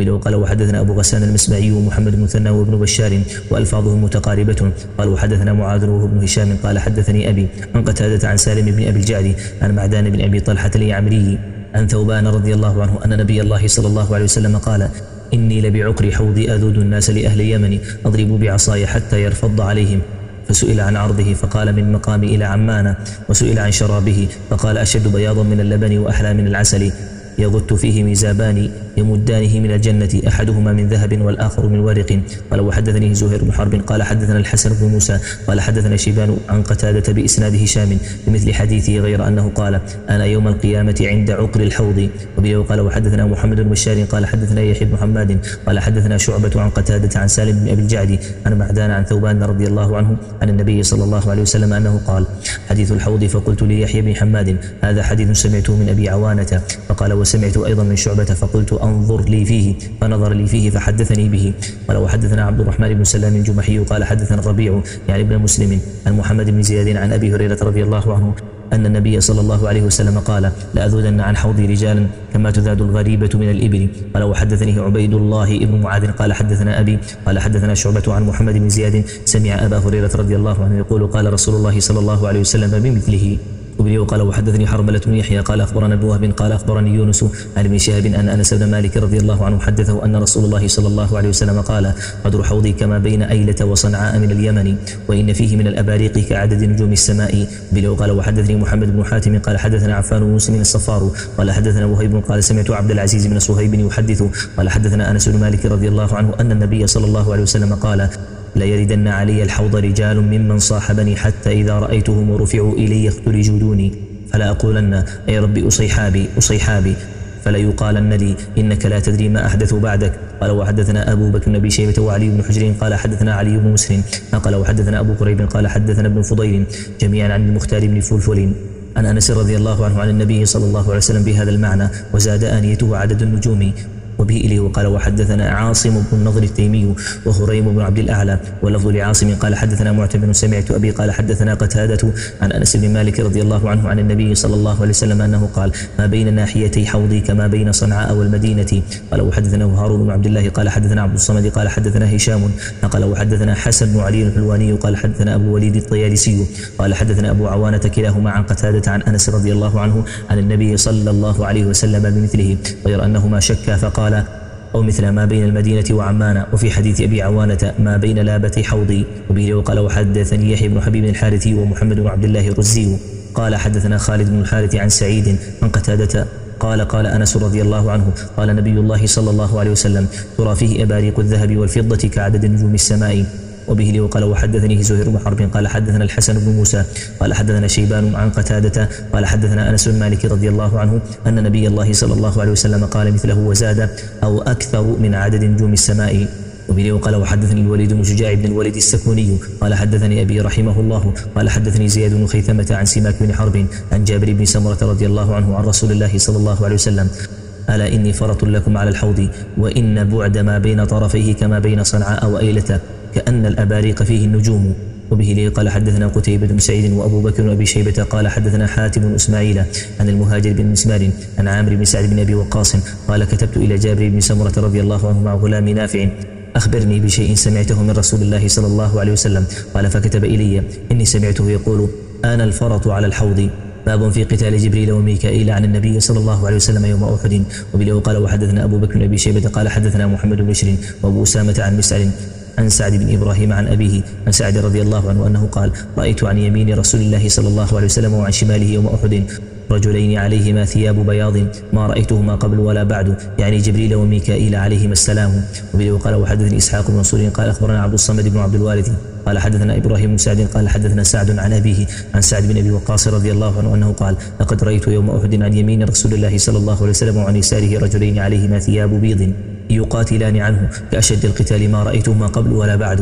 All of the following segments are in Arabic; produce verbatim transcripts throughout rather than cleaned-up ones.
وبه قال وحدثنا أبو غسان المسمعي ومحمد بن مثنى وابن بشار وألفاظهم متقاربة. قال وحدثنا معاذ وابن هشام قال حدثني أبي عن قتادة عن سالم بن أبي الجعد عن معدان بن أبي طلحة اليعمري عن ثوبان رضي الله عنه أن نبي الله صلى الله عليه وسلم قال إني لبعقر حوضي أذود الناس لأهل اليمن أضرب بعصاي حتى يرفض عليهم. فسئل عن عرضه فقال من مقام إلى عمان. وسئل عن شرابه فقال أشد بياضا من اللبن وأحلى من العسل يغت فيه ميزابان يمدانه من الجنة أحدهما من ذهب والآخر من ورق. قال وحدثني زهير بن حرب قال حدثنا الحسن بن موسى قال حدثنا شيبان عن قتادة بإسناد هشام بمثل حديثه غير أنه قال أنا يوم القيامة عند عقر الحوض. وبه قال وحدثنا محمد بن بشار قال حدثنا يحيى بن حماد قال حدثنا شعبة عن قتادة عن سالم بن أبي الجعد عن معدان عن ثوبان رضي الله عنه عن النبي صلى الله عليه وسلم أنه قال حديث الحوض. فقلت ليحيى بن حماد هذا حديث سمعته من أبي عوانة. فقال وسمعت أيضا من شعبة فقلت أنظر لي فيه فنظر لي فيه فحدثني به. قال وحدثنا عبد الرحمن بن سلام الجمحي قال حدثنا الربيع يعني ابن مسلم عن محمد بن زياد عن أبي هريرة رضي الله عنه أن النبي صلى الله عليه وسلم قال لأذودن عن حوضي رجالا كما تذاد الغريبة من الإبل. قال وحدثني عبيد الله ابن معاذ قال حدثنا أبي قال حدثنا شعبة عن محمد بن زياد سمع أبا هريرة رضي الله عنه يقول قال رسول الله صلى الله عليه وسلم بمثله. وبه قال وحدثني حرملة بن يحيى قال أخبرنا ابن وهب قال أخبرني يونس عن ابن شهاب أن أنس بن مالك رضي الله عنه حدثه أن رسول الله صلى الله عليه وسلم قال قدر حوضي كما بين أيلة وصنعاء من اليمن وإن فيه من الأباريق كعدد نجوم السماء. وبه قال وحدثني محمد بن حاتم قال حدثنا عفان بن مسلم الصفار قال حدثنا وهيب قال سمعت عبد العزيز بن صهيب يحدث قال حدثنا أنس بن مالك رضي الله عنه أن النبي صلى الله عليه وسلم قال ليردن علي الحوض رجال ممن صاحبني حتى إذا رأيتهم رفعوا إلي اخترجوا دوني فلا أقولن أي ربي أصيحابي أصيحابي فلا يقالن لي إنك لا تدري ما أحدث بعدك. قال وحدثنا أبو بكر بن أبي شيبة وعلي بن حجر قال حدثنا علي بن مسلم قال وحدثنا أبو قريب قال حدثنا ابن فضيل جميعا عن المختار بن فلفل عن أنس رضي الله عنه عن النبي صلى الله عليه وسلم بهذا المعنى وزاد آنيته عدد النجوم. وبه إليه وقال وحدثنا عاصم بن النضر التيمي وهريم بن عبد الأعلى واللفظ لعاصم قال حدثنا معتمر سمعت أبي قال حدثنا قتادة عن أنس بن مالك رضي الله عنه عن النبي صلى الله عليه وسلم أنه قال ما بين ناحيتي حوضي كما بين صنعاء والمدينة. قال وحدثنا هارون بن عبد الله قال حدثنا عبد الصمد قال حدثنا هشام قال وحدثنا حسن بن علي الحلواني قال حدثنا أبو وليد الطيالسي قال حدثنا أبو عوانة كلاهما عن قتادة عن أنس رضي الله عنه عن النبي صلى الله عليه وسلم بمثله غير أنهما شكا فقال أو مثل ما بين المدينة وعمان. وفي حديث أبي عوانة ما بين لابتي حوضي. وبه وقال وحدثني يحيى بن حبيب الحارثي ومحمد بن عبد الله الرزي قال حدثنا خالد بن الحارث عن سعيد عن قتادة قال قال أنس رضي الله عنه قال نبي الله صلى الله عليه وسلم ترى فيه أباريق الذهب والفضة كعدد نجوم السماء. وبه وقال وحدثني زهير بن حرب قال حدثنا الحسن بن موسى قال حدثنا شيبان عن قتادة قال حدثنا أنس بن مالك رضي الله عنه أن نبي الله صلى الله عليه وسلم قال مثله وزاد أو أكثر من عدد نجوم السماء. وبه وقال وحدثني الوليد بن شجاع بن الوليد السكوني قال حدثني أبي رحمه الله قال حدثني زياد بن خيثمة عن سماك بن حرب عن جابر بن سمرة رضي الله عنه عن رسول الله صلى الله عليه وسلم ألا إني فرط لكم على الحوض وإن بعد ما بين طرفيه كما بين صنعاء وأيلة كأن الأباريق فيه النجوم. وبه لي قال حدثنا قتيبة بن سعيد وأبو بكر وأبي شيبة قال حدثنا حاتم بن إسماعيل عن المهاجر بن مسمار عن عامر بن سعد بن أبي وقاص قال كتبت إلى جابر بن سمرة رضي الله عنه مع غلام نافع أخبرني بشيء سمعته من رسول الله صلى الله عليه وسلم قال فكتب إلي إني سمعته يقول أنا الفرط على الحوض. باب في قتال جبريل وميكائيل عن النبي صلى الله عليه وسلم يوم أحد. وبه قال وحدثنا أبو بكر بن أبي شيبة قال حدثنا محمد بن بشر وأبو أسامة عن مسعر عن سعد بن إبراهيم عن أبيه عن سعد رضي الله عنه أنه قال رأيت عن يمين رسول الله صلى الله عليه وسلم وعن شماله يوم أحد رجلين عليهما ثياب بياض ما رأيتهما قبل ولا بعد يعني جبريل وميكائيل عليهما السلام. وبه قال وحدثني إسحاق بن منصور قال أخبرنا عبد الصمد بن عبد الوارث قال حدثنا إبراهيم بن سعد قال حدثنا سعد عن أبيه عن سعد بن أبي وقاص رضي الله عنه أنه قال لقد رأيت يوم أحد عن يمين رسول الله صلى الله عليه وسلم وعن يساره رجلين عليهما ثياب بيض يقاتلان عنه كأشد القتال ما رأيتهما قبل ولا بعد.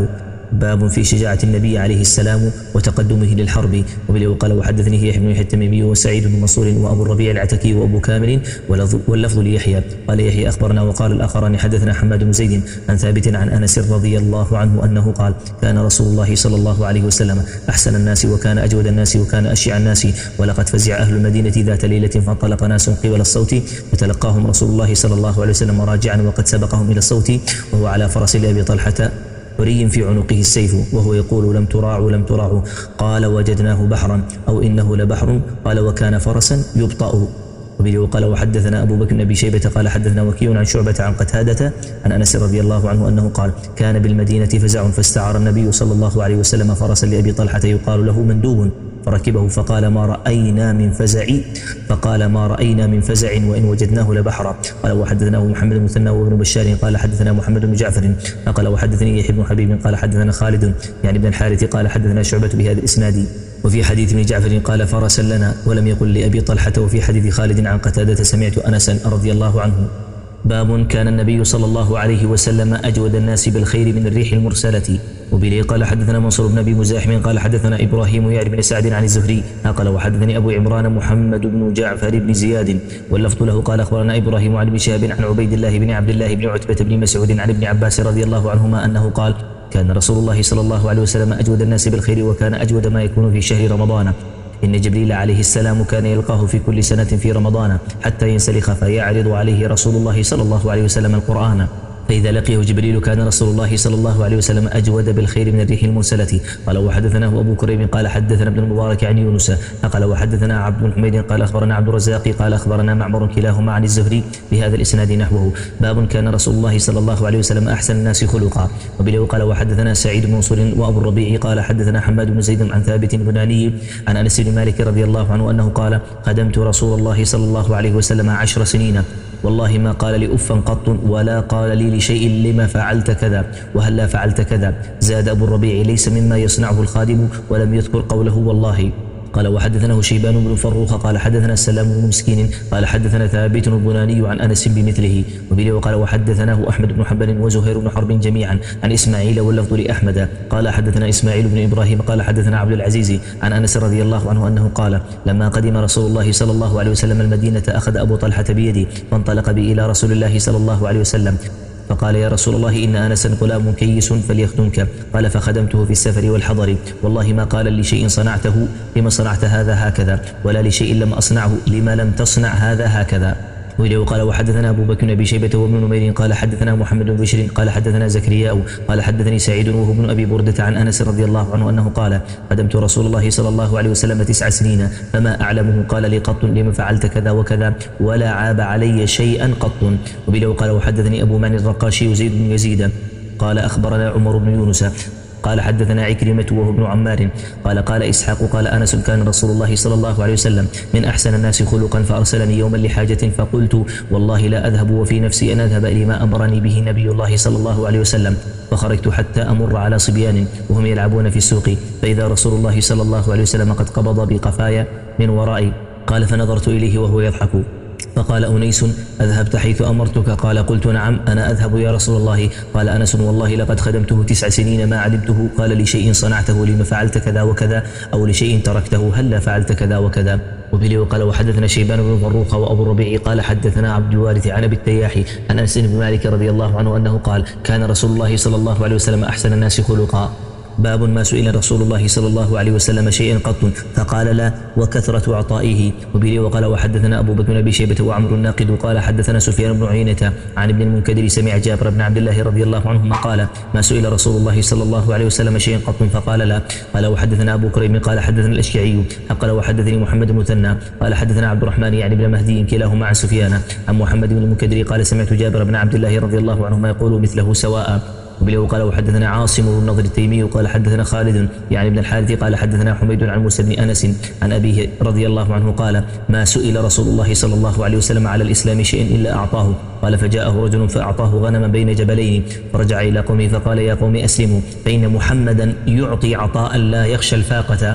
باب في شجاعة النبي عليه السلام وتقدمه للحرب. وبه قال وحدثني يحيى بن يحيى التميمي وسعيد بن منصور وأبو الربيع العتكي وأبو كامل واللفظ ليحيى قال يحيى أخبرنا وقال الآخران حدثنا حماد بن زيد عن ثابت عن أنس رضي الله عنه أنه قال كان رسول الله صلى الله عليه وسلم أحسن الناس وكان أجود الناس وكان أشيع الناس ولقد فزع أهل المدينة ذات ليلة فانطلق ناس قبل الصوت فتلقاهم رسول الله صلى الله عليه وسلم راجعا وقد سبقهم إلى الصوت وهو على فرس لأبي طلحة حري في عنقه السيف وهو يقول لم تراعوا لم تراعوا. قال وجدناه بحرا أو إنه لبحر. قال وكان فرسا يبطأ. وبه قال وحدثنا أبو بكر بن أبي شيبة قال حدثنا وكيع عن شعبة عن قتادة عن أنس رضي الله عنه أنه قال كان بالمدينة فزع فاستعار النبي صلى الله عليه وسلم فرسا لأبي طلحة يقال له مندوب فركبه فقال ما رأينا من فزع فقال ما رأينا من فزع وإن وجدناه لبحرا. قال وحدثناه محمد بن مثنى وابن بشار قال حدثنا محمد بن جعفر قال وحدثني يحيى بن حبيب قال حدثنا خالد يعني بن الحارث قال حدثنا شعبة بهذا الإسناد. وفي حديث ابن جعفر قال فرسا لنا ولم يقل لأبي طلحة. وفي حديث خالد عن قتادة سمعت أنسا رضي الله عنه. باب كان النبي صلى الله عليه وسلم أجود الناس بالخير من الريح المرسلة. وبه قال حدثنا منصور بن أبي مزاحم قال حدثنا إبراهيم يعني بن سعد عن الزهري قال وحدثني أبو عمران محمد بن جعفر بن زياد واللفظ له قال أخبرنا إبراهيم عن ابن شهاب عن عبيد الله بن عبد الله بن عتبة بن مسعود عن ابن عباس رضي الله عنهما أنه قال كان رسول الله صلى الله عليه وسلم أجود الناس بالخير وكان أجود ما يكون في شهر رمضان. إن جبريل عليه السلام كان يلقاه في كل سنة في رمضان حتى ينسلخ فيعرض عليه رسول الله صلى الله عليه وسلم القرآن فإذا لقيه جبريل كان رسول الله صلى الله عليه وسلم أجود بالخير من الريح المرسلة. قال وحدثناه أبو كريم قال حدثنا ابن المبارك عن يونس قال وحدثنا عبد بن حميد قال أخبرنا عبد الرزاق قال أخبرنا معمر كلاهما عن الزهري بهذا الإسناد نحوه. باب كان رسول الله صلى الله عليه وسلم أحسن الناس خلقا. وبه قال وحدثنا سعيد بن منصور وأبو الربيع قال حدثنا حماد بن زيد عن ثابت البناني عن أنس بن مالك رضي الله عنه أنه قال خدمت رسول الله صلى الله عليه وسلم عشر سنين والله ما قال لي أفا قط ولا قال لي لشيء لما فعلت كذا وهلا فعلت كذا. زاد أبو الربيع ليس مما يصنعه الخادم ولم يذكر قوله والله. قال وحدثناه شيبان بن فروخ قال حدثنا السلام بن مسكين قال حدثنا ثابت البناني عن أنس بمثله. وبه وقال وحدثناه أحمد بن حنبل وزهير بن حرب جميعا عن إسماعيل واللفظ لأحمد قال حدثنا إسماعيل بن إبراهيم قال حدثنا عبد العزيز عن أنس رضي الله عنه أنه قال لما قدم رسول الله صلى الله عليه وسلم المدينة أخذ أبو طلحة بيدي فانطلق بي إلى رسول الله صلى الله عليه وسلم فقال يا رسول الله إن أنسا غلام كيس فليخدمك. قال فخدمته في السفر والحضر والله ما قال لشيء صنعته لما صنعت هذا هكذا ولا لشيء لم أصنعه لما لم تصنع هذا هكذا. وإليه قال وحدثنا أبو بكر بن أبي شيبة وابن نمير قال حدثنا محمد بن بشر قال حدثنا زكرياء قال حدثني سعيد وهو ابن أبي بردة عن أنس رضي الله عنه أنه قال خدمت رسول الله صلى الله عليه وسلم تسع سنين فما أعلمه قال لي قط لما فعلت كذا وكذا ولا عاب علي شيئا قط. وبه قال وحدثني أبو معنى الرقاشي وزيد بن يزيد قال أخبرنا عمر بن يونس قال حدثنا عكرمة وهو ابن عمار قال قال إسحاق قال أنس كان رسول الله صلى الله عليه وسلم من أحسن الناس خلقا فأرسلني يوما لحاجة فقلت والله لا أذهب وفي نفسي أن أذهب لما أمرني به نبي الله صلى الله عليه وسلم فخرجت حتى أمر على صبيان وهم يلعبون في السوق فإذا رسول الله صلى الله عليه وسلم قد قبض بقفايا من ورائي. قال فنظرت إليه وهو يضحك فقال أنيس أذهبت حيث أمرتك؟ قال قلت نعم أنا أذهب يا رسول الله. قال أنس والله لقد خدمته تسع سنين ما علمته قال لشيء صنعته لما فعلت كذا وكذا أو لشيء تركته هلا فعلت كذا وكذا. وبه قال وحدثنا شيبان بن فروخ وأبو الربيع قال حدثنا عبد الوارث عن أبي التياحي عن أنس بن مالك رضي الله عنه أنه قال كان رسول الله صلى الله عليه وسلم أحسن الناس خلقا. باب ما سئل رسول الله صلى الله عليه وسلم شيئا قط فقال لا وكثرة عطائه. وبه وقال وحدثنا أبو بكر بن أبي شيبة وعمر الناقد قال حدثنا سفيان بن عيينة عن ابن المنكدر سمع جابر بن عبد الله رضي الله عنهما قال ما سئل رسول الله صلى الله عليه وسلم شيئا قط فقال لا. قال وحدثنا أبو كريم قال حدثنا الأشجعي قال وحدثني محمد بن مثنى قال حدثنا عبد الرحمن يعني بن مهدي كلاهما عن سفيان عن محمد بن المنكدر قال سمعت جابر بن عبد الله رضي الله عنهما يقول مثله سواء. وبه قال وحدثنا عاصم بن النضر التيمي قال حدثنا خالد يعني ابن الحارث قال حدثنا حميد عن موسى بن أنس عن أبيه رضي الله عنه قال ما سئل رسول الله صلى الله عليه وسلم على الإسلام شيء إلا أعطاه. قال فجاءه رجل فأعطاه غنما بين جبلين فرجع إلى قومه فقال يا قوم أسلموا فإن محمدا يعطي عطاء لا يخشى الفاقة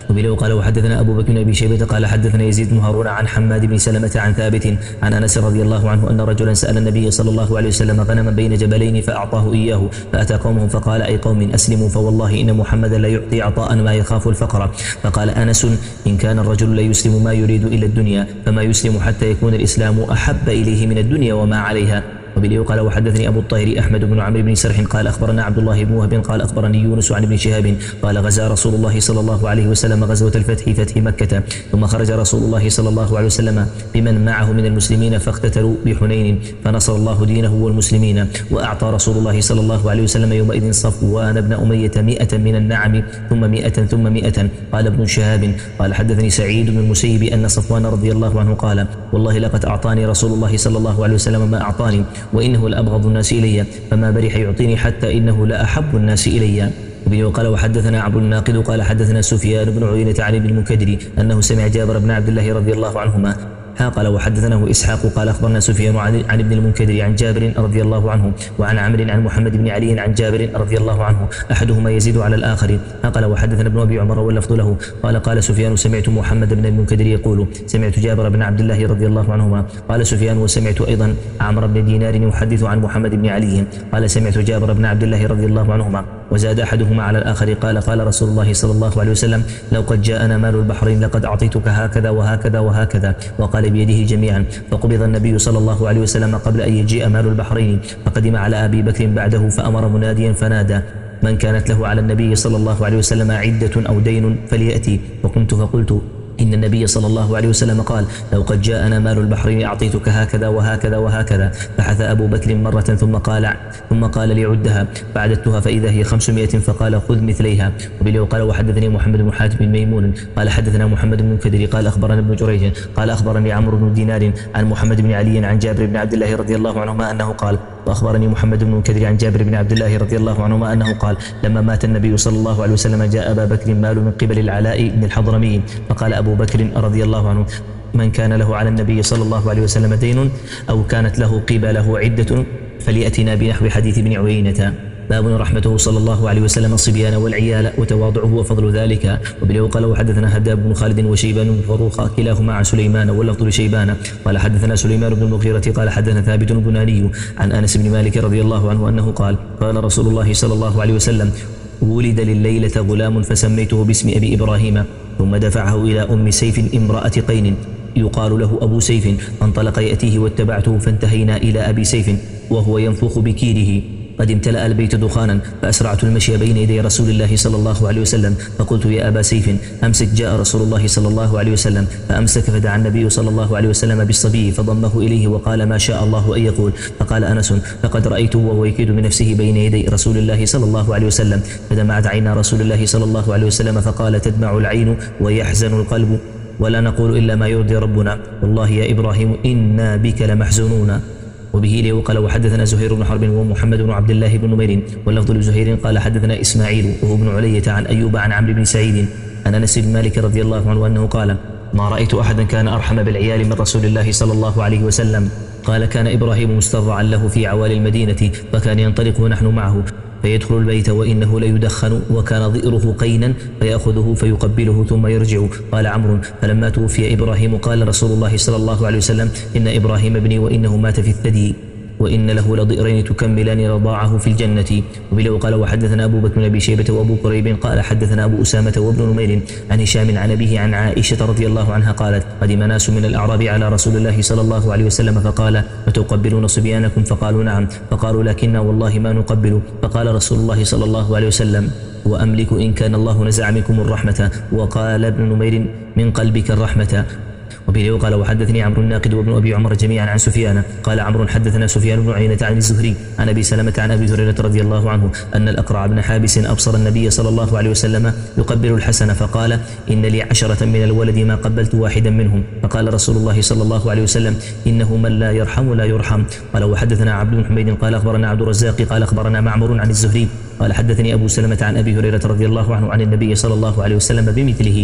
وبه قال وحدثنا أبو بكر بن أبي شيبة قال حدثنا يزيد بن هارون عن حماد بن سلمة عن ثابت عن أنس رضي الله عنه أن رجلا سأل النبي صلى الله عليه وسلم غنما بين جبلين فأعطاه إياه فأتى قومه فقال أي قوم أسلموا فوالله إن محمدا لا يعطي عطاء ما يخاف الفقر. فقال أنس إن كان الرجل لا يسلم ما يريد إلا الدنيا فما يسلم حتى يكون الإسلام أحب إليه من الدنيا وما عليها. وبه قال وحدثني أبو الطاهر أحمد بن عمرو بن سرح قال أخبرنا عبد الله بن وهب قال أخبرني يونس عن ابن شهاب قال غزا رسول الله صلى الله عليه وسلم غزوة الفتح فتح مكة ثم خرج رسول الله صلى الله عليه وسلم بمن معه من المسلمين فاقتتلوا بحنين فنصر الله دينه والمسلمين وأعطى رسول الله صلى الله عليه وسلم يومئذ صفوان بن أمية مئة من النعم ثم مئة ثم مئة. قال ابن شهاب قال حدثني سعيد بن المسيب أن صفوان رضي الله عنه قال والله لقد أعطاني رسول الله صلى الله عليه وسلم ما أعطاني وإنه لأبغض الناس إلي فما برح يعطيني حتى إنه لأحب الناس إلي. وبه قال وحدثنا عبد الناقد قال حدثنا سفيان بن عيينة عن ابن المنكدر أنه سمع جابر بن عبد الله رضي الله عنهما قال وحدثناه إسحاق قال أخبرنا سفيان عن, عن ابن المنكدر عن جابر رضي الله عنه وعن عمرو عن محمد بن علي عن جابر رضي الله عنه أحدهما يزيد على الآخر. قال وحدثنا ابن أبي عمر واللفظ له قال قال سفيان سمعت محمد بن المنكدر يقول سمعت جابر بن عبد الله رضي الله عنهما. قال سفيان وسمعت أيضا عمرو بن دينار يحدث عن محمد بن علي قال سمعت جابر بن عبد الله رضي الله عنهما وزاد أحدهما على الآخر قال قال رسول الله صلى الله عليه وسلم لو قد جاءنا مال البحرين لقد أعطيتك هكذا وهكذا وهكذا وقال بيده جميعا. فقبض النبي صلى الله عليه وسلم قبل أن يجيء مال البحرين فقدم على أبي بكر بعده فأمر مناديا فنادى من كانت له على النبي صلى الله عليه وسلم عدة أو دين فليأتي. وقمت فقلت إن النبي صلى الله عليه وسلم قال لو قد جاءنا مال البحرين أعطيتك هكذا وهكذا وهكذا. فحث أبو بكر مرة ثم قال ثم قال ليعدها فعددتها فإذا هي خمسمائة فقال خذ مثليها. وبه قال وحدثني محمد بن حاتم بن ميمون قال حدثنا محمد بن منكدر قال أخبرنا ابن جريج قال أخبرني عمرو بن دينار عن محمد بن علي عن جابر بن عبد الله رضي الله عنهما أنه قال وأخبرني محمد بن منكدر عن جابر بن عبد الله رضي الله عنهما أنه قال لما مات النبي صلى الله عليه وسلم جاء أبا بكر مال من قبل العلاء بن الحضرمي فقال أبو بكر رضي الله عنه من كان له على النبي صلى الله عليه وسلم دين أو كانت له قبله عدة فليأتنا بنحو حديث ابن عيينة. باب رحمته صلى الله عليه وسلم الصبيان والعيال وتواضعه وفضل ذلك. وبه قال وحدثنا هداب بن خالد وشيبان بن فروخ كلاهما عن سليمان واللفظ لشيبان قال حدثنا سليمان بن المغيرة قال حدثنا ثابت البناني عن أنس بن مالك رضي الله عنه أنه قال قال رسول الله صلى الله عليه وسلم ولد لليلة غلام فسميته باسم أبي إبراهيم ثم دفعه إلى أم سيف امرأة قين يقال له أبو سيف فانطلق يأتيه واتبعته فانتهينا إلى أبي سيف وهو ينفخ بكيره قد امتلأ البيت دخانا فأسرعت المشي بين يدي رسول الله صلى الله عليه وسلم فقلت يا أبا سيف أمسك جاء رسول الله صلى الله عليه وسلم فأمسك فدعا النبي صلى الله عليه وسلم بالصبي فضمه إليه وقال ما شاء الله أن يقول. فقال أنس فقد رأيته وهو يكيد بنفسه بين يدي رسول الله صلى الله عليه وسلم فدمعت عينا رسول الله صلى الله عليه وسلم فقال تدمع العين ويحزن القلب ولا نقول إلا ما يرضي ربنا والله يا إبراهيم إنا بك لمحزونون. وبه له قال وحدثنا زهير بن حرب ومحمد بن عبد الله بن نمير واللفظ لزهير قال حدثنا إسماعيل وهو ابن علية عن أيوب عن عمرو بن سعيد عن أنس بن مالك رضي الله عنه أنه قال ما رأيت أحدا كان أرحم بالعيال من رسول الله صلى الله عليه وسلم. قال كان إبراهيم مسترضعا له في عوالي المدينة فكان ينطلق ونحن معه فيدخل البيت وإنه ليدخن وكان ضئره قينا فيأخذه فيقبله ثم يرجع. قال عمرو فلما توفي إبراهيم قال رسول الله صلى الله عليه وسلم إن إبراهيم ابني وإنه مات في الثدي وإن له لضئرين تكملان رضاعه في الجنة. وبه قال وحدثنا أبو بكر بن أبي شيبة وأبو كريب قال حدثنا أبو أسامة وابن نمير عن هشام عن أبيه عن عائشة رضي الله عنها قالت قدم ناس من الأعراب على رسول الله صلى الله عليه وسلم فقال أتقبلون صبيانكم فقالوا نعم فقالوا لكننا والله ما نقبل. فقال رسول الله صلى الله عليه وسلم وأملك إن كان الله نزع منكم الرحمة. وقال ابن نمير من قلبك الرحمة. وبه قال وحدثني عمرو الناقد وابن أبي عمر جميعا عن سفيان قال عمرو حدثنا سفيان بن عيينة عن الزهري عن أبي سلمة عن أبي هريرة رضي الله عنه أن الأقرع بن حابس أبصر النبي صلى الله عليه وسلم يقبل الحسن فقال إن لي عشرة من الولد ما قبلت واحدا منهم. فقال رسول الله صلى الله عليه وسلم إنه من لا يرحم لا يرحم. قال وحدثنا عبد بن حميد قال أخبرنا عبد الرزاق قال أخبرنا معمر عن الزهري قال حدثني أبو سلمة عن أبي هريرة رضي الله عنه عن النبي صلى الله عليه وسلم بمثله.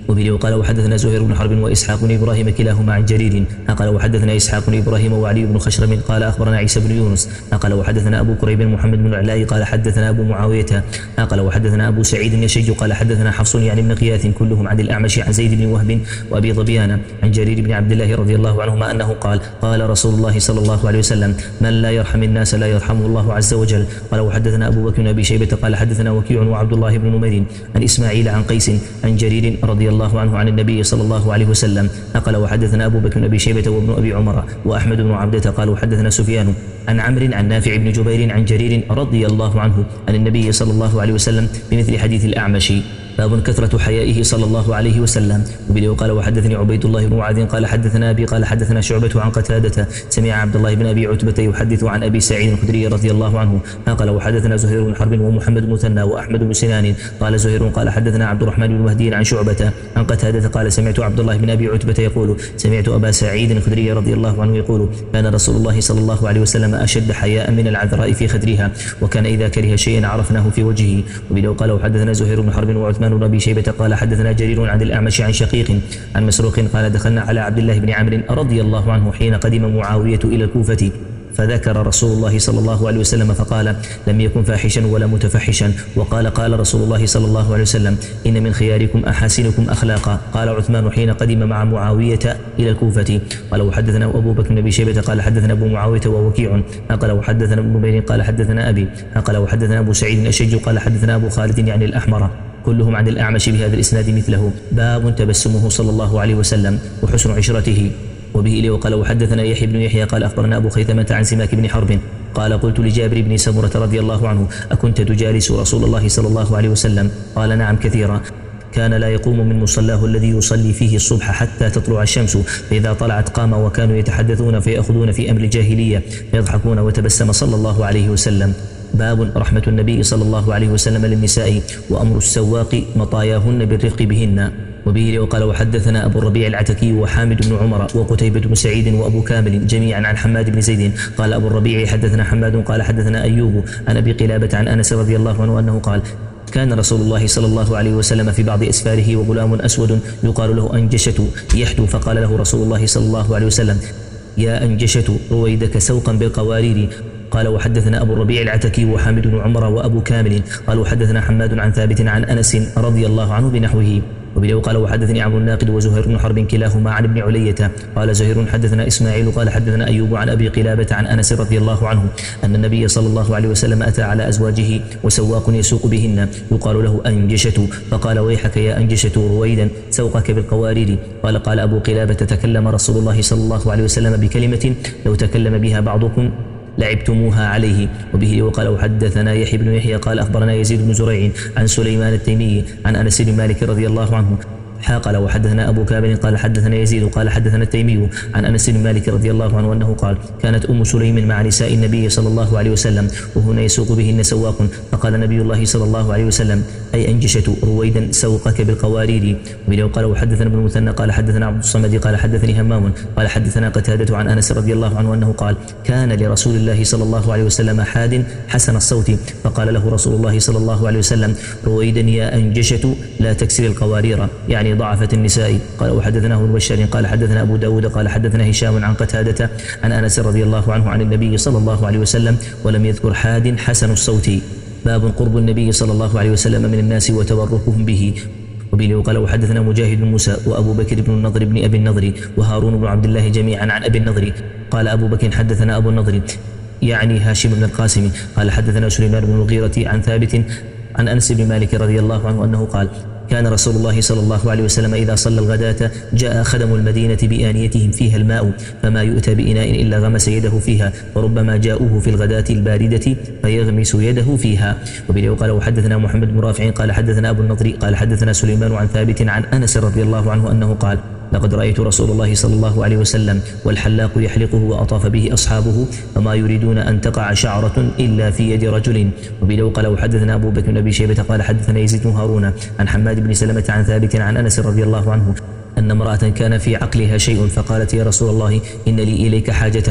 وبه وقال وحدثنا زهير بن حرب وإسحاق بن إبراهيم كلاهما عن جرير قال وحدثنا إسحاق بن إبراهيم وعلي بن خشرم قال أخبرنا عيسى بن يونس قال وحدثنا أبو كريب محمد بن العلاء قال حدثنا أبو معاوية قال وحدثنا أبو سعيد النشج قال حدثنا حفص يعني بن قياث كلهم عن الأعمش عن زيد بن وهب وأبي ظبيان عن جرير بن عبد الله رضي الله عنهما أنه قال قال رسول الله صلى الله عليه وسلم من لا يرحم الناس لا يرحمه الله عز وجل. قال وحدثنا أبو بكر بن أبي شيبة قال حدثنا وكيع وعبد الله بن نمير عن إسماعيل عن قيس عن جرير رضي الله عنه عن النبي صلى الله عليه وسلم قال وحدثنا أبو بكر بن أبي شيبة وابن أبي عمر وأحمد بن عبدة قال وحدثنا سفيان عن عمرو عن نافع بن جبير عن جرير رضي الله عنه عن النبي صلى الله عليه وسلم بمثل حديث الأعمش. باب كثرة حيائه صلى الله عليه وسلم. وبه قال وحدثني عبيد الله بن معاذ قال حدثنا أبي قال حدثنا شعبة عن قتادة سمع عبد الله بن أبي عتبة يحدث عن أبي سعيد الخدري رضي الله عنه قال وحدثنا زهير بن حرب ومحمد بن مثنى وأحمد بن سنان قال زهير قال حدثنا عبد الرحمن بن مهدي عن شعبة عن قتادة قال سمعت عبد الله بن أبي عتبة يقول سمعت أبا سعيد الخدري رضي الله عنه يقول كان رسول الله صلى الله عليه وسلم أشد حياء من العذراء في خدرها وكان إذا كره شيئا عرفناه في وجهه. وبه قال وحدثنا زهير بن حرب وعثمان بن أبي شيبة قال حدثنا جرير عن الأعمش عن شقيق عن مسروق قال دخلنا على عبد الله بن عمرو رضي الله عنه حين قدم معاوية إلى الكوفة فذكر رسول الله صلى الله عليه وسلم فقال لم يكن فاحشا ولا متفحشا وقال قال رسول الله صلى الله عليه وسلم إن من خياركم أحاسنكم أخلاقا. قال عثمان حين قدم مع معاوية إلى الكوفة قال وحدثنا أبو بكر بن أبي شيبة قال حدثنا أبو معاوية ووكيع قال وحدثنا ابن نمير قال حدثنا أبي قال وحدثنا أبو سعيد الأشج قال حدثنا أبو خالد يعني الأحمر كلهم عن الأعمش بهذا الإسناد مثله. باب تبسمه صلى الله عليه وسلم وحسن عشرته. وبه إليه وقال وحدثنا يحيى بن يحيى قال أخبرنا أبو خيثمة عن سماك بن حرب قال قلت لجابر بن سمرة رضي الله عنه أكنت تجالس رسول الله صلى الله عليه وسلم قال نعم كثيرا كان لا يقوم من مصلاه الذي يصلي فيه الصبح حتى تطلع الشمس فإذا طلعت قام وكانوا يتحدثون فيأخذون في أمر الجاهلية فيضحكون وتبسم صلى الله عليه وسلم. باب رحمة النبي صلى الله عليه وسلم للنساء وأمر السواق مطاياهن بالرفق بهن. وبه وقال وحدثنا أبو الربيع العتكي وحامد بن عمر وقتيبة بن سعيد وأبو كامل جميعا عن حماد بن زيد قال أبو الربيع حدثنا حماد قال حدثنا أيوب عن أبي قلابة عن أنس رضي الله عنه أنه قال كان رسول الله صلى الله عليه وسلم في بعض أسفاره وغلام أسود يقال له أنجشة يحدو فقال له رسول الله صلى الله عليه وسلم يا أنجشة رويدك سوقا بالقوارير. قال وحدثنا أبو الربيع العتكي وحامد بن عمر وأبو كامل قال وحدثنا حماد عن ثابت عن أنس رضي الله عنه بنحوه. وبه قال وحدثني عمرو الناقد وزهير بن حرب كلاهما عن ابن علية قال زهير حدثنا إسماعيل قال حدثنا أيوب عن أبي قلابة عن أنس رضي الله عنه أن النبي صلى الله عليه وسلم أتى على أزواجه وسواق يسوق بهن يقال له أنجشة فقال ويحك يا أنجشة رويدا سوقك بالقوارير. قال قال أبو قلابة تكلم رسول الله صلى الله عليه وسلم بكلمة لو تكلم بها بعضكم لعبتموها عليه. وبه وقال وحدثنا يحيى بن يحيى قال أخبرنا يزيد بن زريع عن سليمان التيمي عن أنس بن مالك رضي الله عنه قال وحدثنا أبو كامل قال حدثنا يزيد قال حدثنا التيمي عن أنس بن مالك رضي الله عنه أنه قال كانت أم سليم مع نساء النبي صلى الله عليه وسلم وهنا يسوق بهن سواق فقال نبي الله صلى الله عليه وسلم أي أنجشة رويدا سوقك بالقوارير. وبه قال وحدثنا ابن المثنى قال حدثنا عبد الصمد قال حدثني همام قال حدثنا قتادة عن أنس رضي الله عنه أنه قال كان لرسول الله صلى الله عليه وسلم حاد حسن الصوت فقال له رسول الله صلى الله عليه وسلم رويدا يا أنجشة لا تكسر القوارير يعني ضعفة النساء. قال وحدثناه ابن بشار قال حدثنا أبو داود قال حدثنا هشام عن قتادة عن أنس رضي الله عنه عن النبي صلى الله عليه وسلم ولم يذكر حاد حسن الصوت. باب قرب النبي صلى الله عليه وسلم من الناس وتبركهم به. وبه قال وحدثنا مجاهد بن موسى وأبو بكر بن النضر بن أبي النضر وهارون بن عبد الله جميعا عن أبي النضر قال أبو بكر حدثنا أبو النضر يعني هاشم بن القاسم قال حدثنا سليمان بن المغيرة عن ثابت عن أنس بن مالك رضي الله عنه أنه قال كان رسول الله صلى الله عليه وسلم إذا صلى الغداة جاء خدم المدينة بآنيتهم فيها الماء فما يؤتى بإناء إلا غمس يده فيها وربما جاءوه في الغداة الباردة فيغمس يده فيها. وبه قال وحدثنا محمد بن رافع قال حدثنا أبو النضر قال حدثنا سليمان عن ثابت عن أنس رضي الله عنه أنه قال لقد رأيت رسول الله صلى الله عليه وسلم والحلاق يحلقه وأطاف به أصحابه فما يريدون أن تقع شعرة إلا في يد رجل. وبه قال وحدثنا أبو بكر بن أبي شيبة قال حدثنا يزيد بن هارون عن حماد بن سلمة عن ثابت عن أنس رضي الله عنه أن امرأة كان في عقلها شيء فقالت يا رسول الله إن لي إليك حاجة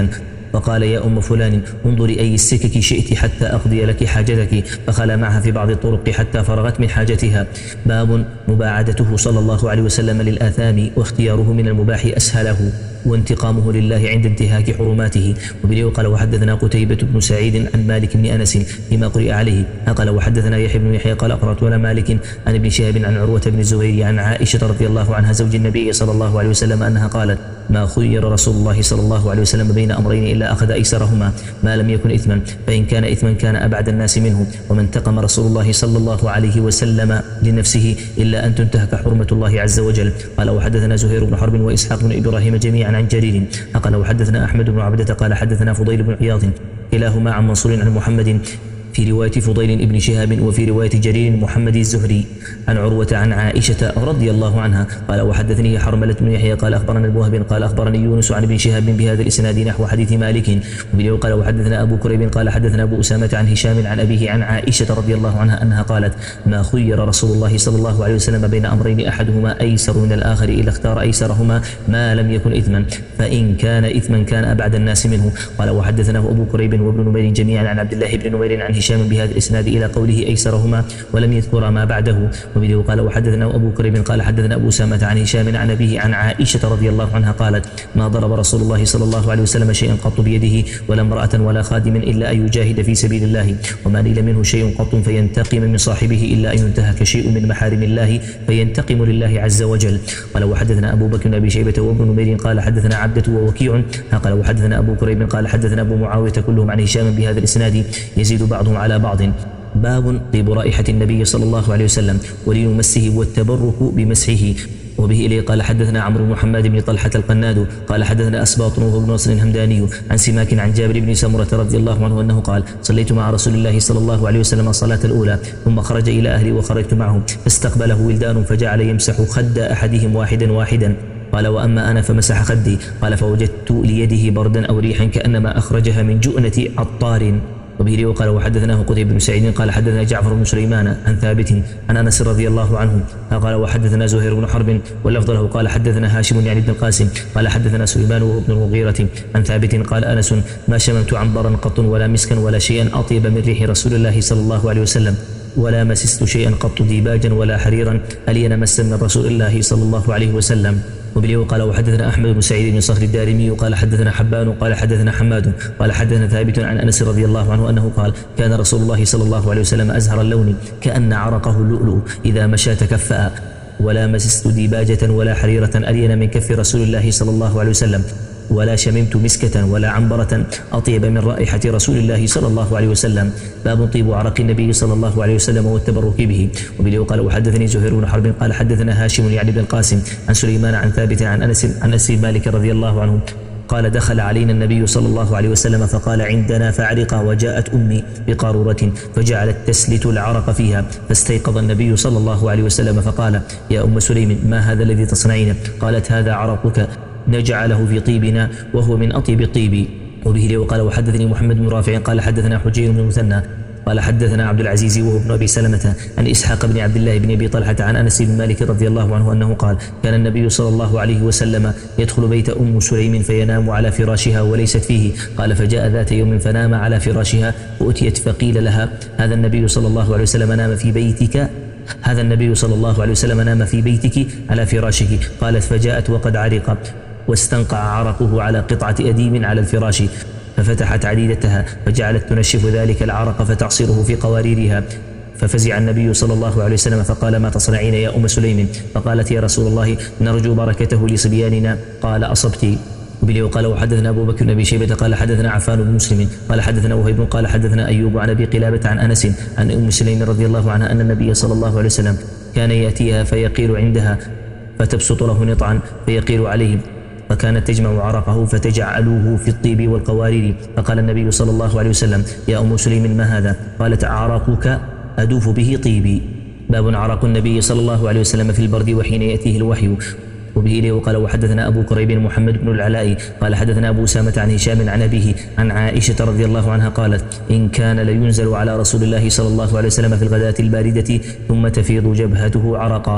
وقال يا أم فلان انظري أي السكك شئت حتى أقضي لك حاجتك، فخلى معها في بعض الطرق حتى فرغت من حاجتها. باب مباعدته صلى الله عليه وسلم للآثام واختياره من المباح أسهله وانتقامه لله عند انتهاك حرماته. وبه قال وحدثنا قتيبة بن سعيد عن مالك بن أنس فيما قرئ عليه قال وحدثنا يحيى بن يحيى قال أقرأت على مالك عن ابن شهاب عن عروة بن الزبير عن عائشة رضي الله عنها زوج النبي صلى الله عليه وسلم أنها قالت ما خير رسول الله صلى الله عليه وسلم بين أمرين إلا أخذ أيسرهما ما لم يكن إثما، فإن كان إثما كان أبعد الناس منه، وما انتقم رسول الله صلى الله عليه وسلم لنفسه إلا أن تنتهك حرمة الله عز وجل. قال وحدثنا زهير بن حرب وإسحاق بن إبراهيم جميعا عن جرير قال وحدثنا أحمد بن عبدة قال حدثنا فضيل بن عياض كلاهما عن منصور عن محمد في رواية فضيل بن شهاب وفي رواية جرير محمد الزهري عن عروة عن عائشة رضي الله عنها قال وحدثني حرملة بن يحيى قال أخبرنا ابن وهب قال أخبرني يونس عن ابن شهاب بهذا الإسناد نحو حديث مالك. وبه قال وحدثنا أبو كريب قال حدثنا أبو أسامة عن هشام عن أبيه عن عائشة رضي الله عنها أنها قالت ما خير رسول الله صلى الله عليه وسلم بين أمرين أحدهما أيسر من الآخر إلا اختار أيسرهما ما لم يكن إثما، فإن كان إثما كان أبعد الناس منه. قال وحدثنا أبو كريب وابن نمير جميعا عن عبد الله بن نمير عن هشام بهذا الإسناد إلى قوله أيسرهما ولم يذكر ما بعده. وبه قال وحدثنا أبو كريب قال حدثنا أبو أسامة عن هشام عن أبيه عن عائشة رضي الله عنها قالت ما ضرب رسول الله صلى الله عليه وسلم شيئا قط بيده ولا امرأة ولا خادم إلا أن يجاهد في سبيل الله، وما نيل منه شيء قط فينتقم من صاحبه إلا أن ينتهك شيء من محارم الله فينتقم لله عز وجل. قال وحدثنا أبو بكر بن أبي شيبة وابن نمير قال حدثنا عبدة ووكيع قال وحدثنا أبو كريب قال حدثنا أبو معاوية كلهم عن هشام بهذا الإسناد يزيد بعضهم على بعض. باب طيب رائحة النبي صلى الله عليه وسلم ولين مسه والتبرك بمسحه. وبه إليه قال حدثنا عمرو بن حماد بن طلحة القناد قال حدثنا أسباط بن نصر الهمداني عن سماك عن جابر بن سمرة رضي الله عنه أنه قال صليت مع رسول الله صلى الله عليه وسلم الصلاة الأولى ثم خرج إلى أهلي وخرجت معه فاستقبله ولدان فجعل يمسح خد أحدهم واحدا واحدا قال وأما أنا فمسح خدي قال فوجدت ليده بردا أو ريحا كأنما أخرجها من جؤنة عطار. وبه قال وحدثناه قتيبة بن سعيد قال حدثنا جعفر بن سليمان عن ثابت عن أنس رضي الله عنه قال وحدثنا زهير بن حرب واللفظ له قال حدثنا هاشم يعني ابن القاسم قال حدثنا سليمان وابن المغيرة عن ثابت قال أنس ما شممت عنبرا قط ولا مسكا ولا شيئا أطيب من ريح رسول الله صلى الله عليه وسلم ولا مسست شيئا قط ديباجا ولا حريرا ألين مسا من رسول الله صلى الله عليه وسلم. وبه قال وحدثنا أحمد بن سعيد بن صخر الدارمي قال حدثنا حبان قال حدثنا حماد قال حدثنا ثابت عن أنس رضي الله عنه أنه قال كان رسول الله صلى الله عليه وسلم أزهر اللون كأن عرقه اللؤلؤ إذا مشى تكفأ ولا مسست ديباجة ولا حريرة ألين من كف رسول الله صلى الله عليه وسلم ولا شممت مسكة ولا عنبرة أطيب من رائحة رسول الله صلى الله عليه وسلم. باب طيب عرق النبي صلى الله عليه وسلم والتبرك به. وبه قال وحدثني زهير بن حرب قال حدثنا هاشم يعني بن القاسم عن سليمان عن ثابت عن أنس عن أنس مالك رضي الله عنه قال دخل علينا النبي صلى الله عليه وسلم فقال عندنا فعرق وجاءت أمي بقارورة فجعلت تسلت العرق فيها فاستيقظ النبي صلى الله عليه وسلم فقال يا أم سليم ما هذا الذي تصنعين؟ قالت هذا عرقك نجعله في طيبنا وهو من أطيب الطيب. وبه وقال وحدثني محمد بن رافع قال حدثنا حجير بن المثنى قال حدثنا عبد العزيز وهو ابن أبي سلمة عن إسحاق بن عبد الله بن أبي طلحة عن أنس بن مالك رضي الله عنه أنه قال كان النبي صلى الله عليه وسلم يدخل بيت أم سليم فينام على فراشها وليست فيه. قال فجاء ذات يوم فنام على فراشها فأتيت فقيل لها هذا النبي صلى الله عليه وسلم نام في بيتك هذا النبي صلى الله عليه وسلم نام في بيتك على فراشك. قالت فجاءت وقد عرق واستنقع عرقه على قطعة أديم على الفراش ففتحت عديدتها فجعلت تنشف ذلك العرق فتعصره في قواريرها ففزع النبي صلى الله عليه وسلم فقال ما تصنعين يا أم سليم؟ فقالت يا رسول الله نرجو بركته لصبياننا. قال أصبت. وبه قال وحدثنا أبو بكر بن أبي شيبة قال حدثنا عفان بن مسلم قال حدثنا وهيب قال حدثنا أيوب عن أبي قلابة عن أنس عن أم سليم رضي الله عنها أن النبي صلى الله عليه وسلم كان يأتيها فيقيل عندها فتبسط له نطعا فيقيل عليه فكانت تجمع عرقه فتجعلوه في الطيب والقوارير. فقال النبي صلى الله عليه وسلم يا أم سليم ما هذا؟ قالت عرقك أدوف به طيبي. باب عرق النبي صلى الله عليه وسلم في البرد وحين يأتيه الوحي. وبه إليه وقال وحدثنا أبو كريب محمد بن العلاء قال حدثنا أبو أسامة عن هشام عن أبيه عن عائشة رضي الله عنها قالت إن كان لينزل على رسول الله صلى الله عليه وسلم في الغداة الباردة ثم تفيض جبهته عرقا.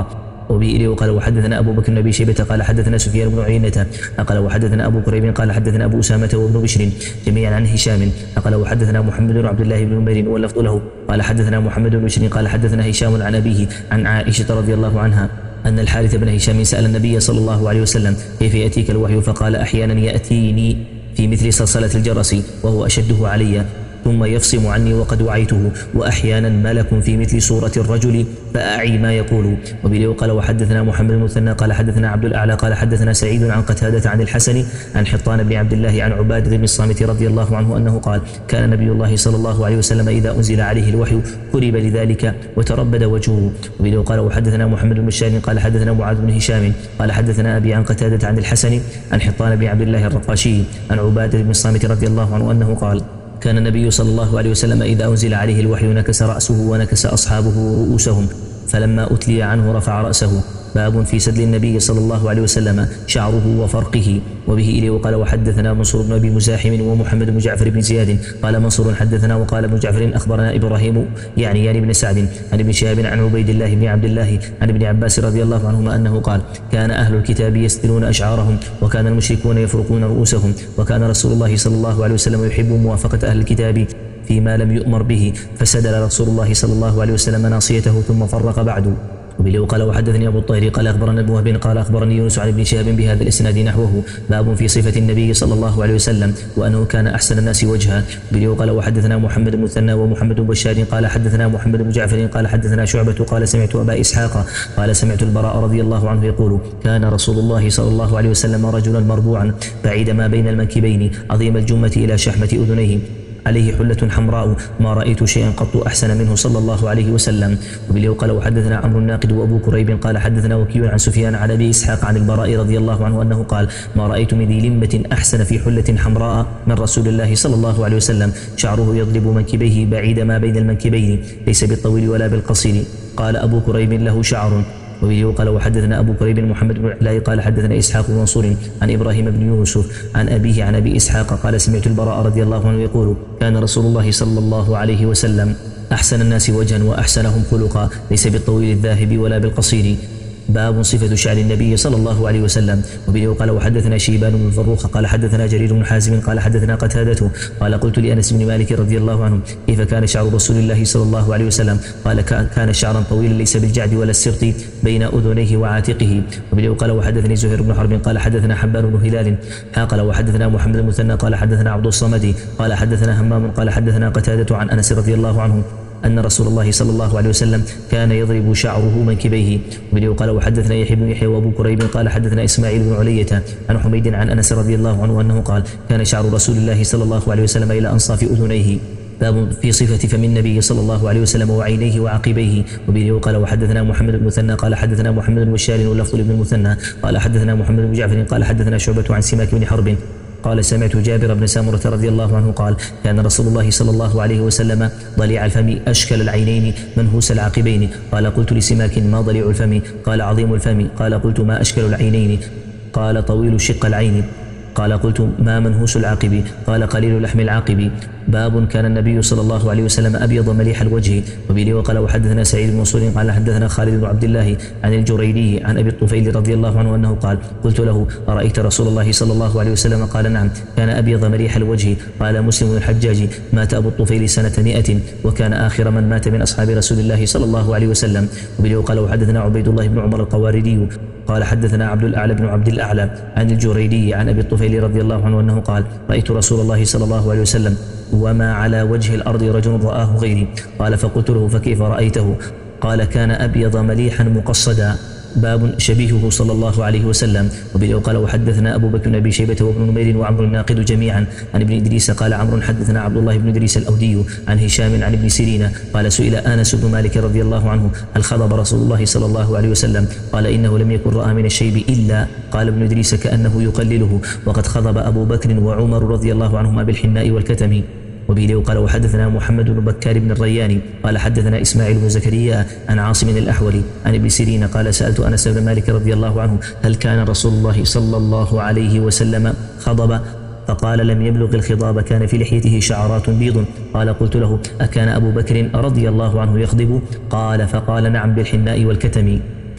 وبه قال وحدثنا أبو بكر بن أبي شيبة قال حدثنا سفيان بن عيينة قال وحدثنا أبو كريب قال حدثنا أبو أسامة وابن بشر جميعا عن هشام قال وحدثنا محمد بن عبد الله بن نمير واللفظ له قال حدثنا محمد بن بشر قال حدثنا هشام عن أبيه عن عائشة رضي الله عنها أن الحارث بن هشام سأل النبي صلى الله عليه وسلم كيف يأتيك الوحي فقال أحيانا يأتيني في مثل صلصلة الجرس وهو أشده علي ثم يفصم عني وقد وعيته وأحيانا ملك في مثل صورة الرجل فأعي ما يقول. وبه قال وحدثنا محمد بن المثنى قال حدثنا عبد الأعلى قال حدثنا سعيد عن قتادة عن الحسن عن حطان بن عبد الله عن عبادة بن الصامت رضي الله عنه أنه قال كان نبي الله صلى الله عليه وسلم إذا أنزل عليه الوحي قرب لذلك وتربد وجهه. وبه قال وحدثنا محمد بن بشار قال حدثنا معاذ بن هشام قال حدثنا أبي عن قتادة عن الحسن عن حطان بن عبد الله الرقاشي عن عبادة بن الصامت رضي الله عنه أنه قال كان النبي صلى الله عليه وسلم إذا أنزل عليه الوحي نكس رأسه ونكس أصحابه رؤوسهم فلما أتلي عنه رفع رأسه. باب في سدل النبي صلى الله عليه وسلم شعره وفرقه. وبه إليه وقال وحدثنا منصور بن أبي مزاحم ومحمد بن جعفر بن زياد قال منصور حدثنا وقال ابن جعفر أخبرنا إبراهيم يعني يعني بن سعد عن ابن شهاب عن عبيد الله بن عبد الله عن ابن عباس رضي الله عنهما أنه قال كان أهل الكتاب يسدلون أشعارهم وكان المشركون يفرقون رؤوسهم وكان رسول الله صلى الله عليه وسلم يحب موافقة أهل الكتاب فيما لم يؤمر به فسدل رسول الله صلى الله عليه وسلم ناصيته ثم فرق بعد. وبه قال وحدثني أبو الطير قال أخبرنا ابن وهب قال أخبرني يونس عن ابن شهاب بهذا الإسناد نحوه. باب في صفة النبي صلى الله عليه وسلم وأنه كان أحسن الناس وجها. وبه قال وحدثنا محمد بن المثنى ومحمد بن بشار قال حدثنا محمد بن جعفر قال حدثنا شعبة قال سمعت أبا إسحاق قال سمعت البراء رضي الله عنه يقول كان رسول الله صلى الله عليه وسلم رجلا مربوعا بعيد ما بين المنكبين عظيم الجمة إلى شحمة أذنيه عليه حلة حمراء ما رأيت شيئا قط أحسن منه صلى الله عليه وسلم. وبه قال وحدثنا عمرو الناقد وأبو كريب قال حدثنا وكيع عن سفيان عن أبي إسحاق عن البراء رضي الله عنه أنه قال ما رأيت من ذي لمة أحسن في حلة حمراء من رسول الله صلى الله عليه وسلم شعره يضرب منكبيه بعيد ما بين المنكبين ليس بالطويل ولا بالقصير. قال أبو كريب له شعر. وبه قال وحدثنا أبو كريب محمد بن علاء قال حدثنا إسحاق بن منصور عن إبراهيم بن يوسف عن أبيه عن أبي إسحاق قال سمعت البراء رضي الله عنه يقول كان رسول الله صلى الله عليه وسلم أحسن الناس وجها وأحسنهم خلقا ليس بالطويل الذاهب ولا بالقصير. باب صفة شعر النبي صلى الله عليه وسلم. وبه قال وحدثنا شيبان بن فروخ قال حدثنا جرير بن حازم قال حدثنا قتادة قال قلت لأنس بن مالك رضي الله عنه كيف كان شعر رسول الله صلى الله عليه وسلم قال كان شعرا طويلا ليس بالجعد ولا السرط بين أذنيه وعاتقه. وبه قال وحدثني زهير بن حرب قال حدثنا حبان بن هلال قال وحدثنا محمد المثنى قال حدثنا عبد الصمد قال حدثنا همام قال حدثنا قتادة عن أنس رضي الله عنه أن رسول الله صلى الله عليه وسلم كان يضرب شعره منكبيه. وبه قال وحدثنا يحيى بن يحيى وأبو كريب قال حدثنا إسماعيل بن علية عن حميد عن أنس رضي الله عنه أنه قال كان شعر رسول الله صلى الله عليه وسلم إلى أنصاف أذنيه. باب في صفة فم النبي صلى الله عليه وسلم وعينيه وعقبيه. وبه قال وحدثنا محمد بن المثنى قال حدثنا محمد بن بشار واللفظ لابن المثنى قال حدثنا محمد بن جعفر قال حدثنا شعبة عن سماك بن حرب قال سمعت جابر بن سامرة رضي الله عنه قال كان رسول الله صلى الله عليه وسلم ضليع الفم أشكل العينين منهوس العقبين. قال قلت لسماك ما ضليع الفم قال عظيم الفم قال قلت ما أشكل العينين قال طويل شق العين قال قلت ما منهوس العاقب قال قليل لحم العاقب. باب كان النبي صلى الله عليه وسلم أبيض مليح الوجه. وبه وقال وحدثنا سعيد بن منصور قال حدثنا خالد بن عبد الله عن الجريري عن أبي الطفيل رضي الله عنه أنه قال قلت له أرأيت رسول الله صلى الله عليه وسلم قال نعم كان أبيض مليح الوجه. قال مسلم الحجاج مات أبو الطفيل سنة مئة وكان آخر من مات من أصحاب رسول الله صلى الله عليه وسلم. وبه وقال وحدثنا عبيد الله بن عمر القواردي قال حدثنا عبد الأعلى بن عبد الأعلى عن الجريري عن أبي الطفيل رضي الله عنه أنه قال رأيت رسول الله صلى الله عليه وسلم وما على وجه الأرض رجل رآه غيري. قال فقلت له فكيف رأيته قال كان أبيض مليحا مقصدا. باب شبيهه صلى الله عليه وسلم. وبه قال وحدثنا أبو بكر بن أبي شيبة وابن نمير وعمرو الناقد جميعا عن ابن إدريس قال عمرو حدثنا عبد الله بن إدريس الأودي عن هشام عن ابن سيرين قال سئل أنس بن مالك رضي الله عنه هل خضب رسول الله صلى الله عليه وسلم قال إنه لم يكن رأى من الشيب إلا قال ابن إدريس كأنه يقلله وقد خضب أبو بكر وعمر رضي الله عنهما بالحناء والكتم. وبه قال وحدثنا محمد بن بكار بن الرياني قال حدثنا إسماعيل بن زكريا عن عاصم الأحولي عن ابن سيرين قال سألت أنس بن مالك رضي الله عنه هل كان رسول الله صلى الله عليه وسلم خضب فقال لم يبلغ الخضاب كان في لحيته شعرات بيض. قال قلت له أكان أبو بكر رضي الله عنه يخضب قال فقال نعم بالحناء والكتم.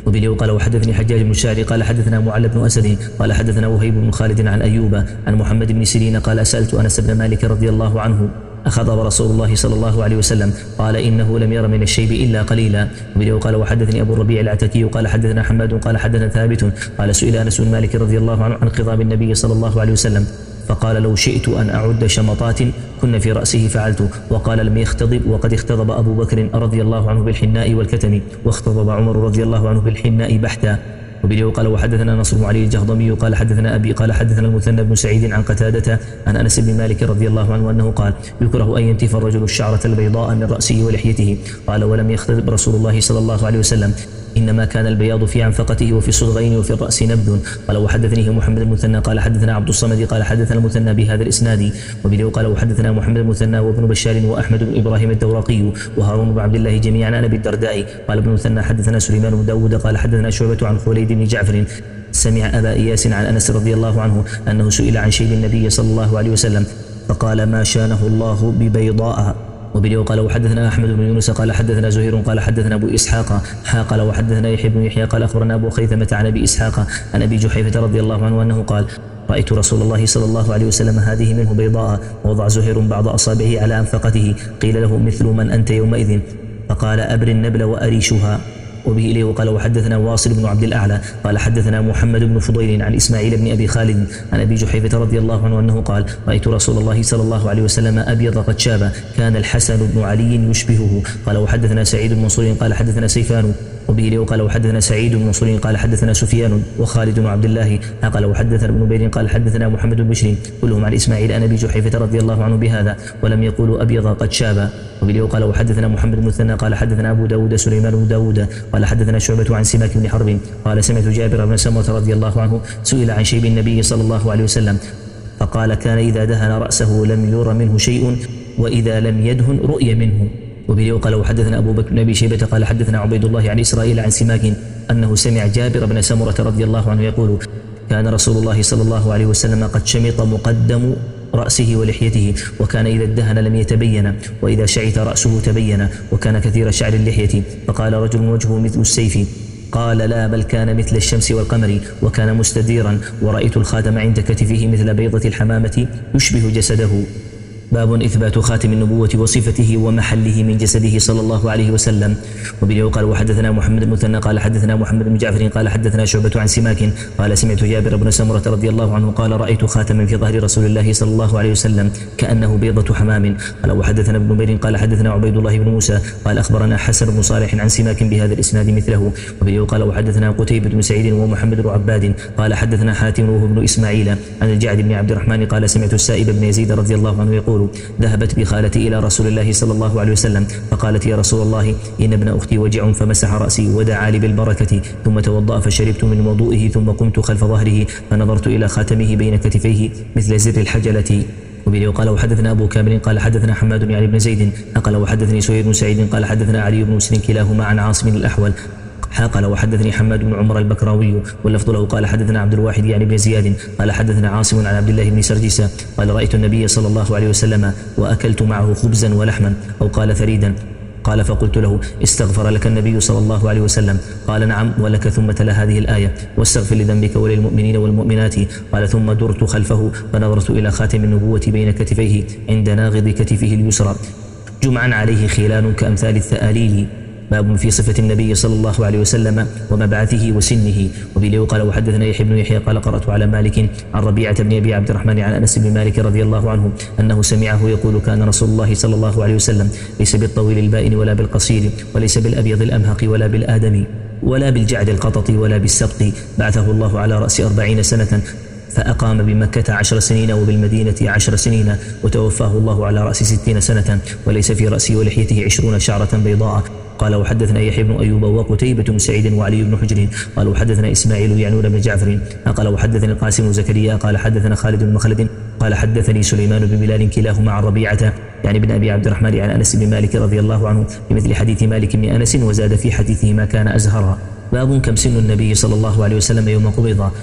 وبه قال وحدثني حجاج بن الشاعري قال حدثنا معل بن أسد قال حدثنا وهيب بن خالد عن أيوب عن محمد بن سيرين قال سألت أنس بن مالك رضي الله عنه أخطب رسول الله صلى الله عليه وسلم قال إنه لم ير من الشيب إلا قليلا. وبه قال وحدثني أبو الربيع العتكي قال حدثنا حماد قال حدثنا ثابت قال سئل أنس بن مالك رضي الله عنه عن خطاب النبي صلى الله عليه وسلم فقال لو شئت أن أعد شمطات كن في رأسه فعلت. وقال لم يختضب وقد اختضب أبو بكر رضي الله عنه بالحناء والكتم واختضب عمر رضي الله عنه بالحناء بحتا. وبه قال وحدثنا نصر بن علي الجهضمي قال حدثنا أبي قال حدثنا المثنى بن سعيد عن قتادة عن أنس بن مالك رضي الله عنه أنه قال يكره أن ينتف الرجل الشعرة البيضاء من رأسه ولحيته. قال ولم يختضب رسول الله صلى الله عليه وسلم إنما كان البياض في عنفقته وفي الصدغين وفي الرأس نبذ. قال وحدثنيه محمد المثنى قال حدثنا عبد الصمد قال حدثنا المثنى بهذا الإسناد. وبه قال وحدثنا محمد المثنى وابن بشار وأحمد بن إبراهيم الدورقي وهارون بن عبد الله جميعا عن أبي الدرداء. قال ابن المثنى حدثنا سليمان بن داود قال حدثنا شعبة عن خوليد بن جعفر سمع أبا إياس عن أنس رضي الله عنه أنه سئل عن شيب النبي صلى الله عليه وسلم فقال ما شانه الله ببيضاء. وبه قال وحدثنا أحمد بن يونس قال حدثنا زهير قال حدثنا أبو إسحاق قال وحدثنا يحيى بن يحيى قال أخبرنا أبو خيثمة عن أبي إسحاق عن أبي جحيفة رضي الله عنه أنه قال رأيت رسول الله صلى الله عليه وسلم هذه منه بيضاء ووضع زهير بعض أصابعه على أنفقته قيل له مثل من أنت يومئذ فقال أبر النبل وأريشها. وبه إليه وقال وحدثنا واصل بن عبد الأعلى قال حدثنا محمد بن فضيل عن إسماعيل بن أبي خالد عن أبي جحيفة رضي الله عنه أنه قال رأيت رسول الله صلى الله عليه وسلم أبيض قد شاب كان الحسن بن علي يشبهه. قال وحدثنا سعيد بن منصور قال حدثنا سيفان. وبه إليه وقال وحدثنا سعيد بن منصور قال حدثنا سفيان وخالد بن عبد الله قال وحدثنا ابن بير قال حدثنا محمد بن بشر كلهم عن إسماعيل عن أبي جحيفة رضي الله عنه بهذا ولم يقولوا أبيض قد شاب. وبه قال وحدثنا محمد بن مثنى قال حدثنا أبو داود سليمان بن داود قال حدثنا شعبة عن سماك بن حرب قال سمعت جابر بن سمرة رضي الله عنه سئل عن شيب النبي صلى الله عليه وسلم فقال كان إذا دهن رأسه لم ير منه شيء وإذا لم يدهن رؤي منه. وبه قال وحدثنا أبو بكر بن أبي شيبة قال حدثنا عبيد الله عن إسرائيل عن سماك أنه سمع جابر بن سمرة رضي الله عنه يقول كان رسول الله صلى الله عليه وسلم قد شمط مقدم رأسه ولحيته وكان إذا ادهن لم يتبين وإذا شعث رأسه تبين وكان كثير شعر اللحية. فقال رجل وجهه مثل السيف قال لا بل كان مثل الشمس والقمر وكان مستديرا ورأيت الخاتم عند كتفه مثل بيضة الحمامة يشبه جسده. باب إثبات خاتم النبوة وصفته ومحله من جسده صلى الله عليه وسلم. وبه قال وحدثنا محمد بن مثنى قال حدثنا محمد بن جعفر قال حدثنا شعبة عن سماك قال سمعت جابر بن سمرة رضي الله عنه قال رأيت خاتما في ظهر رسول الله صلى الله عليه وسلم كأنه بيضة حمام. قال وحدثنا ابن بير قال حدثنا عبيد الله بن موسى قال أخبرنا حسن بن صالح عن سماك بهذا الإسناد مثله. وبه قال وحدثنا قتيبة بن سعيد ومحمد بن عباد قال حدثنا حاتم وهو ابن إسماعيل عن الجعد بن عبد الرحمن قال سمعت السائب بن يزيد رضي الله عنه يقول ذهبت بخالتي إلى رسول الله صلى الله عليه وسلم فقالت يا رسول الله إن ابن أختي وجع فمسح رأسي ودعا لي بالبركة ثم توضأ فشربت من وضوئه ثم قمت خلف ظهره فنظرت إلى خاتمه بين كتفيه مثل زر الحجلة. وبه قال وحدثنا أبو كامل قال حدثنا حماد يعني بن زيد قال وحدثني سهير بن سعيد قال حدثنا علي بن مسلم كلاهما عن عاصم الأحول قال وحدثني حماد بن عمر البكراوي واللفظ له قال حدثنا عبد الواحد يعني بن زياد قال حدثنا عاصم عن عبد الله بن سرجس قال رأيت النبي صلى الله عليه وسلم وأكلت معه خبزا ولحما أو قال ثريدا قال فقلت له استغفر لك النبي صلى الله عليه وسلم قال نعم ولك ثم تلا هذه الآية واستغفر لذنبك وللمؤمنين والمؤمنات قال ثم درت خلفه فنظرت إلى خاتم النبوة بين كتفيه عند ناغض كتفه اليسرى جمعا عليه خلال كأمثال الثآليل. باب في صفة النبي صلى الله عليه وسلم ومبعثه وسنه. وبه قال وحدثنا يحيى بن يحيى قال قرأت على مالك عن ربيعة بن أبي عبد الرحمن عن أنس بن مالك رضي الله عنه أنه سمعه يقول كان رسول الله صلى الله عليه وسلم ليس بالطويل البائن ولا بالقصير وليس بالأبيض الأمهق ولا بالآدمي ولا بالجعد القطط ولا بالسبط بعثه الله على رأس أربعين سنة فأقام بمكة عشر سنين وبالمدينة عشر سنين وتوفاه الله على رأس ستين سنة وليس في رأسه ولحيته عشرون شعرة بيضاء. قال وحدثنا يحيى بن أيوب وقتيبة بن سعيد وعلي بن حجر قال وحدثنا إسماعيل يعنون بن جعفر قال وحدثني القاسم بن زكريا قال حدثنا خالد بن مخلد قال حدثني سليمان بن بلال كلاهما عن ربيعة يعني بن أبي عبد الرحمن عن أنس بن مالك رضي الله عنه بمثل حديث مالك بن أنس وزاد في حديثه ما كان أزهرا. باب كم سن النبي صلى الله عليه وسلم يوم قبض.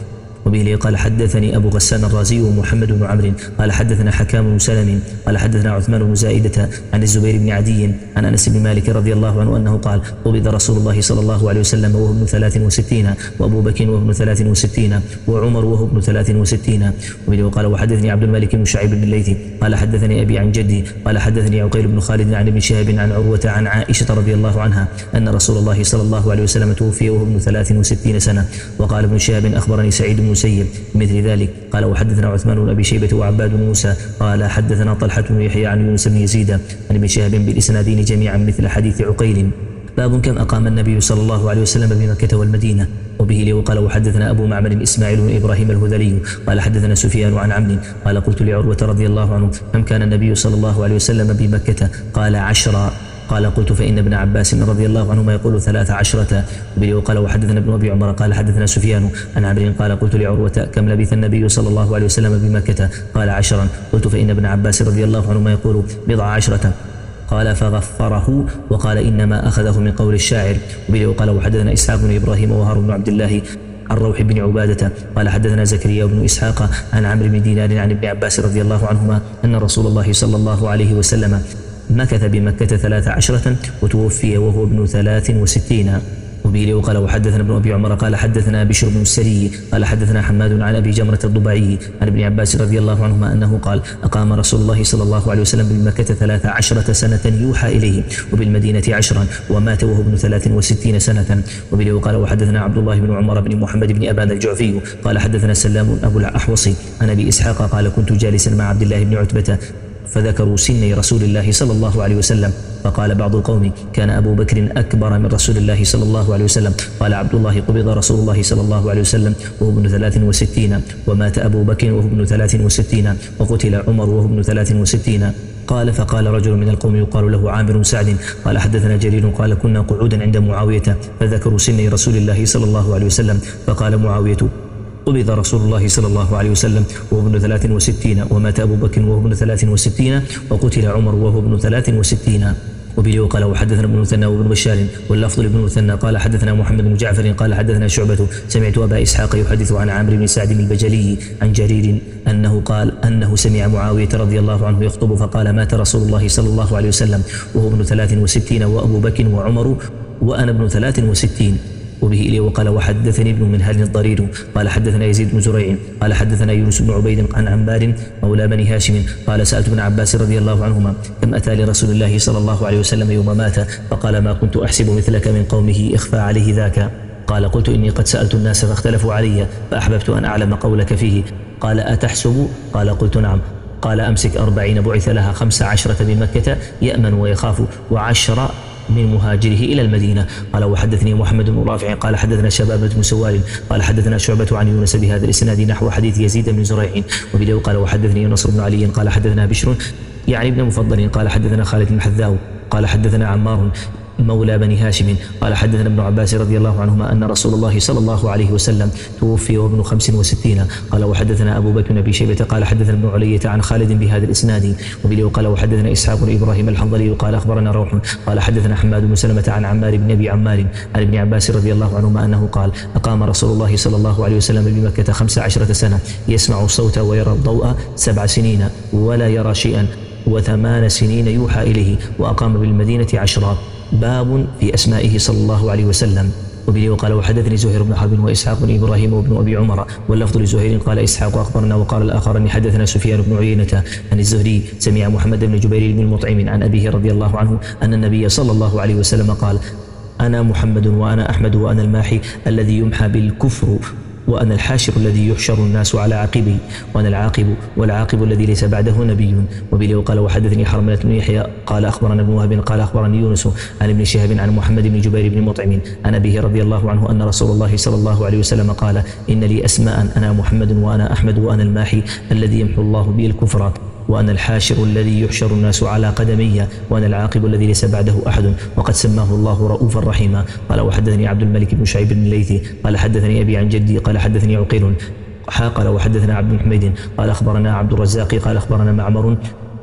وبه قال حدثني أبو غسان الرازي ومحمد بن عمرو قال حدثنا حكام بن سلم قال حدثنا عثمان بن زائدة عن الزبير بن عدي عن أنس بن مالك رضي الله عنه أنه قال قبض رسول الله صلى الله عليه وسلم وهو ابن ثلاث وستين وأبو بكر وهو ابن ثلاث وستين وعمر وهو ابن ثلاث وستين. وبه قال وحدثني عبد الملك بن شعيب بن الليث قال حدثني أبي عن جدي قال حدثني عقيل بن خالد عن ابن شهاب عن عروة عن عائشة رضي الله عنها أن رسول الله صلى الله عليه وسلم توفي وهو ابن ثلاث وستين سنة. وقال ابن شهاب أخبرني سعيد بن مسيب مثل ذلك. قال وحدثنا عثمان بن أبي شيبة وعباد بن موسى قال حدثنا طلحة بن يحيى عن يونس بن يزيد عن ابن شهاب بالإسنادين جميعا مثل حديث عقيل. باب كم أقام النبي صلى الله عليه وسلم بمكة والمدينة. وبه لي وقال وحدثنا أبو معمر إسماعيل بن إبراهيم الهذلي قال حدثنا سفيان عن عمرو قال قلت لعروة رضي الله عنه كم كان النبي صلى الله عليه وسلم بمكة قال عشرا قال قلت فإن ابن عباس رضي الله عنهما يقول ثلاث عشرة. وبه وقال وحدثنا ابن أبي عمر قال حدثنا سفيان عن عمرو قال قلت لعروة كم لبث النبي صلى الله عليه وسلم بمكة قال عشرا قلت فإن ابن عباس رضي الله عنهما يقول بضع عشرة قال فغفره وقال إنما أخذه من قول الشاعر. وبه وقال وحدثنا إسحاق بن إبراهيم وهارون بن عبد الله عن روح بن عبادة قال حدثنا زكريا بن إسحاق عن عمرو بن دينار عن ابن عباس رضي الله عنهما أن رسول الله صلى الله عليه وسلم مكث بمكة ثلاث عشرة وتوفي وهو ابن ثلاث وستين. وبه وقال وحدثنا ابن أبي عمر قال حدثنا بشر بن السري قال حدثنا حماد عن أبي جمرة الضبعي عن ابن عباس رضي الله عنهما أنه قال أقام رسول الله صلى الله عليه وسلم بمكة ثلاث عشرة سنة يوحى إليه وبالمدينة عشرا ومات وهو ابن ثلاث وستين سنة. وبه وقال وحدثنا عبد الله بن عمر بن محمد بن أبان الجعفي قال حدثنا سلام أبو الأحوص عن أبي إسحاق قال كنت جالسا مع عبد الله بن عتبة فذكروا سني رسول الله صلى الله عليه وسلم فقال بعض القوم كان أبو بكر أكبر من رسول الله صلى الله عليه وسلم. قال عبد الله قبض رسول الله صلى الله عليه وسلم وهو ابن ثلاث وستين ومات أبو بكر وهو ابن ثلاث وستين وقتل عمر وهو ابن ثلاث وستين. قال فقال رجل من القوم يقال له عامر سعد قال حدثنا جرير قال كنا قعودا عند معاوية فذكروا سني رسول الله صلى الله عليه وسلم فقال معاوية قبض رسول الله صلى الله عليه وسلم وهو ابن ثلاث وستين ومات أبو بكر وهو ابن ثلاث وستين وقتل عمر وهو ابن ثلاث وستين. وبه قال وحدثنا ابن مثنى وابن بشار واللفظ لابن مثنى قال حدثنا محمد بن جعفر قال حدثنا شعبة سمعت أبا إسحاق يحدث عن عمرو بن سعد البجلي عن جرير أنه قال أنه سمع معاوية رضي الله عنه يخطب فقال مات رسول الله صلى الله عليه وسلم وهو ابن ثلاث وستين وأبو بكر وعمر وأنا ابن ثلاث وستين. وبه إليه وقال وحدثني ابن منهل الضرير قال حدثنا يزيد بن زريع قال حدثنا يونس بن عبيد عن عمار مولى بني هاشم قال سألت ابن عباس رضي الله عنهما كم أتى لرسول الله صلى الله عليه وسلم يوم مات فقال ما كنت أحسب مثلك من قومه إخفى عليه ذاك. قال قلت إني قد سألت الناس فاختلفوا علي فأحببت أن أعلم قولك فيه. قال أتحسب؟ قال قلت نعم. قال أمسك أربعين بعث لها خمس عشرة بمكة يأمن ويخاف وعشر من مهاجره إلى المدينة. قال وحدثني محمد بن رافع قال حدثنا شبابة بن سوار قال حدثنا شعبة عن يونس بهذا الإسناد نحو حديث يزيد بن زريع. وبه قال وحدثني نصر بن علي قال حدثنا بشر يعني ابن مفضل قال حدثنا خالد بن حذاء قال حدثنا عمار مولى بني هاشم قال حدثنا ابن عباس رضي الله عنهما أن رسول الله صلى الله عليه وسلم توفي وابن خمس وستين. قال وحدثنا أبو بكر بن شيبة قال حدثنا ابن علية عن خالد بهذا الإسناد. وبه قال وحدثنا إسحاق بن إبراهيم الحنظلي قال أخبرنا روح قال حدثنا حماد بن سلمة عن عمار بن أبي عمار عن ابن عباس رضي الله عنهما أنه قال أقام رسول الله صلى الله عليه وسلم بمكة خمس عشرة سنة يسمع الصوت ويرى الضوء سبع سنين ولا يرى شيئا وثمان سنين يوحى إليه وأقام بالمدينة عشرا. باب في أسمائه صلى الله عليه وسلم. وبه وقال وحدثني زهير بن حرب وإسحاق بن إبراهيم وابن أبي عمر واللفظ لزهير قال إسحاق أخبرنا وقال الآخر أن حدثنا سفيان بن عيينة عن الزهري سمع محمد بن جبير بن المطعم عن أبيه رضي الله عنه أن النبي صلى الله عليه وسلم قال أنا محمد وأنا أحمد وأنا الماحي الذي يمحى بالكفر وأنا الحاشر الذي يحشر الناس على عقبي وأنا العاقب والعاقب الذي ليس بعده نبي. وبه قال وحدثني حرملة بن يحيى قال أخبرنا ابن وهب قال أخبرني يونس عن ابن شهاب عن محمد بن جبير بن مطعم عن أبيه رضي الله عنه أن رسول الله صلى الله عليه وسلم قال إن لي أسماء أنا محمد وأنا أحمد وأنا الماحي الذي يمحو الله به الكفر وأنا الحاشر الذي يحشر الناس على قدمي وأنا العاقب الذي ليس بعده أحد وقد سماه الله رؤوفا رحيما. قال وحدثني عبد الملك بن شعيب بن الليثي قال حدثني أبي عن جدي قال حدثني عقيل قال وحدثنا عبد بن حميد قال أخبرنا عبد الرزاق قال أخبرنا معمر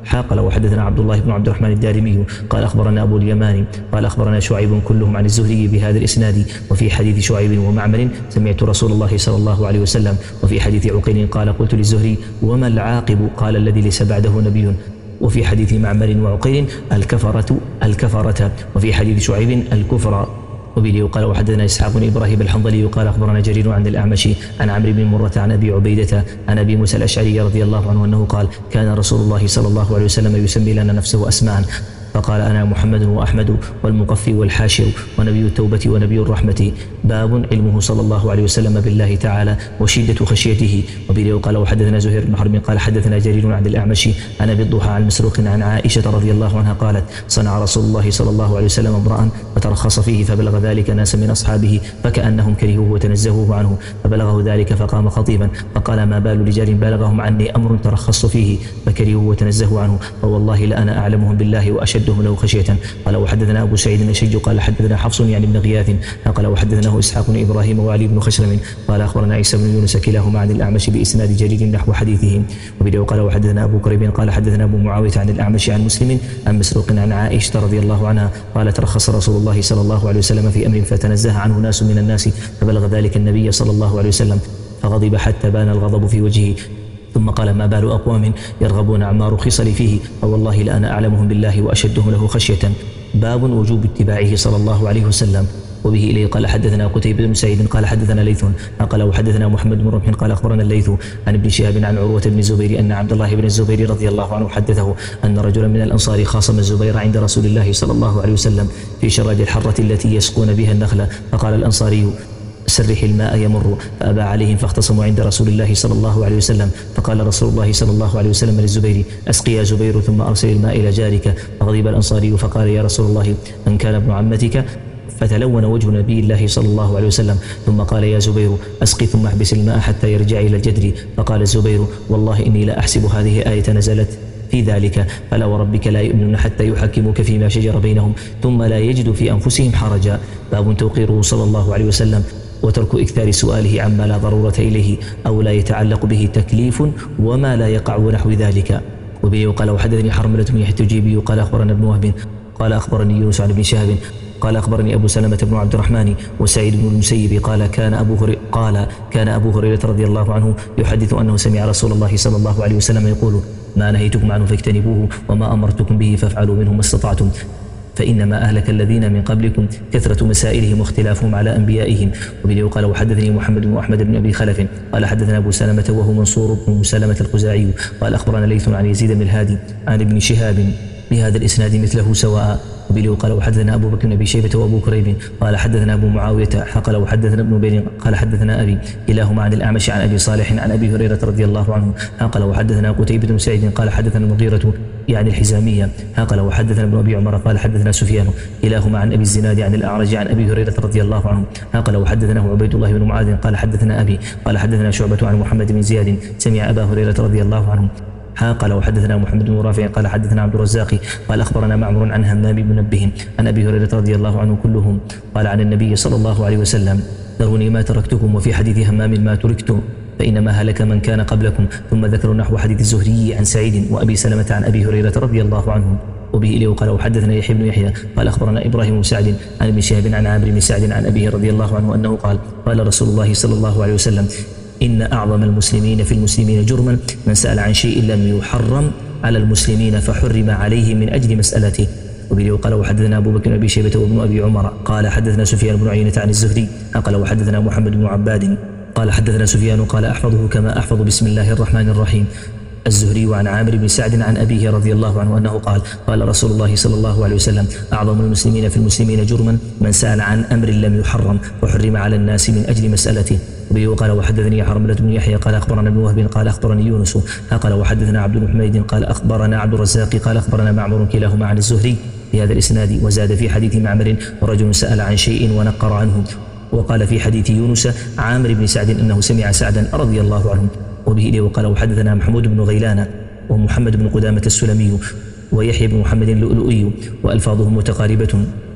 قال وحدثنا عبد الله بن عبد الرحمن الدارمي قال أخبرنا أبو اليماني قال أخبرنا شعيب كلهم عن الزهري بهذا الإسناد. وفي حديث شعيب ومعمر سمعت رسول الله صلى الله عليه وسلم. وفي حديث عقيل قال قلت للزهري وما العاقب قال الذي ليس بعده نبي. وفي حديث معمر وعقيل الكفرة الكفرة. وفي حديث شعيب الكفر. وبه قال وحدثنا إسحاق بن إبراهيم الحنظلي قال أخبرنا جرير عن الأعمش عن عمرو بن مرة عن أبي عبيدة عن أبي موسى الأشعري رضي الله عنه أنه قال كان رسول الله صلى الله عليه وسلم يسمي لنا نفسه أسماء فقال أنا محمد وأحمد والمقفي والحاشر ونبي التوبة ونبي الرحمة. باب علمه صلى الله عليه وسلم بالله تعالى وشدة خشيته. وبه قال وحدثنا زهير بن حرب قال حدثنا جرير عن الأعمش عن أبي الضحى عن مسروق عن عائشة رضي الله عنها قالت صنع رسول الله صلى الله عليه وسلم امرأ فترخص فيه فبلغ ذلك ناس من أصحابه فكأنهم كرهوه وتنزهوه عنه فبلغه ذلك فقام خطيبا فقال ما بال رجال بالغهم عني أمر ترخصت فيه فكرهوه وتنزهوا عنه فوالله لأنا أعلمهم بالله وأشد له خشية. قال وحدثنا أبو سعيد الأشج قال حدثنا حفص يعني بن غياث قال وحدثناه إسحاق بن إبراهيم وعلي بن خشرم قال أخبرنا عيسى بن يونس كلاهما عن الأعمش بإسناد جرير نحو حديثه. وبه قال وحدثنا أبو كريب قال حدثنا أبو معاوية عن الأعمش عن مسلم عن مسروق عن عائشة رضي الله عنها قالت رخص رسول الله صلى الله عليه وسلم في أمر فتنزه عنه ناس من الناس فبلغ ذلك النبي صلى الله عليه وسلم فغضب حتى بان الغضب في وجهه ثم قال ما بال أقوام يرغبون عما رخص لي فيه فوالله لأنا أعلمهم بالله وأشدهم له خشية. باب وجوب اتباعه صلى الله عليه وسلم. وبه إليه قال حدثنا قتيبة بن سعيد قال حدثنا ليث قال وحدثنا محمد بن رمح قال أخبرنا الليث عن ابن شهاب عن عروة بن الزبير أن عبد الله بن الزبير رضي الله عنه حدثه أن رجلا من الأنصار خاصم الزبير عند رسول الله صلى الله عليه وسلم في شراد الحرة التي يسقون بها النخل فقال الأنصاري سرح الماء يمر فأبى عليهم فاختصموا عند رسول الله صلى الله عليه وسلم فقال رسول الله صلى الله عليه وسلم للزبير أسقي يا زبير ثم أرسل الماء إلى جارك فغضب الأنصاري فقال يا رسول الله أن كان ابن عمتك فتلون وجه نبي الله صلى الله عليه وسلم ثم قال يا زبير أسقي ثم احبس الماء حتى يرجع إلى الجدر فقال الزبير والله إني لا أحسب هذه آية نزلت في ذلك فلا وربك لا يؤمنون حتى يحكموك فيما شجر بينهم ثم لا يجدوا في أنفسهم حرجا. باب توقيره صلى الله عليه وسلم وترك إكثار سؤاله عما لا ضرورة إليه أو لا يتعلق به تكليف وما لا يقع ونحو ذلك. وبه قال وحدثني حرملة بن يحيى التجيبي قال أخبرنا ابن وهب قال أخبرني يونس عن ابن شهاب قال أخبرني أبو سلمة بن عبد الرحمن وسعيد بن المسيب قال كان أبو هريرة قال كان أبو هريرة رضي الله عنه يحدث أنه سمع رسول الله صلى الله عليه وسلم يقول ما نهيتكم عنه فاجتنبوه وما أمرتكم به فافعلوا منه ما استطعتم فإنما أهلك الذين من قبلكم كثرة مسائلهم واختلافهم على أنبيائهم. وبه قال وحدثني محمد بن أحمد بن أبي خلف قال حدثنا أبو سلمة وهو منصور بن مسلمة الخزاعي قال أخبرنا ليث عن يزيد بن الهادي عن ابن شهاب بهذا الإسناد مثله سواء. وبه قال وحدثنا أبو بكر بن أبي شيبة وأبو كريب قال حدثنا أبو معاوية قال وحدثنا ابن بين قال حدثنا أبي كلاهما عن الأعمش عن أبي صالح عن أبي هريرة رضي الله عنه قال وحدثنا قتيبة بن سعيد قال حدثنا المغيرة يعني الحزامية قال وحدثنا ابن أبي عمر قال حدثنا سفيان كلاهما عن أبي الزناد عن الأعرج عن أبي هريرة رضي الله عنه قال وحدثناه عبيد الله بن معاذ قال حدثنا أبي قال حدثنا شعبة عن محمد بن زياد سمع أبا هريرة رضي الله عنه قال وحدثنا محمد بن رافع قال حدثنا عبد الرزاق قال أخبرنا معمر عن همام بن منبه عن أبي هريرة رضي الله عنه كلهم قال عن النبي صلى الله عليه وسلم ذروني ما تركتكم وفي حديث همام ما تركتم فإنما هلك من كان قبلكم ثم ذكروا نحو حديث الزهري عن سعيد وأبي سلمة عن أبي هريرة رضي الله عنهم. وبه إليه قال وحدثنا يحيى بن يحيى قال أخبرنا إبراهيم بن سعد عن ابن شهاب عن عامر بن سعد عن أبيه رضي الله عنه أنه قال قال رسول الله صلى الله عليه وسلم إن أعظم المسلمين في المسلمين جرما من سأل عن شيء لم يحرم على المسلمين فحرم عليه من أجل مسألته. وبه قال وحدثنا أبو بكر بن أبي شيبة وابن أبي عمر قال حدثنا سفيان بن عيينة عن الزهري قال وحدثنا محمد بن عباد قال حدثنا سفيان قال أحفظه كما أحفظ بسم الله الرحمن الرحيم الزهري عن عامر بن سعد عن أبيه رضي الله عنه أنه قال قال رسول الله صلى الله عليه وسلم أعظم المسلمين في المسلمين جرما من سأل عن أمر لم يحرم وحرم على الناس من أجل مسألته. وبه قال وحدثني حرملة بن يحيى قال أخبرنا ابن وهب قال أخبرني يونس قال وحدثنا عبد بن حميد قال أخبرنا عبد الرزاق قال أخبرنا معمر كلاهما عن الزهري بهذا الإسناد وزاد في حديث معمر ورجل سأل عن شيء ونقر عنه. وقال في حديث يونس عامر بن سعد أنه سمع سعدا رضي الله عنه. وبه إليه وقال وحدثنا محمود بن غيلان ومحمد بن قدامة السلمي ويحيى بن محمد اللؤلؤي وألفاظهم متقاربة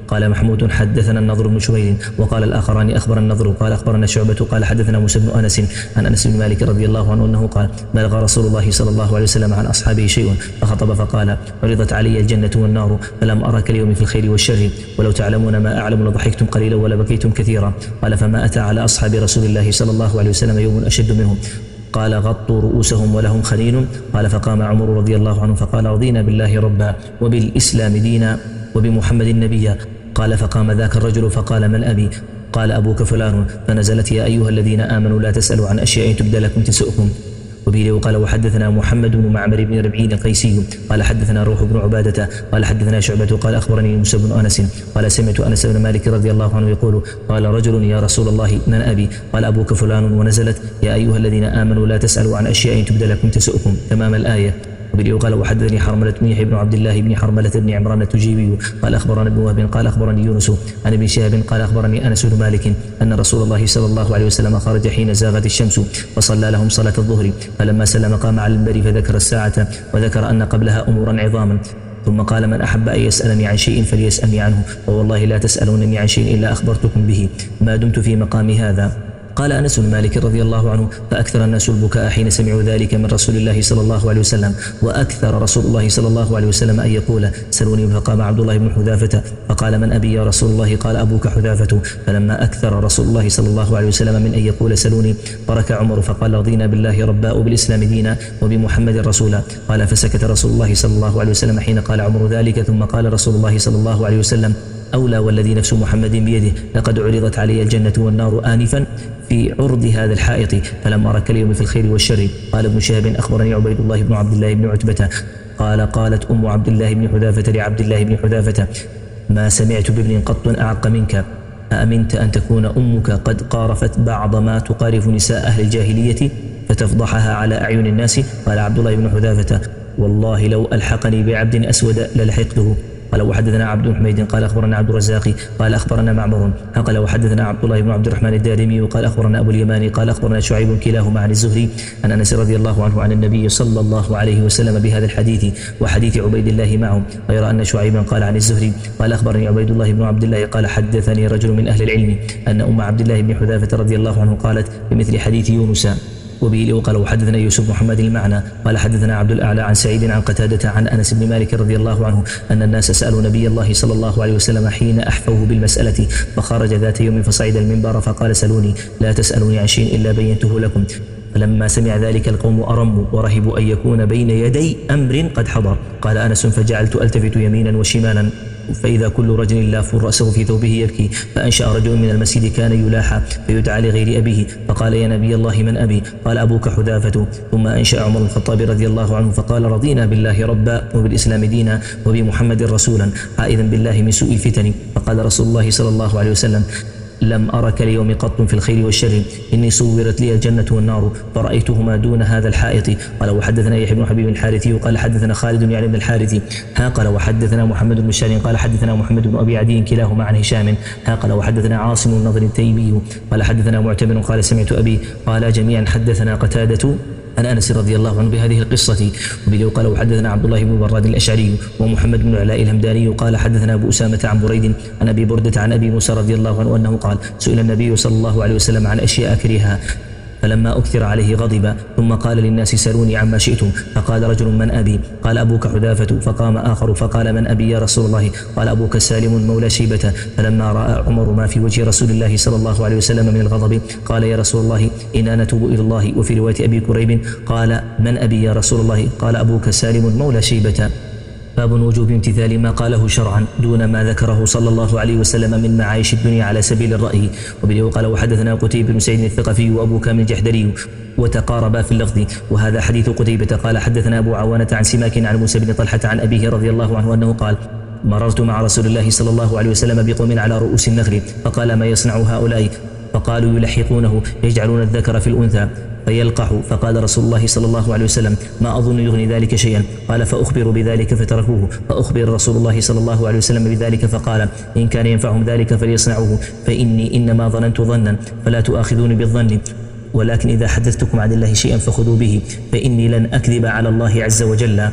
قال محمود حدثنا النضر بن شميل وقال الآخران أخبر النضر قال أخبرنا شعبة قال حدثنا موسى بن أنس عن أنس بن مالك رضي الله عنه أنه قال بلغ رسول الله صلى الله عليه وسلم عن أصحابه شيء فخطب فقال عرضت علي الجنة والنار فلم أرك اليوم في الخير والشر ولو تعلمون ما أعلم لضحكتم قليلا ولبكيتم كثيرا. قال فما أتى على أصحاب رسول الله صلى الله عليه وسلم يوم أشد منهم قال غطوا رؤوسهم ولهم خليل. قال فقام عمر رضي الله عنه فقال رضينا بالله ربا وبالإسلام دينا وبمحمد نبيا. قال فقام ذاك الرجل فقال من أبي؟ قال أبوك فلان. فنزلت يا أيها الذين آمنوا لا تسألوا عن أشياء تبد لكم تسؤكم. وبه وقال وحدثنا محمد بن معمر بن ربعين القيسي قال حدثنا روح بن عبادة قال حدثنا شعبة قال أخبرني موسى بن أنس قال سمعت أنس بن مالك رضي الله عنه يقول قال رجل يا رسول الله من أبي؟ قال أبوك فلان. ونزلت يا أيها الذين آمنوا لا تسألوا عن أشياء تبد لكم تسؤكم تمام الآية. وبه قال وحدثني حرملة بن يحيى بن عبد الله بن حرملة بن عمران التجيبي قال أخبرنا ابن وهب قال أخبرني يونس عن ابن شهاب قال أخبرني أنس بن مالك أن رسول الله صلى الله عليه وسلم خرج حين زاغت الشمس فصلى لهم صلاة الظهر فلما سلم قام على المنبر فذكر الساعة وذكر أن قبلها أمورا عظاما ثم قال من أحب أن يسألني عن شيء فليسألني عنه ووالله لا تسألونني عن شيء إلا أخبرتكم به ما دمت في مقامي هذا. قال أنس بن مالك رضي الله عنه فأكثر الناس البكاء حين سمعوا ذلك من رسول الله صلى الله عليه وسلم وأكثر رسول الله صلى الله عليه وسلم أن يقول سلوني. فقام عبد الله بن حذافة فقال من أبي يا رسول الله؟ قال أبوك حذافة. فلما أكثر رسول الله صلى الله عليه وسلم من أن يقول سلوني برك عمر فقال رضينا بالله ربا وبالإسلام دينا وبمحمد رسولا. قال فسكت رسول الله صلى الله عليه وسلم حين قال عمر ذلك ثم قال رسول الله صلى الله عليه وسلم أولى والذي نفس محمد بيده لقد عرضت علي الجنة والنار آنفا في عرض هذا الحائط فلم أرك اليوم في الخير والشر. قال ابن شهاب أخبرني عبيد الله بن عبد الله بن عتبة قال قالت أم عبد الله بن حذافة لعبد الله بن حذافة ما سمعت بابن قط أعق منك أأمنت أن تكون أمك قد قارفت بعض ما تقارف نساء أهل الجاهلية فتفضحها على أعين الناس؟ قال عبد الله بن حذافة والله لو ألحقني بعبد أسود للحقته. قال وحدثنا عبد حميد قال أخبرنا عبد الرزاق قال أخبرنا معمر قال وحدثنا عبد الله بن عبد الرحمن الدارمي قال أخبرنا أبو اليماني قال أخبرنا شعيب كلاهما عن الزهري عن أنس رضي الله عنه عن النبي صلى الله عليه وسلم بهذا الحديث وحديث عبيد الله معه غير أن شعيبا قال عن الزهري قال أخبرني عبيد الله بن عبد الله قال حدثني رجل من أهل العلم أن أم عبد الله بن حذافة رضي الله عنه قالت بمثل حديث يونس. وبه وقال وحدثنا يوسف محمد المعنى قال حدثنا عبد الأعلى عن سعيد عن قتادة عن أنس بن مالك رضي الله عنه أن الناس سألوا نبي الله صلى الله عليه وسلم حين أحفوه بالمسألة فخرج ذات يوم فصعد المنبر فقال سلوني لا تسألوني عن شيء إلا بينته لكم. فلما سمع ذلك القوم أرموا ورهبوا أن يكون بين يدي أمر قد حضر. قال أنس فجعلت ألتفت يمينا وشمالا فإذا كل رجل لاف رأسه في ثوبه يبكي فأنشأ رجل من المسجد كان يلاحى فيدعى لغير أبيه فقال يا نبي الله من أبي؟ قال أبوك حذافة. ثم أنشأ عمر الخطاب رضي الله عنه فقال رضينا بالله ربا وبالإسلام دينا وبمحمد رسولا عائذا بالله من سوء الفتن. فقال رسول الله صلى الله عليه وسلم لم أرك اليوم قط في الخير والشر إني صورت لي الجنة والنار فرأيتهما دون هذا الحائط. قال وحدثنا يحيى بن حبيب الحارثي قال حدثنا خالد يعني بن الحارثي ها قال وحدثنا محمد بن بشار قال حدثنا محمد بن أبي عدي كلاهما عن هشام ها قال وحدثنا عاصم النضر التيمي قال حدثنا معتمر قال سمعت أبي قال جميعا حدثنا قتادة عن أنس رضي الله عنه بهذه القصة. وبه قال وحدثنا عبد الله بن براد الأشعري ومحمد بن علاء الهمداني قال حدثنا أبو أسامة عن بريد عن أبي بردة عن أبي موسى رضي الله عنه أنه قال سئل النبي صلى الله عليه وسلم عن أشياء كرهها فلما أكثر عليه غضب ثم قال للناس سلوني عما شئتم فقال رجل من أبي؟ قال أبوك حذافة. فقام آخر فقال من أبي يا رسول الله؟ قال أبوك سالم مولى شيبة. فلما رأى عمر ما في وجه رسول الله صلى الله عليه وسلم من الغضب قال يا رسول الله إنا نتوب إلى الله. وفي رواية أبي كريب قال من أبي يا رسول الله؟ قال أبوك سالم مولى شيبة. باب وجوب امتثال ما قاله شرعا دون ما ذكره صلى الله عليه وسلم من معايش الدنيا على سبيل الرأي. وبه قال وحدثنا قتيبة بن سعيد الثقفي وأبو كامل الجحدري وتقاربا في اللفظ وهذا حديث قتيبة. قال حدثنا أبو عوانة عن سماك عن موسى بن طلحة عن أبيه رضي الله عنه أنه قال مررت مع رسول الله صلى الله عليه وسلم بقوم على رؤوس النخل فقال ما يصنع هؤلاء؟ فقالوا يلحقونه يجعلون الذكر في الأنثى فيلقح. فقال رسول الله صلى الله عليه وسلم ما أظن يغني ذلك شيئا. قال فأخبروا بذلك فتركوه. فأخبر رسول الله صلى الله عليه وسلم بذلك فقال إن كان ينفعهم ذلك فليصنعوه فإني إنما ظننت ظنا فلا تؤاخذوني بالظن ولكن إذا حدثتكم عن الله شيئا فخذوا به فإني لن أكذب على الله عز وجل.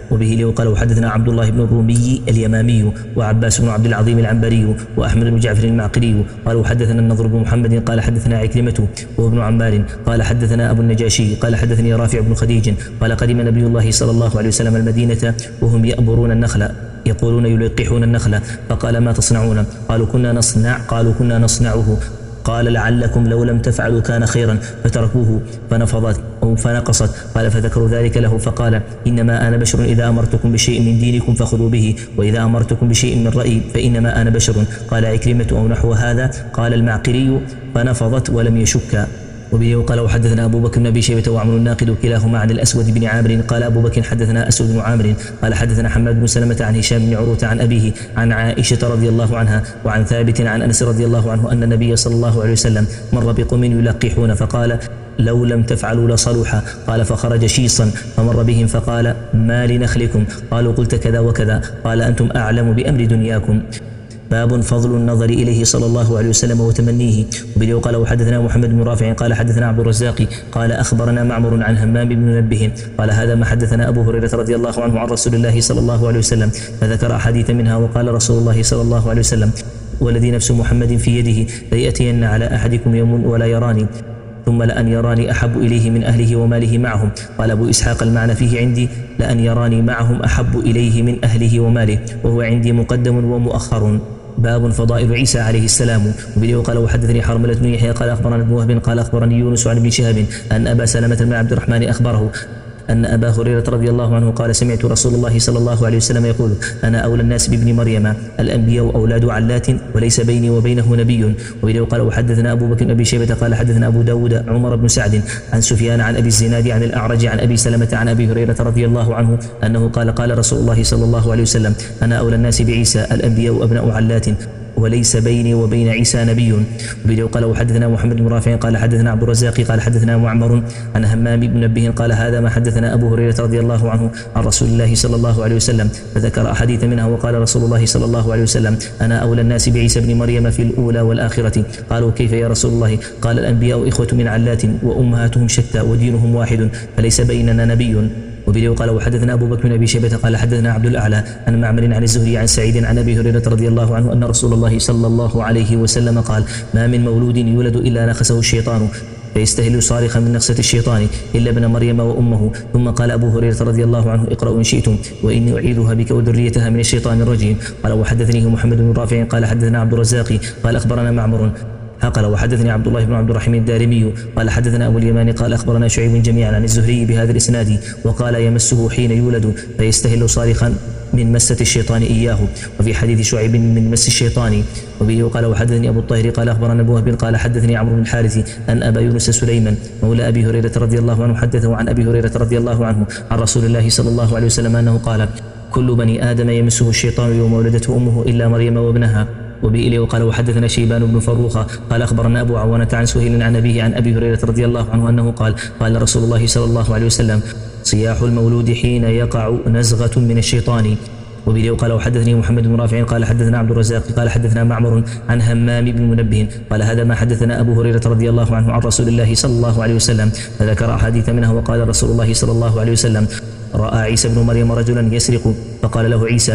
وبه لي قال وحدثنا عبد الله بن الرومي اليمامي وعباس بن عبد العظيم العنبري وأحمد بن جعفر المعقري قال وحدثنا النضر بن محمد قال حدثنا عكرمة وابن عمار قال حدثنا أبو النجاشي قال حدثني رافع بن خديج قال قدم نبي الله صلى الله عليه وسلم المدينة وهم يأبرون النخل يقولون يلقحون النخل فقال ما تصنعون؟ قالوا كنا نصنع قالوا كنا نصنعه قال لعلكم لو لم تفعلوا كان خيرا فتركوه فنفضت أو فنقصت قال فذكروا ذلك له فقال إنما أنا بشر إذا أمرتكم بشيء من دينكم فخذوا به وإذا أمرتكم بشيء من رأيي فإنما أنا بشر. قال عكرمة أو نحو هذا. قال المعقري فنفضت ولم يشك. وبه قال وحدثنا أبو بكر بن أبي شيبة وعمر الناقد كلاهما عن الأسود بن عامر قال أبو بكر حدثنا أسود بن عامر قال حدثنا حماد بن سلمة عن هشام بن عروة عن أبيه عن عائشة رضي الله عنها وعن ثابت عن أنس رضي الله عنه أن النبي صلى الله عليه وسلم مر بقوم يلقحون فقال لو لم تفعلوا لصلح. قال فخرج شيصا فمر بهم فقال ما لنخلكم؟ قالوا قلت كذا وكذا. قال أنتم أعلم بأمر دنياكم. باب فضل النظر إليه صلى الله عليه وسلم وتمنيه. وبه قال وحدثنا محمد بن رافع قال حدثنا عبد الرزاق قال أخبرنا معمر عن همام بن منبه قال هذا ما حدثنا أبو هريرة رضي الله عنه عن رسول الله صلى الله عليه وسلم فذكر أحاديث منها وقال رسول الله صلى الله عليه وسلم والذي نفس محمد في يده ليأتين على أحدكم يوم ولا يراني ثم لأن يراني أحب إليه من أهله وماله معهم. قال أبو إسحاق المعنى فيه عندي لأن يراني معهم أحب إليه من أهله وماله وهو عندي مقدم ومؤخر. باب فضائل عيسى عليه السلام. وبه قال وحدثني حرملة بن يحيى قال أخبرنا ابن وهب قال أخبرني يونس عن ابن شهاب أن أبا سلمة بن عبد الرحمن أخبره أن أبا هريرة رضي الله عنه قال سمعت رسول الله صلى الله عليه وسلم يقول أنا أولى الناس بابن مريم الأنبياء أولاد علات وليس بيني وبينه نبي. وبه قال وحدثنا أبو بكر بن أبي شيبة قال حدثنا أبو داود عمر بن سعد عن سفيان عن أبي الزناد عن الأعرج عن أبي سلمة عن أبي هريرة رضي الله عنه أنه قال قال رسول الله صلى الله عليه وسلم أنا أولى الناس بعيسى الأنبياء أبناء علات وليس بيني وبين عيسى نبي. وبه قال وحدثنا محمد بن رافع قال حدثنا عبد الرزاق قال حدثنا معمر عن همام بن منبه قال هذا ما حدثنا أبو هريرة رضي الله عنه عن رسول الله صلى الله عليه وسلم فذكر أحاديث منها وقال رسول الله صلى الله عليه وسلم أنا أولى الناس بعيسى بن مريم في الأولى والآخرة. قالوا كيف يا رسول الله؟ قال الأنبياء إخوة من علات وأمهاتهم شتى ودينهم واحد فليس بيننا نبي. وبه قال وحدثنا أبو بكر بن أبي شيبة قال حدثنا عبد الأعلى عن معمر عن الزهري عن سعيد عن أبي هريرة رضي الله عنه أن رسول الله صلى الله عليه وسلم قال ما من مولود يولد إلا نخسه الشيطان فيستهل صارخا من نخسة الشيطان إلا ابن مريم وأمه. ثم قال أبو هريرة رضي الله عنه اقرأوا إن شئتم وإني أعيذها بك وذريتها من الشيطان الرجيم. قال وحدثنيه محمد بن رافع قال حدثنا عبد الرزاق قال أخبرنا معمر قال وحدثني عبد الله بن عبد الرحيم الدارمي قال حدثنا أبو اليمان قال أخبرنا شعيب جميعا عن الزهري بهذا الإسناد وقال يمسه حين يولد فيستهل صارخا من مسة الشيطان إياه. وفي حديث شعيب من مس الشيطان. وبه قال وحدثني أبو الطاهر قال أخبرنا أبو وهب قال حدثني عمرو بن الحارث أن أبا يونس سليمان مولى أبي هريرة رضي الله عنه حدثه عن أبي هريرة رضي الله عنه عن رسول الله صلى الله عليه وسلم أنه قال كل بني آدم يمسه الشيطان يوم ولدته أمه إلا مريم وابنها. وبه وقال وحدثنا شيبان بن فروخة قال أخبرنا أبو عوانة عن سهيل عن أبيه عن أبي هريرة رضي الله عنه أنه قال قال رسول الله صلى الله عليه وسلم صياح المولود حين يقع نزغة من الشيطان. وبه قال وحدثني محمد بن رافع قال حدثنا عبد الرزاق قال حدثنا معمر عن همام بن منبه قال هذا ما حدثنا أبو هريرة رضي الله عنه عن رسول الله صلى الله عليه وسلم فذكر أحاديث منها وقال رسول الله صلى الله عليه وسلم رأى عيسى بن مريم رجلا يسرق فقال له عيسى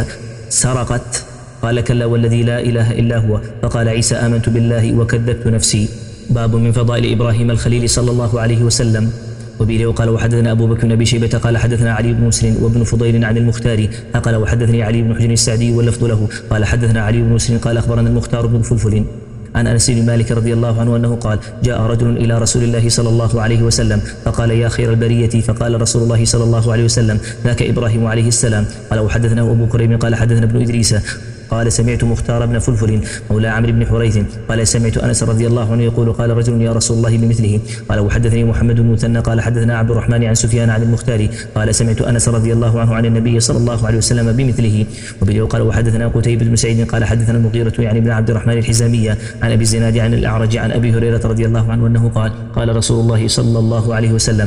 سرقت؟ قال كلا والذي لا إله إلا هو. فقال عيسى آمنت بالله وكذبت نفسي. باب من فضائل إبراهيم الخليل صلى الله عليه وسلم. وبه قال وحدثنا أبو بكر بن أبي شيبة قال حدثنا علي بن مسلم وابن فضيل عن المختار قال وحدثني علي بن حجر السعدي واللفظ له قال حدثنا علي بن مسلم قال أخبرنا المختار بن فلفل عن أنس بن مالك رضي الله عنه أنه قال جاء رجل إلى رسول الله صلى الله عليه وسلم فقال يا خير البرية فقال رسول الله صلى الله عليه وسلم ذاك إبراهيم عليه السلام. قال وحدثنا أبو كريم قال حدثنا ابن إدريس قال سمعت مختار بن فلفل مولى عمرو بن حريث قال سمعت أنس رضي الله عنه يقول قال رجل يا رسول الله بمثله. قال وحدثني محمد بن مثنى قال حدثنا عبد الرحمن عن سفيان عن المختار قال سمعت أنس رضي الله عنه عن النبي صلى الله عليه وسلم بمثله. وبه قال وحدثنا قتيبة بن سعيد قال حدثنا المغيرة يعني بن عبد الرحمن الحزامية عن أبي الزناد عن الأعرج عن أبي هريرة رضي الله عنه أنه قال قال رسول الله صلى الله عليه وسلم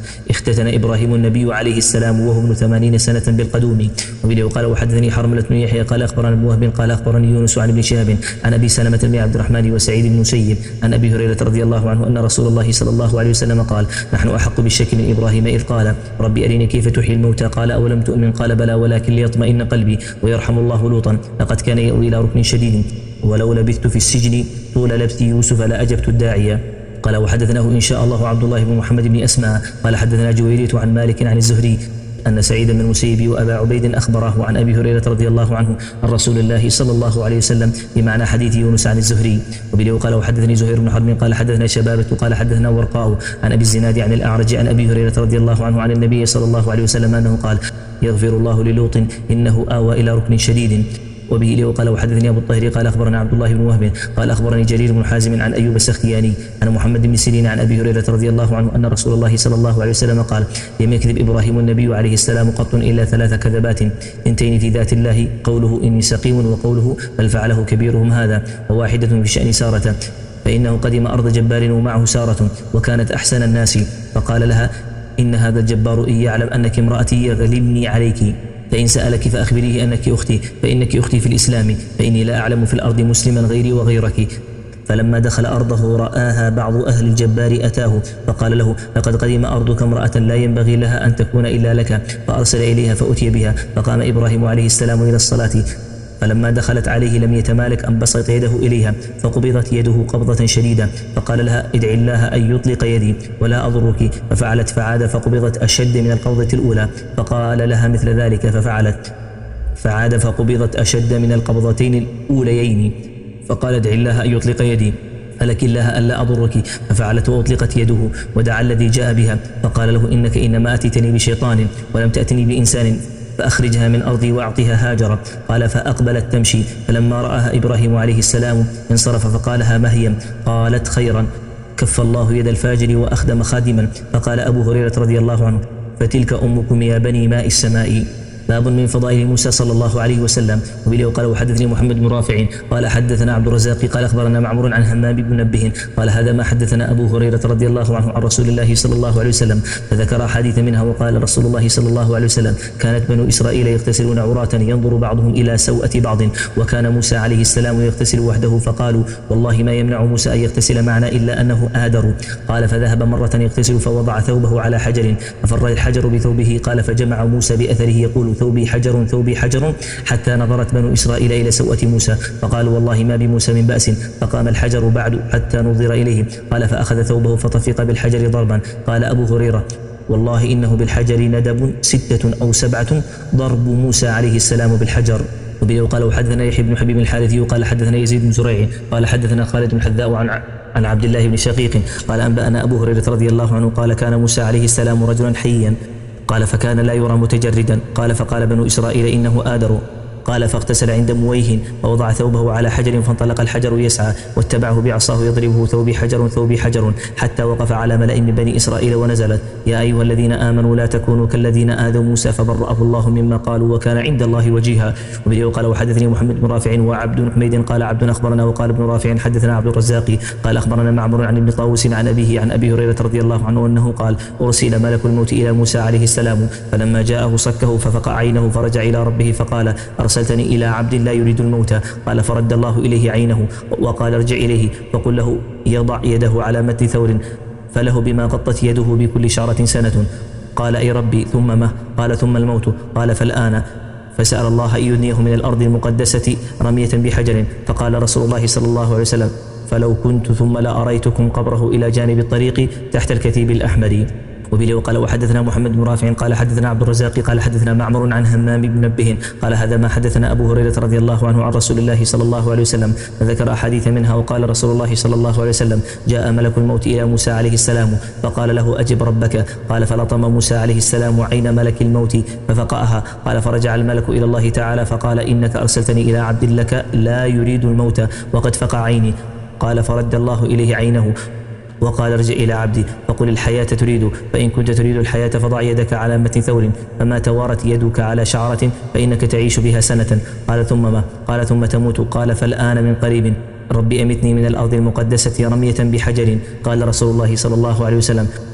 اختتن إبراهيم النبي عليه السلام وهو ابن ثمانين سنة بالقدوم. وبه قال وحدثني حرملة بن يحيى قال أخبرنا ابن وهب قال أخبرني يونس عن ابن شهاب عن أبي سلمة بن عبد الرحمن وسعيد بن مسيب عن أبي هريرة رضي الله عنه أن رسول الله صلى الله عليه وسلم قال نحن أحق بالشك من إبراهيم إذ قال ربي أرني كيف تحيي الموتى قال أولم تؤمن قال بلى ولكن ليطمئن قلبي ويرحم الله لوطا لقد كان يأوي إلى ركن شديد ولو لبثت في السجن طول لبث يوسف لأجبت الداعية. قال وحدثناه إن شاء الله عبد الله بن محمد بن أسماء قال حدثنا جويرية عن مالك عن الزهري أن سعيد بن المسيب وأبا عبيد أخبره عن أبي هريرة رضي الله عنه عن رسول الله صلى الله عليه وسلم بمعنى حديث يونس عن الزهري. وبه قال وحدثني زهير بن حرب قال حدثنا شبابة قال حدثنا ورقاء عن أبي الزناد عن الأعرج عن أبي هريرة رضي الله عنه عن النبي صلى الله عليه وسلم أنه قال يغفر الله للوط إنه آوى إلى ركن شديد. وبه له قال وحدثني أبو الطاهر قال أخبرنا عبد الله بن وهب قال أخبرني جرير بن حازم عن أيوب السختياني عن محمد بن سيرين عن أبي هريرة رضي الله عنه أن رسول الله صلى الله عليه وسلم قال لم يكذب إبراهيم النبي عليه السلام قط إلا ثلاث كذبات اثنتين في ذات الله قوله إني سقيم وقوله بل فعله كبيرهم هذا وواحدة في شأن سارة فإنه قدم أرض جبار ومعه سارة وكانت أحسن الناس فقال لها إن هذا الجبار إن يعلم أنك امرأتي يغلبني عليك فإن سألك فأخبريه أنك أختي فإنك أختي في الإسلام فإني لا أعلم في الأرض مسلما غيري وغيرك. فلما دخل أرضه رآها بعض أهل الجبار أتاه فقال له لقد قدم أرضك امرأة لا ينبغي لها أن تكون إلا لك فأرسل إليها فأتي بها فقام إبراهيم عليه السلام إلى الصلاة فلما دخلت عليه لم يتمالك أن بسط يده إليها فقبضت يده قبضة شديدة فقال لها ادعي الله أن يطلق يدي ولا أضرك ففعلت فعاد فقبضت أشد من القبضة الأولى فقال لها مثل ذلك ففعلت فعاد فقبضت أشد من القبضتين الأوليين فقال ادعي الله أن يطلق يدي فلك الله ألا أضرك ففعلت وأطلقت يده ودعا الذي جاء بها فقال له إنك إنما أتيتني بشيطان ولم تأتني بإنسان فأخرجها من أرضي وأعطها هاجر. قال فأقبلت تمشي فلما رآها إبراهيم عليه السلام انصرف فقالها ما هي قالت خيرا كف الله يد الفاجر وأخدم خادما. فقال أبو هريرة رضي الله عنه فتلك أمكم يا بني ماء السماء. باب من فضائل موسى صلى الله عليه وسلم. وبه قال وحدثني محمد بن رافع قال حدثنا عبد الرزاق قال أخبرنا معمر عن همام بن منبه قال هذا ما حدثنا أبو هريرة رضي الله عنه عن رسول الله صلى الله عليه وسلم فذكر أحاديث منها وقال رسول الله صلى الله عليه وسلم كانت بنو إسرائيل يغتسلون عراة ينظر بعضهم إلى سوءة بعض وكان موسى عليه السلام يغتسل وحده فقالوا والله ما يمنع موسى أن يغتسل معنا إلا أنه آدر. قال فذهب مرة يغتسل فوضع ثوبه على حجر ففر الحجر بثوبه قال فجمع موسى بأثره يقول ثوبي حجر ثوبي حجر حتى نظرت بنو إسرائيل إلى سوءة موسى فقالوا والله ما بموسى من بأس فقام الحجر بعد حتى نظر إليه. قال فأخذ ثوبه فطفق بالحجر ضربا. قال أبو هريرة والله إنه بالحجر ندب ستة أو سبعة ضرب موسى عليه السلام بالحجر. وبه قال وحدثنا يحيى بن حبيب الحارثي قال حدثنا يزيد بن زريع قال حدثنا خالد بن حذاء عن عن عبد الله بن شقيق قال أنبأنا أبو هريرة رضي الله عنه قال كان موسى عليه السلام رجلا حيا قال فكان لا يرى متجردا. قال فقال بنو إسرائيل إنه آدر. قال فاغتسل عند مويه ووضع ثوبه على حجر فانطلق الحجر يسعى واتبعه بعصاه يضربه ثوبي حجر ثوبي حجر حتى وقف على ملأ من بني إسرائيل ونزلت يا أيها الذين آمنوا لا تكونوا كالذين آذوا موسى فبرأه الله مما قالوا وكان عند الله وجيها. وبه قال وحدثني محمد بن رافع وعبد بن حميد قال عبد أخبرنا وقال ابن رافع حدثنا عبد الرزاق قال أخبرنا معمر عن ابن طاووس عن أبيه عن أبي هريرة رضي الله عنه أنه قال أرسل ملك الموت إلى موسى عليه السلام فلما جاءه صكه ففقع عينه فرجع إلى ربه فقال أرسلتني إلى عبد لا يريد الموت. قال فرد الله إليه عينه وقال ارجع إليه فقل له يضع يده على متن ثور فله بما غطت يده بكل شعرة سنة. قال أي ربي ثم ما؟ قال ثم الموت. قال فالآن. فسأل الله أن يدنيه من الأرض المقدسة رمية بحجر. فقال رسول الله صلى الله عليه وسلم فلو كنت ثم لأريتكم قبره إلى جانب الطريق تحت الكثيب الأحمر. وبه قال وحدثنا محمد بن رافع قال حدثنا عبد الرزاق قال حدثنا معمر عن همام بن منبه قال هذا ما حدثنا أبو هريرة رضي الله عنه عن رسول الله صلى الله عليه وسلم فذكر أحاديث منها وقال رسول الله صلى الله عليه وسلم جاء ملك الموت إلى موسى عليه السلام فقال له أجب ربك. قال فلطم موسى عليه السلام عين ملك الموت ففقأها. قال فرجع الملك إلى الله تعالى فقال إنك أرسلتني إلى عبد لك لا يريد الموت وقد فقع عيني. قال فرد الله إليه عينه وقال ارجع إلى عبدي فقل الحياة تريد فإن كنت تريد الحياة فضع يدك على متن ثور فما توارت يدك على شعرة فإنك تعيش بها سنة. قال ثم ما؟ قال ثم تموت. قال فالآن من قريب ربي أمتني من الأرض المقدسة رمية بحجر. قال رسول الله صلى الله عليه وسلم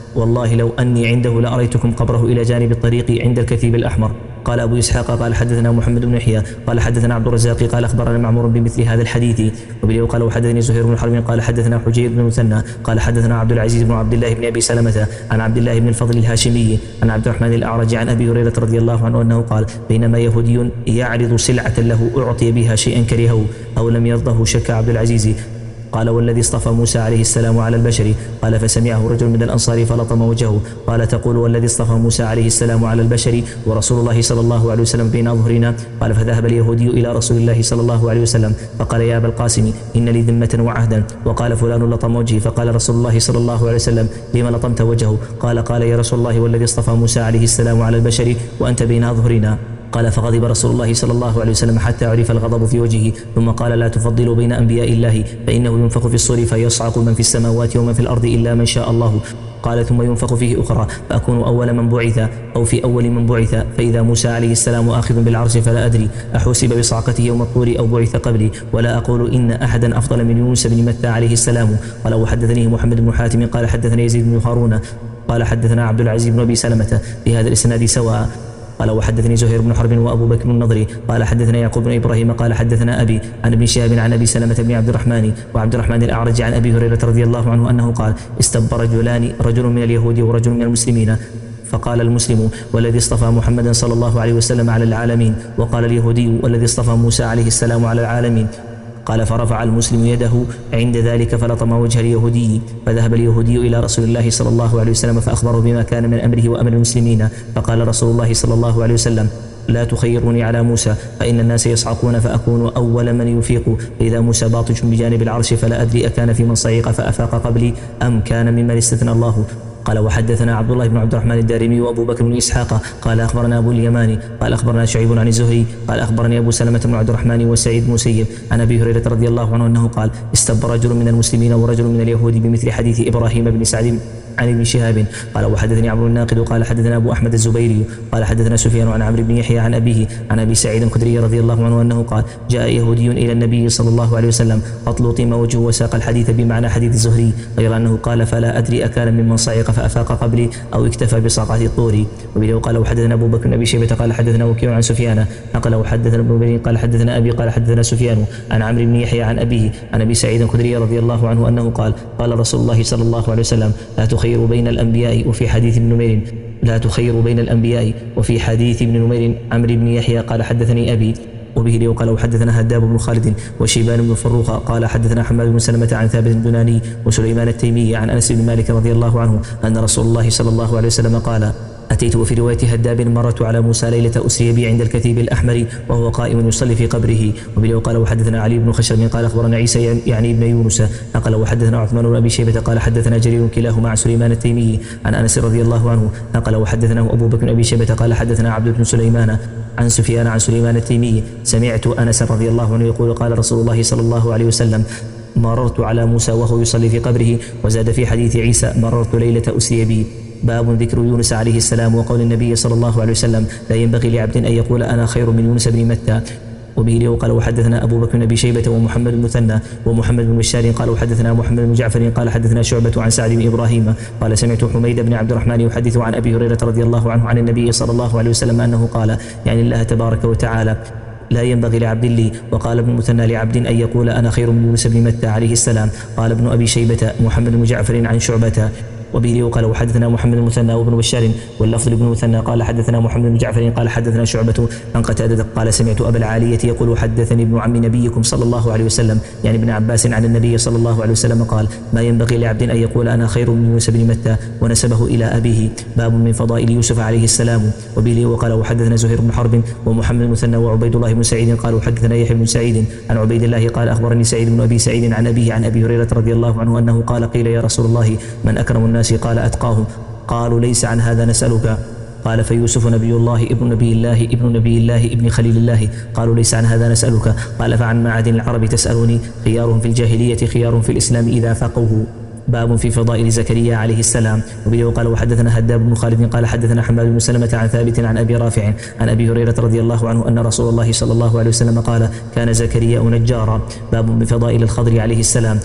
والله لو أني عنده لأريتكم قبره إلى جانب الطريق عند الكثيب الأحمر. قال أبو إسحاق قال حدثنا محمد بن يحيى قال حدثنا عبد الرزاق قال أخبرنا معمر بمثل هذا الحديث. وبه قال وحدثني زهير بن حرب قال حدثنا حجير بن مثنى قال حدثنا عبد العزيز بن عبد الله بن أبي سلمة عن عبد الله بن الفضل الهاشمي عن عبد الرحمن الأعرج عن أبي هريرة رضي الله عنه أنه قال بينما يهودي يعرض سلعة له أعطي بها شيئا كرهه أو لم يرضه شك عبد العزيز قال والذي اصطفى موسى عليه السلام على البشر قال فسمعه رجل من الأنصار فلطم وجهه قال تقول والذي اصطفى موسى عليه السلام على البشر ورسول الله صلى الله عليه وسلم بين أظهرنا. قال فذهب اليهودي إلى رسول الله صلى الله عليه وسلم فقال يا أبا القاسم إن لي ذمة وعهدا. وقال فلان لطم وجهي فقال رسول الله صلى الله عليه وسلم لما لطمت وجهه؟ قال قال يا رسول الله والذي اصطفى موسى عليه السلام على البشر وأنت بين أظهرنا. قال فغضب رسول الله صلى الله عليه وسلم حتى عرف الغضب في وجهه ثم قال لا تفضلوا بين أنبياء الله فإنه ينفخ في الصور فيصعق من في السماوات ومن في الأرض إلا من شاء الله. قال ثم ينفخ فيه أخرى فأكون أول من بعث أو في أول من بعث فإذا موسى عليه السلام آخذ بالعرش فلا أدري أحسب بصعقته يوم الطور أو بعث قبلي ولا أقول إن أحدا أفضل من يونس بن متى عليه السلام. قال وحدثني محمد بن حاتم قال حدثنا يزيد بن هارون قال حدثنا عبد العزيز بن أبي سلمة بهذا الإسناد سواء. قال وحدثني زهير بن حرب وأبو بكر النضري قال حدثنا يعقوب بن إبراهيم قال حدثنا أبي عن ابن شهاب عن أبي سلمة بن عبد الرحمن وعبد الرحمن الأعرج عن أبي هريرة رضي الله عنه أنه قال استب رجلان رجل من اليهود ورجل من المسلمين فقال المسلم والذي اصطفى محمدا صلى الله عليه وسلم على العالمين وقال اليهودي والذي اصطفى موسى عليه السلام على العالمين. قال فرفع المسلم يده عند ذلك فلطم وجه اليهودي فذهب اليهودي إلى رسول الله صلى الله عليه وسلم فأخبره بما كان من أمره وأمر المسلمين. فقال رسول الله صلى الله عليه وسلم لا تخيروني على موسى فإن الناس يصعقون فأكون أول من يفيق فإذا موسى باطش بجانب العرش فلا أدري أكان في من صعق فأفاق قبلي أم كان ممن استثنى الله. قال وحدثنا عبد الله بن عبد الرحمن الدارمي وأبو بكر بن إسحاق قال أخبرنا أبو اليماني قال أخبرنا شعيب عن الزهري قال أخبرني أبو سلمة بن عبد الرحمن وسعيد بن مسيب عن أبي هريرة رضي الله عنه أنه قال استب رجل من المسلمين ورجل من اليهود بمثل حديث إبراهيم بن سعد عن ابن شهاب. قال وحدثني عمرو الناقد قال حدثنا أبو أحمد الزبيري قال حدثنا سفيان عن عمرو بن يحيى عن أبيه عن أبي سعيد الخدري رضي الله عنه أنه قال جاء يهودي إلى النبي صلى الله عليه وسلم قد لطم وجهه وساق الحديث بمعنى حديث الزهري غير أنه قال فلا أدري أكان ممن صعق فأفاق قبلي أو اكتفى بصعقة الطور. وبه قال وحدثنا أبو بكر بن أبي شيبة قال حدثنا وكيع عن سفيان نقل وحدثنا ابن بني قال حدثنا أبي قال حدثنا سفيان عن عمرو بن يحيى عن أبيه عن أبي سعيد الخدري رضي الله عنه أنه قال قال رسول الله صلى الله عليه وسلم لا تخيروا بين الأنبياء وفي حديث ابن نمير لا تخيروا بين الأنبياء وفي حديث ابن نمير عمرو بن يحيى قال حدثني أبي. وبه لي قال وحدثنا هداب بن خالد وشيبان بن فروخ قال حدثنا حماد بن سلمة عن ثابت البناني وسليمان التيمي عن أنس بن مالك رضي الله عنه أن رسول الله صلى الله عليه وسلم قال أتيت وفي رواية هداب مرت على موسى ليلة أسري بي عند الكثيب الأحمر وهو قائم يصلي في قبره. وبه قال وحدثنا علي بن خشرم قال أخبرنا عيسى يعني ابن يونس نقل وحدثنا عثمان بن أبي شيبة قال حدثنا جرير كلاهما عن سليمان التيمي عن أنس رضي الله عنه نقل وحدثناه أبو بكر بن أبي شيبة قال حدثنا عبد بن سليمان عن سفيان عن سليمان التيمي سمعت أنس رضي الله عنه يقول قال رسول الله صلى الله عليه وسلم مررت على موسى وهو يصلي في قبره. وزاد في حديث عيسى مررت ليلة أسري بي. باب ذكر يونس عليه السلام وقول النبي صلى الله عليه وسلم لا ينبغي لعبد أن يقول أنا خير من يونس بن متى. وبه له قال وحدثنا أبو بكر بن أبي شيبة ومحمد المثنى ومحمد بن بشار قال وحدثنا محمد بن جعفر قال حدثنا شعبة عن سعد بن إبراهيم قال سمعت حميد بن عبد الرحمن يحدث عن أبي هريرة رضي الله عنه عن النبي صلى الله عليه وسلم أنه قال يعني الله تبارك وتعالى لا ينبغي لعبد لي. وقال ابن المثنى لعبد أن يقول أنا خير من يونس بن متى عليه السلام. قال ابن أبي شيبة محمد بن جعفر عن شعبة. وبه قال وحدثنا محمد المثنى وابن بشار واللفظ لابن المثنى قال حدثنا محمد بن جعفر قال حدثنا شعبة عن قتادة قال سمعت أبا العالية يقول حدثني ابن عم نبيكم صلى الله عليه وسلم يعني ابن عباس عن النبي صلى الله عليه وسلم قال ما ينبغي لعبد أن يقول أنا خير من يونس بن متى ونسبه إلى أبيه. باب من فضائل يوسف عليه السلام. وبه وقال وحدثنا زهير بن حرب ومحمد المثنى وعبيد الله بن سعيد قالوا حدثنا يحيى بن سعيد عن عبيد الله قال أخبرني سعيد بن أبي سعيد عن أبيه عن أبي هريرة رضي الله عنه أنه قال قيل يا رسول الله من أكرم الناس قال أتقاهم. قالوا ليس عن هذا نسألك. قال فيوسف نبي الله ابن نبي الله ابن نبي الله ابن خليل الله. قالوا ليس عن هذا نسألك. قال فعن معادن العرب تسألني خيارهم في الجاهلية خيار في الإسلام إذا فقهوا. باب في فضائل زكريا عليه السلام. وبه قال وحدثنا هداب بن خالد قال حدثنا حماد بن سلمة عن ثابت عن أبي رافع عن أبي هريرة رضي الله عنه أن رسول الله صلى الله عليه وسلم قال كان زكريا نجارا. باب من فضائل الخضر عليه السلام.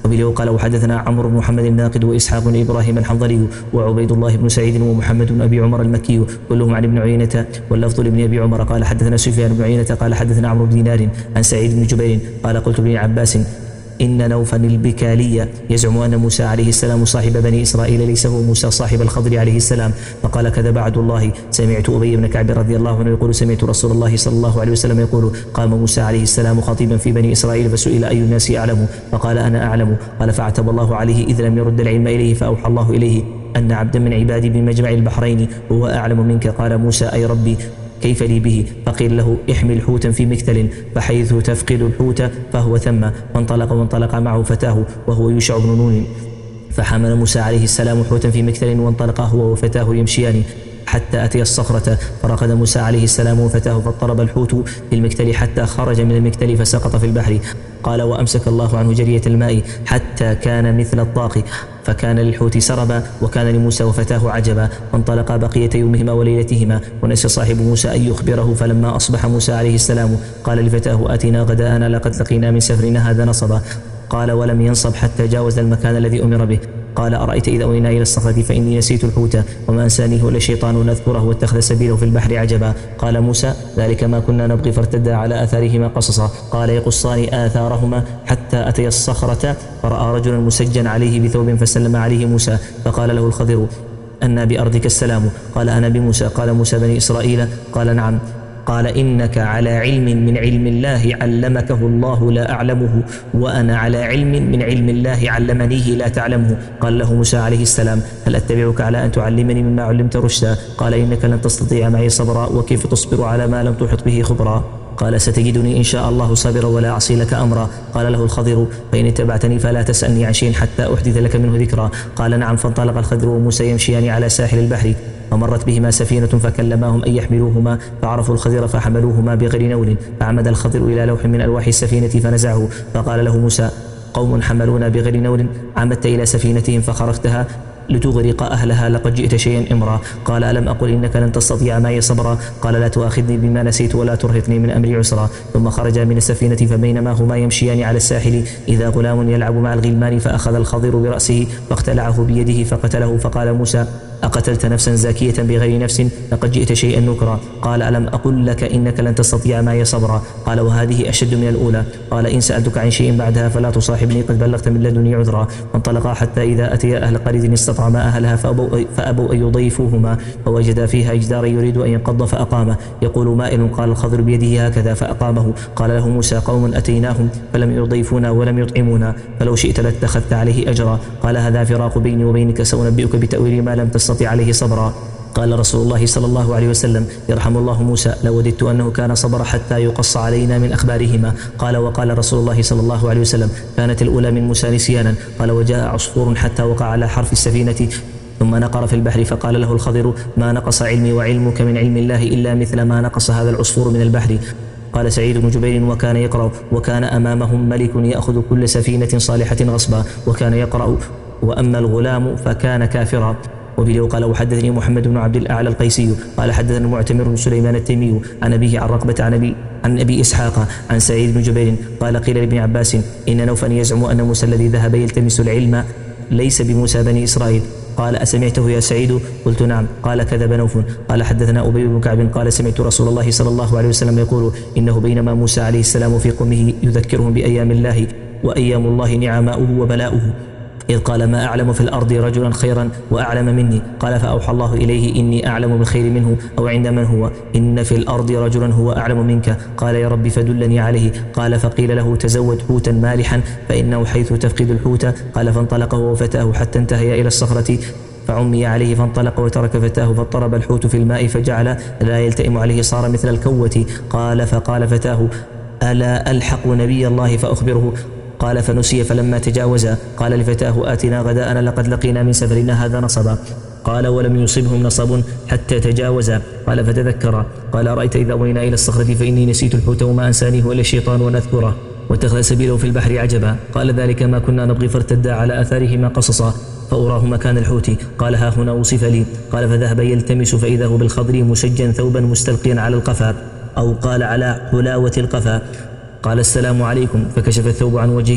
وبه قال وحدثنا عمرو بن محمد الناقد وإسحاق بن إبراهيم الحنظلي وعبيد الله بن سعيد ومحمد بن أبي عمر المكي كلهم عن ابن عيينة واللفظ لابن أبي عمر قال حدثنا سفيان بن عيينة قال حدثنا عمرو بن دينار عن سعيد بن جبير قال قلت لابن عباس إن نوفا البكالي يزعم أن موسى عليه السلام صاحب بني إسرائيل ليس هو موسى صاحب الخضر عليه السلام، فقال كذب عبد الله. سمعت أبي بن كعب رضي الله عنه يقول سمعت رسول الله صلى الله عليه وسلم يقول قام موسى عليه السلام خطيبا في بني إسرائيل فسئل أي الناس أعلم فقال أنا أعلم، قال فعتب الله عليه إذ لم يرد العلم إليه فأوحى الله إليه أن عبدا من عبادي بمجمع البحرين هو أعلم منك. قال موسى أي ربي كيف لي به؟ فقيل له احمل حوتا في مكتل فحيث تفقد الحوت فهو ثم، فانطلق وانطلق معه فتاه وهو يوشع بن نون، فحمل موسى عليه السلام حوتا في مكتل وانطلق هو وفتاه يمشيان حتى أتي الصخرة فرقد موسى عليه السلام وفتاه فاضطرب الحوت في المكتل حتى خرج من المكتل فسقط في البحر. قال وأمسك الله عنه جرية الماء حتى كان مثل الطاق فكان للحوت سربا وكان لموسى وفتاه عجبا، وانطلقا بقية يومهما وليلتهما ونسي صاحب موسى أن يخبره، فلما أصبح موسى عليه السلام قال لفتاه آتنا غداءنا لقد لقينا من سفرنا هذا نصبا. قال ولم ينصب حتى جاوز المكان الذي أمر به. قال أرأيت إذا أوينا إلى الصخرة فإني نسيت الحوت وما أنسانيه إلا الشيطان نذكره واتخذ سبيله في البحر عجبا. قال موسى ذلك ما كنا نبغي فارتدا على آثارهما قصصا. قال يقصان آثارهما حتى أتي الصخرة فرأى رجلا مسجا عليه بثوب فسلم عليه موسى فقال له الخضر أنى بأرضك السلام؟ قال أنا بموسى. قال موسى بني إسرائيل؟ قال نعم. قال إنك على علم من علم الله علمكه الله لا أعلمه وأنا على علم من علم الله علمنيه لا تعلمه. قال له موسى عليه السلام هل أتبعك على أن تعلمني مما علمت رشدا؟ قال إنك لن تستطيع معي صبرا وكيف تصبر على ما لم تحط به خبرا؟ قال ستجدني إن شاء الله صابرا ولا أعصي لك أمرا. قال له الخضر فإن اتبعتني فلا تسألني عن شيء حتى أحدث لك منه ذكرا. قال نعم. فانطلق الخضر وموسى يمشيان على ساحل البحر فمرت بهما سفينة فكلماهم أن يحملوهما فعرفوا الخضر فحملوهما بغير نول، فعمد الخضر إلى لوح من ألواح السفينة فنزعه فقال له موسى قوم حملونا بغير نول عمدت إلى سفينتهم فخرقتها لتغرق أهلها لقد جئت شيئا إمرا. قال ألم أقل إنك لن تستطيع معي صبرا؟ قال لا تؤاخذني بما نسيت ولا ترهقني من أمري عسرا. ثم خرجا من السفينة فبينما هما يمشيان على الساحل إذا غلام يلعب مع الغلمان فأخذ الخضر برأسه فاقتلعه بيده فقتله. فقال موسى أقتلت نفسا زاكية بغير نفس لقد جئت شيئا نكرا. قال ألم أقل لك إنك لن تستطيع معي صبرا؟ قال وهذه أشد من الأولى. قال إن سألتك عن شيء بعدها فلا تصاحبني قد بلغت من لدني عذرا. فانطلقا حتى إذا أتيا أهل قرية استطعما أهلها فأبوا, فأبوا أن يضيفوهما فوجدا فيها جدارا يريد أن ينقض فأقامه يقول مائل. قال الخضر بيده هكذا فأقامه. قال له موسى قوم أتيناهم فلم يضيفونا ولم يطعمونا فلو شئت لاتخذت عليه أجرا. قال هذا فراق بيني وبينك سأنبئك بتأويل ما لم تستطع عليه صبرا. قال رسول الله صلى الله عليه وسلم يرحم الله موسى لوددت أنه كان صبر حتى يقص علينا من أخبارهما. قال وقال رسول الله صلى الله عليه وسلم كانت الأولى من موسى نسيانا. قال وجاء عصفور حتى وقع على حرف السفينة ثم نقر في البحر فقال له الخضر ما نقص علمي وعلمك من علم الله إلا مثل ما نقص هذا العصفور من البحر. قال سعيد بن جبير وكان يقرأ وكان أمامهم ملك يأخذ كل سفينة صالحة غصبا وكان يقرأ وأما الغلام فكان كافرا. وبه قال وحدثني محمد بن عبد الأعلى القيسي قال حدثنا المعتمر بن سليمان التيمي عن أبيه عن رقبة عن أبي عن أبي إسحاق عن سعيد بن جبير قال قيل لابن عباس إن نوفا يزعم أن موسى الذي ذهب يلتمس العلم ليس بموسى بني إسرائيل. قال أسمعته يا سعيد؟ قلت نعم. قال كذب نوف. قال حدثنا أبي بن كعب قال سمعت رسول الله صلى الله عليه وسلم يقول إنه بينما موسى عليه السلام في قومه يذكرهم بأيام الله وأيام الله نعماؤه وبلاؤه إذ قال ما أعلم في الأرض رجلا خيرا وأعلم مني. قال فأوحى الله إليه إني أعلم بالخير منه أو عند من هو إن في الأرض رجلا هو أعلم منك. قال يا رب فدلني عليه. قال فقيل له تزود حوتا مالحا فإنه حيث تفقد الحوت. قال فانطلق هو وفتاه حتى انتهيا إلى الصخرة فعمي عليه فانطلق وترك فتاه فاضطرب الحوت في الماء فجعل لا يلتئم عليه صار مثل الكوة. قال فقال فتاه ألا ألحق نبي الله فأخبره؟ قال فنسي فلما تجاوزا قال لفتاه آتنا غداءنا لقد لقينا من سفرنا هذا نصبا. قال ولم يصبهم نصب حتى تجاوزا. قال فتذكر قال أرأيت إذا أوينا إلى الصخرة فإني نسيت الحوت وما أنسانيه إلا الشيطان ونذكره واتخذ سبيله في البحر عجبا. قال ذلك ما كنا نبغي فارتدا على آثارهما قصصا فأراه مكان الحوت. قال ها هنا وصف لي. قال فذهب يلتمس فإذا هو بالخضر مسجا ثوبا مستلقيا على القفا أو قال على حلاوة القفا. قال السلام عليكم فكشف الثوب عن وجهه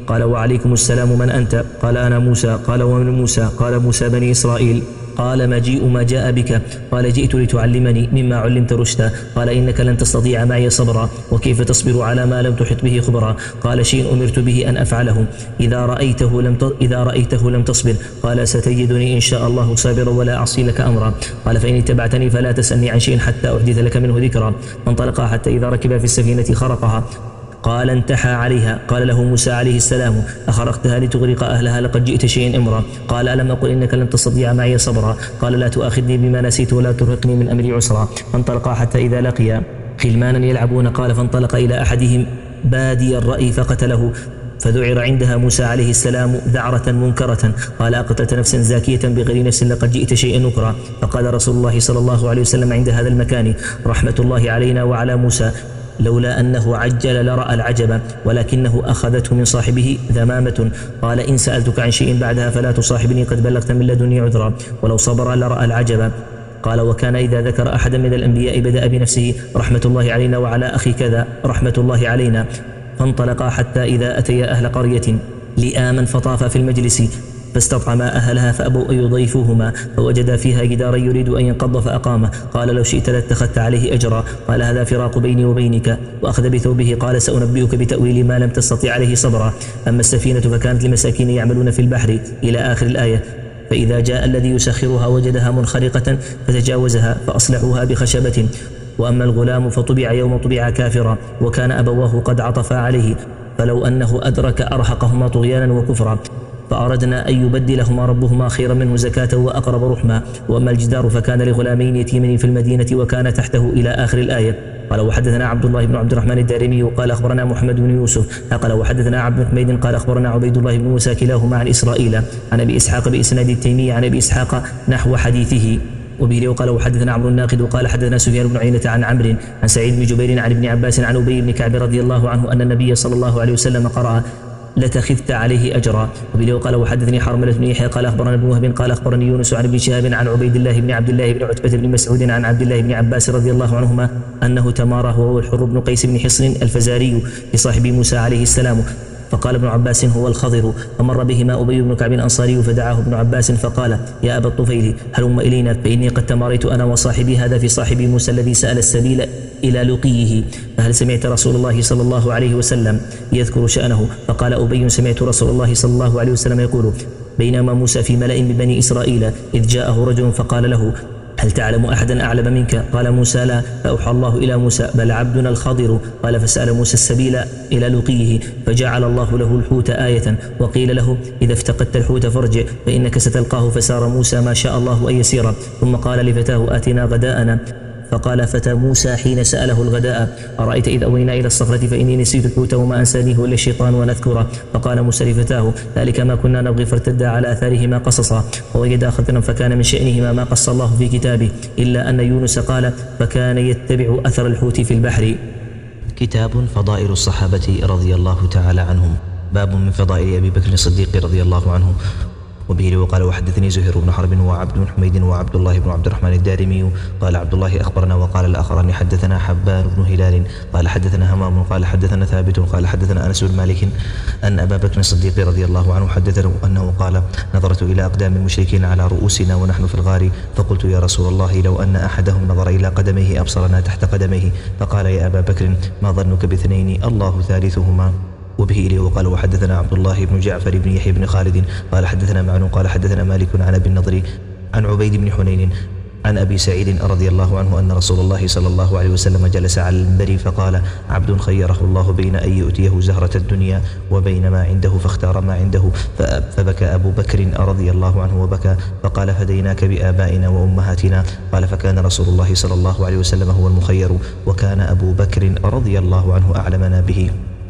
قال وعليكم السلام من أنت؟ قال أنا موسى. قال ومن موسى؟ قال موسى بني إسرائيل. قال مجيء ما جاء بك؟ قال جئت لتعلمني مما علمت رشدا. قال إنك لن تستطيع معي صبرا، وكيف تصبر على ما لم تحط به خبرا؟ قال شيء أمرت به أن أفعله إذا رأيته لم إذا رأيته لم تصبر. قال ستجدني إن شاء الله صابرا ولا أعصي لك أمرا. قال فإن اتبعتني فلا تسألني عن شيء حتى أحدث لك منه ذكرا. فانطلقا حتى إذا ركبا في السفينة خرقها. قال انتحى عليها. قال له موسى عليه السلام أخرقتها لتغرق أهلها؟ لقد جئت شيئا إمرا. قال ألم أقل إنك لن تستطيع معي صبرا؟ قال لا تؤاخذني بما نسيت ولا ترهقني من أمري عسرا. فانطلقا حتى إذا لقيا خلمانا يلعبون. قال فانطلق إلى أحدهم بادي الرأي فقتله، فذعر عندها موسى عليه السلام ذعرة منكرة. قال أقتلت نفسا زاكية بغير نفس لقد جئت شيئا نكرا. فقال رسول الله صلى الله عليه وسلم عند هذا المكان رحمة الله علينا وعلى موسى لولا أنه عجل لرأى العجب، ولكنه أخذته من صاحبه ذمامة. قال إن سألتك عن شيء بعدها فلا تصاحبني، قد بلغت من لدني عذرا، ولو صبر لرأى العجب. قال وكان إذا ذكر أحدا من الأنبياء بدأ بنفسه رحمة الله علينا وعلى أخي كذا رحمة الله علينا. فانطلقا حتى إذا أتيا أهل قرية لآما فطافا في المجلس فاستطعما أهلها فأبوا أن يضيفوهما، فوجدا فيها جدارا يريد أن ينقض فأقامه. قال لو شئت لاتخذت عليه أجرا. قال هذا فراق بيني وبينك. وأخذ بثوبه. قال سأنبئك بتأويل ما لم تستطيع عليه صبرا. أما السفينة فكانت لمساكين يعملون في البحر إلى آخر الآية. فإذا جاء الذي يسخرها وجدها منخرقة فتجاوزها فأصلحوها بخشبة. وأما الغلام فطبع يوم طبع كافرا، وكان أبواه قد عطفا عليه، فلو أنه أدرك أرهقهما طغيانا وكفرا، فأردنا أن يبدلهما ربهما خيرا منه زكاة وأقرب رحما. وأما الجدار فكان لغلامين يتيمين في المدينة وكان تحته إلى آخر الآية. قال وحدثنا عبد الله بن عبد الرحمن الدارمي قال أخبرنا محمد بن يوسف قال وحدثنا عبد بن حميد قال أخبرنا عبيد الله بن موسى كلاهما عن إسرائيل عن أبي إسحاق بإسناد التيمي عن أبي إسحاق نحو حديثه. وبه وقال وحدثنا عمرو الناقد وقال حدثنا سفيان بن عيينة عن عمرو عن سعيد بن جبير عن ابن عباس عن أبي بن كعب رضي الله عنه أن النبي صلى الله عليه وسلم قرأ لتخذت عليه أجرا. وبه وقال وحدثني حرملة بن يحيى قال أخبرنا ابن وهب قال أخبرني يونس عن ابن شهاب عن عبيد الله بن عبد الله بن عتبة بن مسعود عن عبد الله بن عباس رضي الله عنهما أنه تماره وهو الحر بن قيس بن حصن الفزاري لصاحب موسى عليه السلام. فقال ابن عباس هو الخضر. فمر بهما أبي بن كعب الأنصاري فدعاه ابن عباس فقال يا أبا الطفيل هلم إلينا فإني قد تماريت أنا وصاحبي هذا في صاحب موسى الذي سأل السبيل إلى لقيه، فهل سمعت رسول الله صلى الله عليه وسلم يذكر شأنه؟ فقال أبي سمعت رسول الله صلى الله عليه وسلم يقول بينما موسى في ملأ من بني إسرائيل إذ جاءه رجل فقال له هل تعلم أحدا أعلم منك؟ قال موسى لا. فأوحى الله إلى موسى بل عبدنا الخضر. قال فسأل موسى السبيل إلى لقيه فجعل الله له الحوت آية، وقيل له إذا افتقدت الحوت فارجع فإنك ستلقاه. فسار موسى ما شاء الله أن يسير. ثم قال لفتاه آتنا غداءنا. فقال فتى موسى حين سأله الغداء أرأيت إذ أوينا إلى الصخرة فإني نسيت الحوت وما أنسانيه إلا الشيطان ونذكره. فقال موسى لفتاه ذلك ما كنا نبغي فارتدا على آثارهما قصصا ووجدا خضرا فكان من شأنهما ما قص الله في كتابه إلا أن يونس قال فكان يتبع أثر الحوت في البحر. كتاب فضائل الصحابة رضي الله تعالى عنهم. باب من فضائل أبي بكر الصديق رضي الله عنه. وبه وقال وحدثني زهير بن حرب وعبد بن حميد وعبد الله بن عبد الرحمن الدارمي قال عبد الله أخبرنا وقال الآخران حدثنا حبان بن هلال قال حدثنا همام قال حدثنا ثابت قال حدثنا أنس بن مالك أن أبا بكر الصديق رضي الله عنه حدثنا أنه قال نظرت إلى أقدام المشركين على رؤوسنا ونحن في الغار فقلت يا رسول الله لو أن أحدهم نظر إلى قدميه أبصرنا تحت قدميه. فقال يا أبا بكر ما ظنك باثنين الله ثالثهما. وبه إليه وقال وحدثنا عبد الله بن جعفر بن يحيى بن خالد قال حدثنا معن قال حدثنا مالك عن أبي النضر عن عبيد بن حنين عن أبي سعيد رضي الله عنه أن رسول الله صلى الله عليه وسلم جلس على المنبر فقال عبد خيره الله بين أن يؤتيه زهرة الدنيا وبين ما عنده فاختار ما عنده. فبكى أبو بكر رضي الله عنه وبكى فقال فديناك بآبائنا وأمهاتنا. قال فكان رسول الله صلى الله عليه وسلم هو المخير وكان أبو بكر رضي الله عنه أعلمنا به.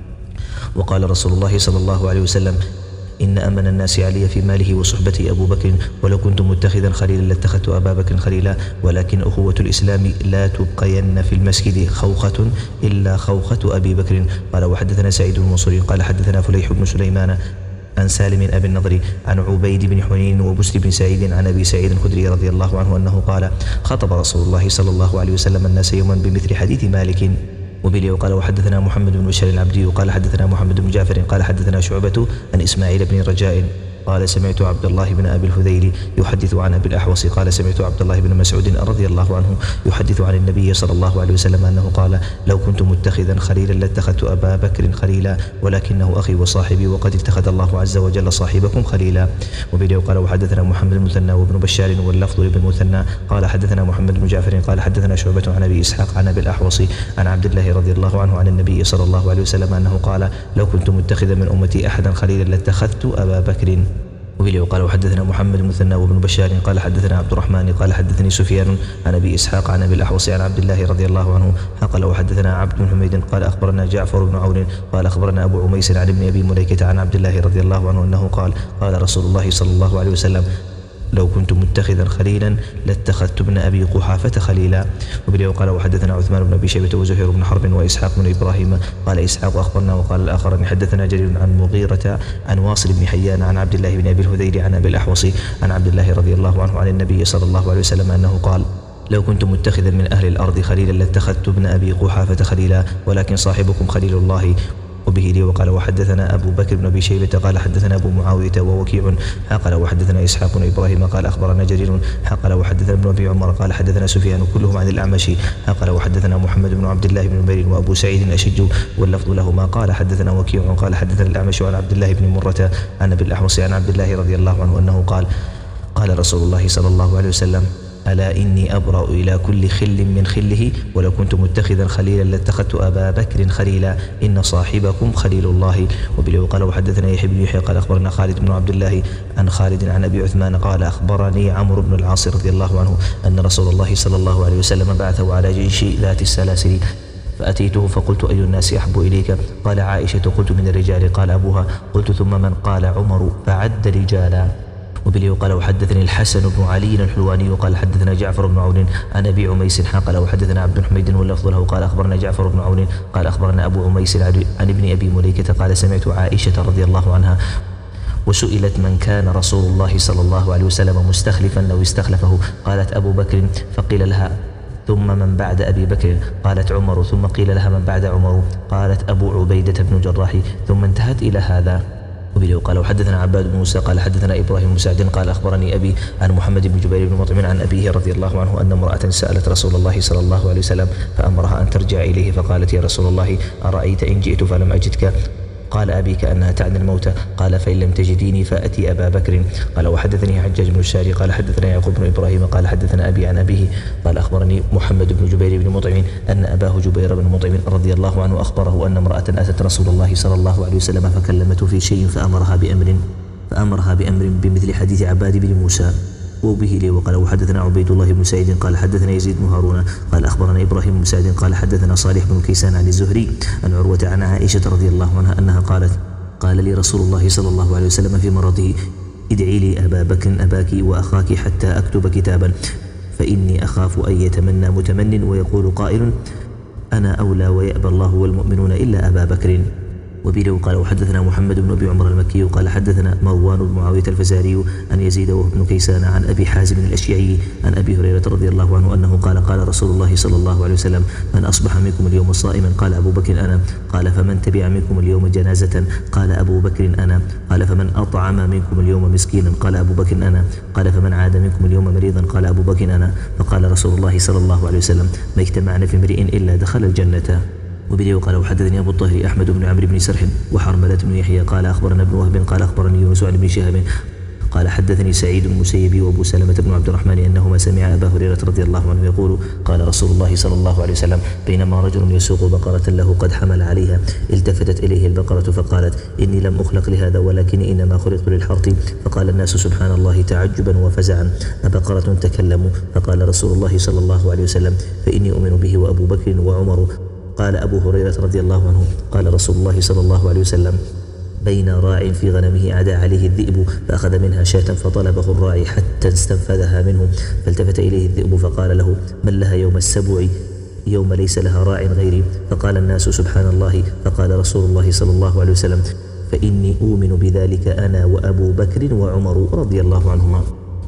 وقال رسول الله صلى الله عليه وسلم إن أمن الناس علي في ماله وصحبتي أبو بكر ولو كنت متخذا خليلا لاتخذت أبا بكر خليلا ولكن أخوة الإسلام لا تبقين في المسجد خوخة إلا خوخة أبي بكر. قال وحدثنا سعيد بن منصور قال حدثنا فليح بن سليمان عن سالم أبي النضر عن عبيد بن حنين وبسر بن سعيد عن أبي سعيد الخدري رضي الله عنه أنه قال خطب رسول الله صلى الله عليه وسلم الناس يوما بمثل حديث مالك وبه وقال وحدثنا محمد بن بشار العبدي وقال حدثنا محمد بن جعفر قال حدثنا شعبة عن إسماعيل بن رجاء قال سمعت عبد الله بن أبي الهذيل يحدث عن أبي الأحوص قال سمعت عبد الله بن مسعود رضي الله عنه يحدث عن النبي صلى الله عليه وسلم أنه قال لو كنت متخذا خليلا لاتخذت أبا بكر خليلا ولكنه أخي وصاحبي وقد اتخذ الله عز وجل صاحبكم خليلا. وبه قال وحدثنا محمد المثنى وابن بشار واللفظ لابن المثنى قال حدثنا محمد بن جعفر قال حدثنا شعبة عن أبي إسحاق عن أبي الأحوص عن عبد الله رضي الله عنه عن النبي صلى الله عليه وسلم أنه قال لو كنت متخذا من أمتي أحدا خليلا لاتخذت أبا بكر. وبه وقال وحدثنا محمد المثنى وابن بشار قال حدثنا عبد الرحمن قال حدثني سفيان عن ابي اسحاق عن ابي الاحوص عن عبد الله رضي الله عنه قال وحدثنا عبد بن حميد قال اخبرنا جعفر بن عون قال اخبرنا ابو عميس عن ابن ابي مليكه عن عبد الله رضي الله عنه انه قال قال رسول الله صلى الله عليه وسلم لو كنت متخذا خليلا لاتخذت ابن أبي قحافة خليلا. وبه وقال وحدثنا عثمان بن أبي شيبة وزهير بن حرب وإسحاق بن إبراهيم قال إسحاق أخبرنا وقال الآخران حدثنا جرير عن مغيرة عن واصل بن حيان عن عبد الله بن أبي الهذيل عن أبي الأحوص عن عبد الله رضي الله عنه عن النبي صلى الله عليه وسلم أنه قال لو كنت متخذا من أهل الأرض خليلا لاتخذت ابن أبي قحافة خليلا ولكن صاحبكم خليل الله. وبه لي وقال وحدثنا أبو بكر بن أبي شيبة قال حدثنا أبو معاوية ووكيع قال وحدثنا إسحاق بن إبراهيم قال أخبرنا جرير قال وحدثنا ابن أبي عمر قال حدثنا سفيان كلهم عن الأعمش قال وحدثنا محمد بن عبد الله بن نمير وأبو سعيد الأشج واللفظ لهما قال حدثنا وكيع قال حدثنا الأعمش عن عبد الله بن مرة عن أبي الأحوص عن عبد الله رضي الله عنه أنه قال قال رسول الله صلى الله عليه وسلم ألا إني أبرأ إلى كل خل من خله ولو كنت متخذا خليلا لاتخذت أبا بكر خليلا إن صاحبكم خليل الله. وبه وقال وحدثنا يحيى بن يحيى قال أخبرنا خالد بن عبد الله عن خالد عن أبي عثمان قال أخبرني عمرو بن العاص رضي الله عنه أن رسول الله صلى الله عليه وسلم بعثه على جيش ذات السلاسل فأتيته فقلت أي الناس أحب إليك قال عائشة قلت من الرجال قال أبوها قلت ثم من قال عمر فعد رجالا. وبه وقال وحدثني الحسن بن علي الحلواني وقال حدثنا جعفر بن عون عن ابي عميس قال وحدثنا عبد حميد واللفظ له قال اخبرنا جعفر بن عون قال اخبرنا ابو عميس عن ابن ابي مليكه قال سمعت عائشه رضي الله عنها وسئلت من كان رسول الله صلى الله عليه وسلم مستخلفا لو استخلفه قالت ابو بكر فقيل لها ثم من بعد أبي بكر قالت عمر ثم قيل لها من بعد عمر قالت أبو عبيدة بن جراح ثم انتهت إلى هذا. وبه قال وحدثنا عباد بن موسى قال حدثنا إبراهيم بن سعد قال أخبرني أبي عن محمد بن جبير بن مطعم عن أبيه رضي الله عنه أن امرأة سألت رسول الله صلى الله عليه وسلم فأمرها أن ترجع إليه فقالت يا رسول الله أرأيت إن جئت فلم أجدك قال أبي كأنها تعني الموت قال فإن لم تجديني فأتي أبا بكر. قال وحدثني حجاج بن الشاري قال حدثنا يعقوب بن إبراهيم قال حدثنا أبي عن أبيه قال أخبرني محمد بن جبير بن مطعم أن أباه جبير بن مطعم رضي الله عنه أخبره أن امرأة أتت رسول الله صلى الله عليه وسلم فكلمته في شيء فأمرها بأمر فأمرها بأمر بمثل حديث عباد بن موسى. وبه لي وقال وحدثنا عبيد الله بن سعيد قال حدثنا يزيد بن هارون قال أخبرنا إبراهيم بن سعد قال حدثنا صالح بن كيسان عن الزهري عن عروة عن عائشة رضي الله عنها أنها قالت قال لي رسول الله صلى الله عليه وسلم في مرضه ادعي لي أبا بكر أباك وأخاك حتى أكتب كتابا فإني أخاف أن يتمنى متمن ويقول قائل أنا أولى ويأبى الله والمؤمنون إلا أبا بكر. وبه قال وحدثنا محمد بن أبي عمر المكي قال حدثنا مروان بن معاوية الفزاري عن يزيد وابن كيسان عن أبي حازم الأشيعي عن أبي هريرة رضي الله عنه أنه قال قال رسول الله صلى الله عليه وسلم من أصبح منكم اليوم صائما قال أبو بكر أنا قال فمن تبع منكم اليوم جنازة قال أبو بكر أنا قال فمن أطعم منكم اليوم مسكينا قال أبو بكر أنا قال فمن عاد منكم اليوم مريضا قال أبو بكر أنا فقال رسول الله صلى الله عليه وسلم ما اجتمعنا في امرئ إلا دخل الجنة. وبه قال وحدثني أبو الطاهر أحمد بن عمرو بن سرح وحرملة بن يحيى قال أخبرنا ابن وهب قال أخبرني يونس عن ابن شهاب قال حدثني سعيد المسيبي وأبو سلمة بن عبد الرحمن أنهما سمع أبا هريرة رضي الله عنه يقول قال رسول الله صلى الله عليه وسلم بينما رجل يسوق بقرة له قد حمل عليها التفتت إليه البقرة فقالت إني لم أخلق لهذا ولكني إنما خلقت للحرث فقال الناس سبحان الله تعجبا وفزعا أبقرة تكلم فقال رسول الله صلى الله عليه وسلم فإني أؤمن به وأبو بكر وعمر. قال أبو هريرة رضي الله عنه قال رسول الله صلى الله عليه وسلم بين راع في غنمه عدا عليه الذئب فأخذ منها شاة فطلبه الراعي حتى استنفذها منه فالتفت إليه الذئب فقال له من لها يوم السبع يوم ليس لها راع غيري فقال الناس سبحان الله فقال رسول الله صلى الله عليه وسلم فإني أؤمن بذلك أنا وأبو بكر وعمر رضي الله عنهما.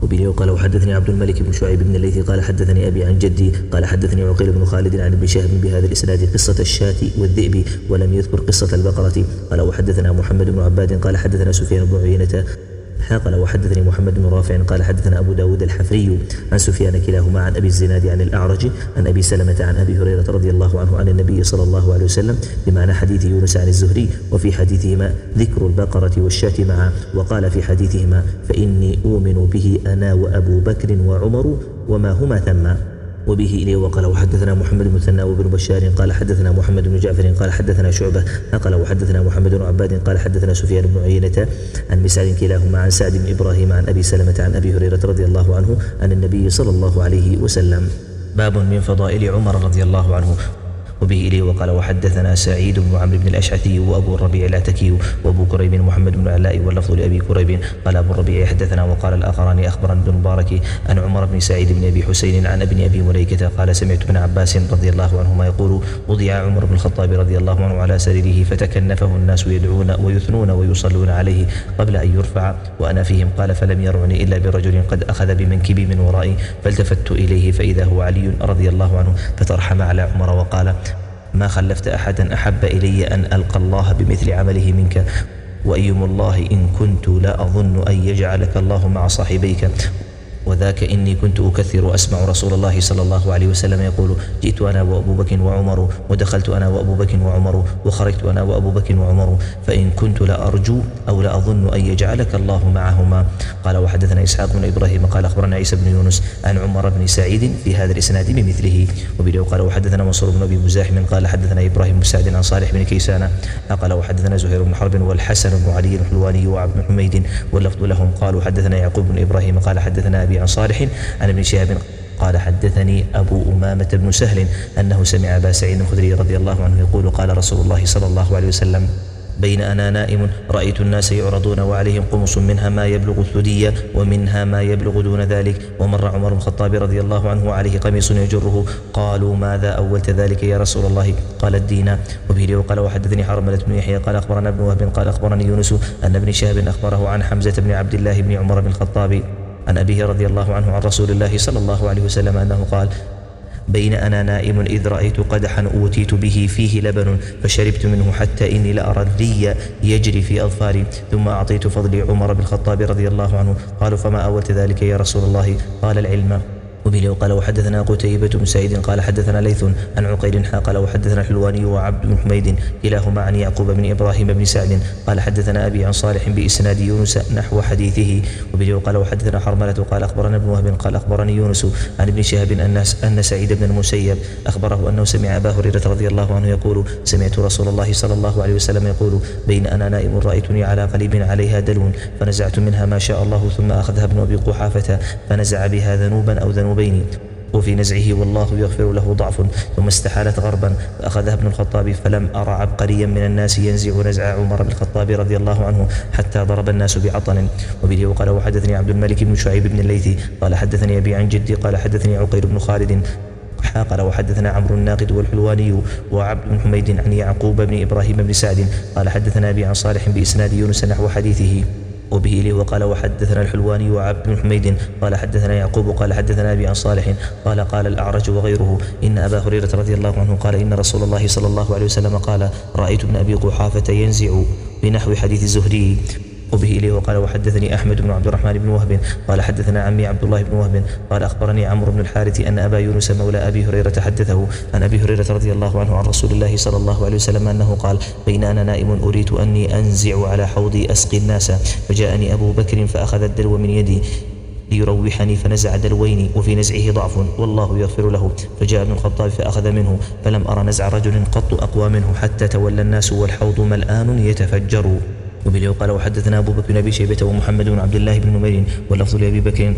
وبه قال وحدثني عبد الملك بن شعيب بن الليثي قال حدثني أبي عن جدي قال حدثني عقيل بن خالد عن ابن شهاب بهذا الإسناد قصة الشاة والذئب ولم يذكر قصة البقرة. قال وحدثنا محمد بن عباد قال حدثنا سفيان بن عيينة قال وحدثني محمد بن رافع قال حدثنا أبو داود الحفري عن سفيان كلاهما عن أبي الزناد عن الأعرج عن أبي سلمة عن أبي هريرة رضي الله عنه عن النبي صلى الله عليه وسلم بمعنى حديث يونس عن الزهري، وفي حديثهما ذكر البقرة والشاة معا. وقال في حديثهما فإني أؤمن به أنا وأبو بكر وعمر وما هما ثم. وبه إليه وقال وحدثنا محمد بن مثنى وابن بشار قال حدثنا محمد بن جعفر قال حدثنا شعبة قال وحدثنا محمد بن عباد قال حدثنا سفيان بن عيينة عن مسعد كلاهما عن سعد بن إبراهيم عن أبي سلمة عن أبي هريرة رضي الله عنه عن النبي صلى الله عليه وسلم. باب من فضائل عمر رضي الله عنه. وبه إليه وقال وحدثنا سعيد بن عمرو بن الأشعثي وأبو الربيع العتكي وأبو كريب محمد بن العلاء واللفظ لأبي كريب قال أبو الربيع حدثنا وقال الآخران أخبرنا ابن مبارك عن عمر بن سعيد بن أبي حسين عن ابن أبي مليكة قال سمعت ابن عباس رضي الله عنهما يقول وضع عمر بن الخطاب رضي الله عنه على سريره فتكنفه الناس يدعون ويثنون ويصلون عليه قبل أن يرفع وأنا فيهم قال فلم يرعني إلا برجل قد أخذ بمنكبي من ورائي فالتفت إليه فإذا هو علي رضي الله عنه فترحم على عمر وقال ما خلفت أحدا أحب إلي أن ألقى الله بمثل عمله منك وأيم الله إن كنت لا أظن أن يجعلك الله مع صاحبيك وذاك إني كنت أكثر أسمع رسول الله صلى الله عليه وسلم يقول جئت أنا وأبو بكر وعمر ودخلت أنا وأبو بكر وعمر وخرجت أنا وأبو بكر وعمر فإن كنت لا أرجو أو لا أظن أن يجعلك الله معهما. قال وحدثنا إسحاق بن إبراهيم قال أخبرنا عيسى بن يونس عن عمر بن سعيد في هذا الإسناد بمثله. وبه قال وحدثنا منصور بن أبي مزاحم قال حدثنا إبراهيم بن سعد عن صالح بن كيسان قال وحدثنا زهير بن حرب والحسن بن علي الحلواني وعبد بن حميد واللفظ لهم قالوا حدثنا يعقوب بن إبراهيم قال حدثنا أبي عن صالح عن ابن شهاب قال حدثني أبو أمامة بن سهل أنه سمع أبا سعيد الخدري رضي الله عنه يقول قال رسول الله صلى الله عليه وسلم بين أنا نائم رأيت الناس يعرضون وعليهم قمص منها ما يبلغ الثدي ومنها ما يبلغ دون ذلك ومر عمر بن الخطاب رضي الله عنه وعليه قميص يجره قالوا ماذا أولت ذلك يا رسول الله قال الدين. وبه وقال وحدثني حرملة بن يحيى قال أخبرنا ابن وهب قال أخبرني يونس أن ابن شهاب أخبره عن حمزة بن عبد الله بن عمر بن الخطاب عن أبيه رضي الله عنه عن رسول الله صلى الله عليه وسلم أنه قال بين أنا نائم إذ رأيت قدحا أوتيت به فيه لبن فشربت منه حتى إني لأرى الري يجري في أظفاري ثم أعطيت فضلي عمر بن الخطاب رضي الله عنه. قالوا فما أولت ذلك يا رسول الله قال العلم. وبه قال وحدثنا قتيبة بن سعيد قال حدثنا ليث عن عقيل قال وحدثنا الحلواني وعبد بن حميد كلاهما عن يعقوب بن إبراهيم بن سعد قال حدثنا أبي عن صالح بإسناد يونس نحو حديثه. وبه قال وحدثنا حرملة قال أخبرنا ابن وهب قال أخبرني يونس عن ابن شهاب أن سعيد بن المسيب أخبره أنه سمع أبا هريرة رضي الله عنه يقول سمعت رسول الله صلى الله عليه وسلم يقول بين أنا نائم رأيتني على قليب عليها دلو فنزعت منها ما شاء الله ثم أخذها ابن أبي قحافة فنزع بها ذنوبا أو ذنوبين وفي نزعه والله يغفر له ضعف ثم استحالت غربا فأخذها ابن الخطاب فلم أرى عبقريا من الناس ينزع نزع عمر بن الخطاب رضي الله عنه حتى ضرب الناس بعطن. وبه وقال وحدثني عبد الملك بن شعيب بن الليثي قال حدثني أبي عن جدي قال حدثني عقيل بن خالد قال وحدثنا عمرو الناقد والحلواني وعبد بن حميد عن يعقوب بن إبراهيم بن سعد قال حدثنا أبي عن صالح بإسناد يونس نحو حديثه. وبه إليه وقال وحدثنا الحلواني وعبد بن حميد قال حدثنا يعقوب قال حدثنا أبي عن صالح قال قال الأعرج وغيره إن أبا هريرة رضي الله عنه قال إن رسول الله صلى الله عليه وسلم قال رأيت ابن أبي قحافة ينزع بنحو حديث الزهري. وبه إليه وقال وحدثني أحمد بن عبد الرحمن بن وهب قال حدثنا عمي عبد الله بن وهب قال أخبرني عمرو بن الحارث أن أبا يونس مولى أبي هريرة حدثه عن أبي هريرة رضي الله عنه عن رسول الله صلى الله عليه وسلم أنه قال بين أنا نائم أريد أني أنزع على حوضي أسقي الناس فجاءني أبو بكر فأخذ الدلو من يدي ليروحني فنزع دلوين وفي نزعه ضعف والله يغفر له فجاء ابن الخطاب فأخذ منه فلم أرى نزع رجل قط أقوى منه حتى تولى الناس والحوض ملآن يتفجر. وبه قال وحدثنا أبو بكر بن أبي شيبة ومحمد بن عبد الله بن نمير واللفظ لأبي بكر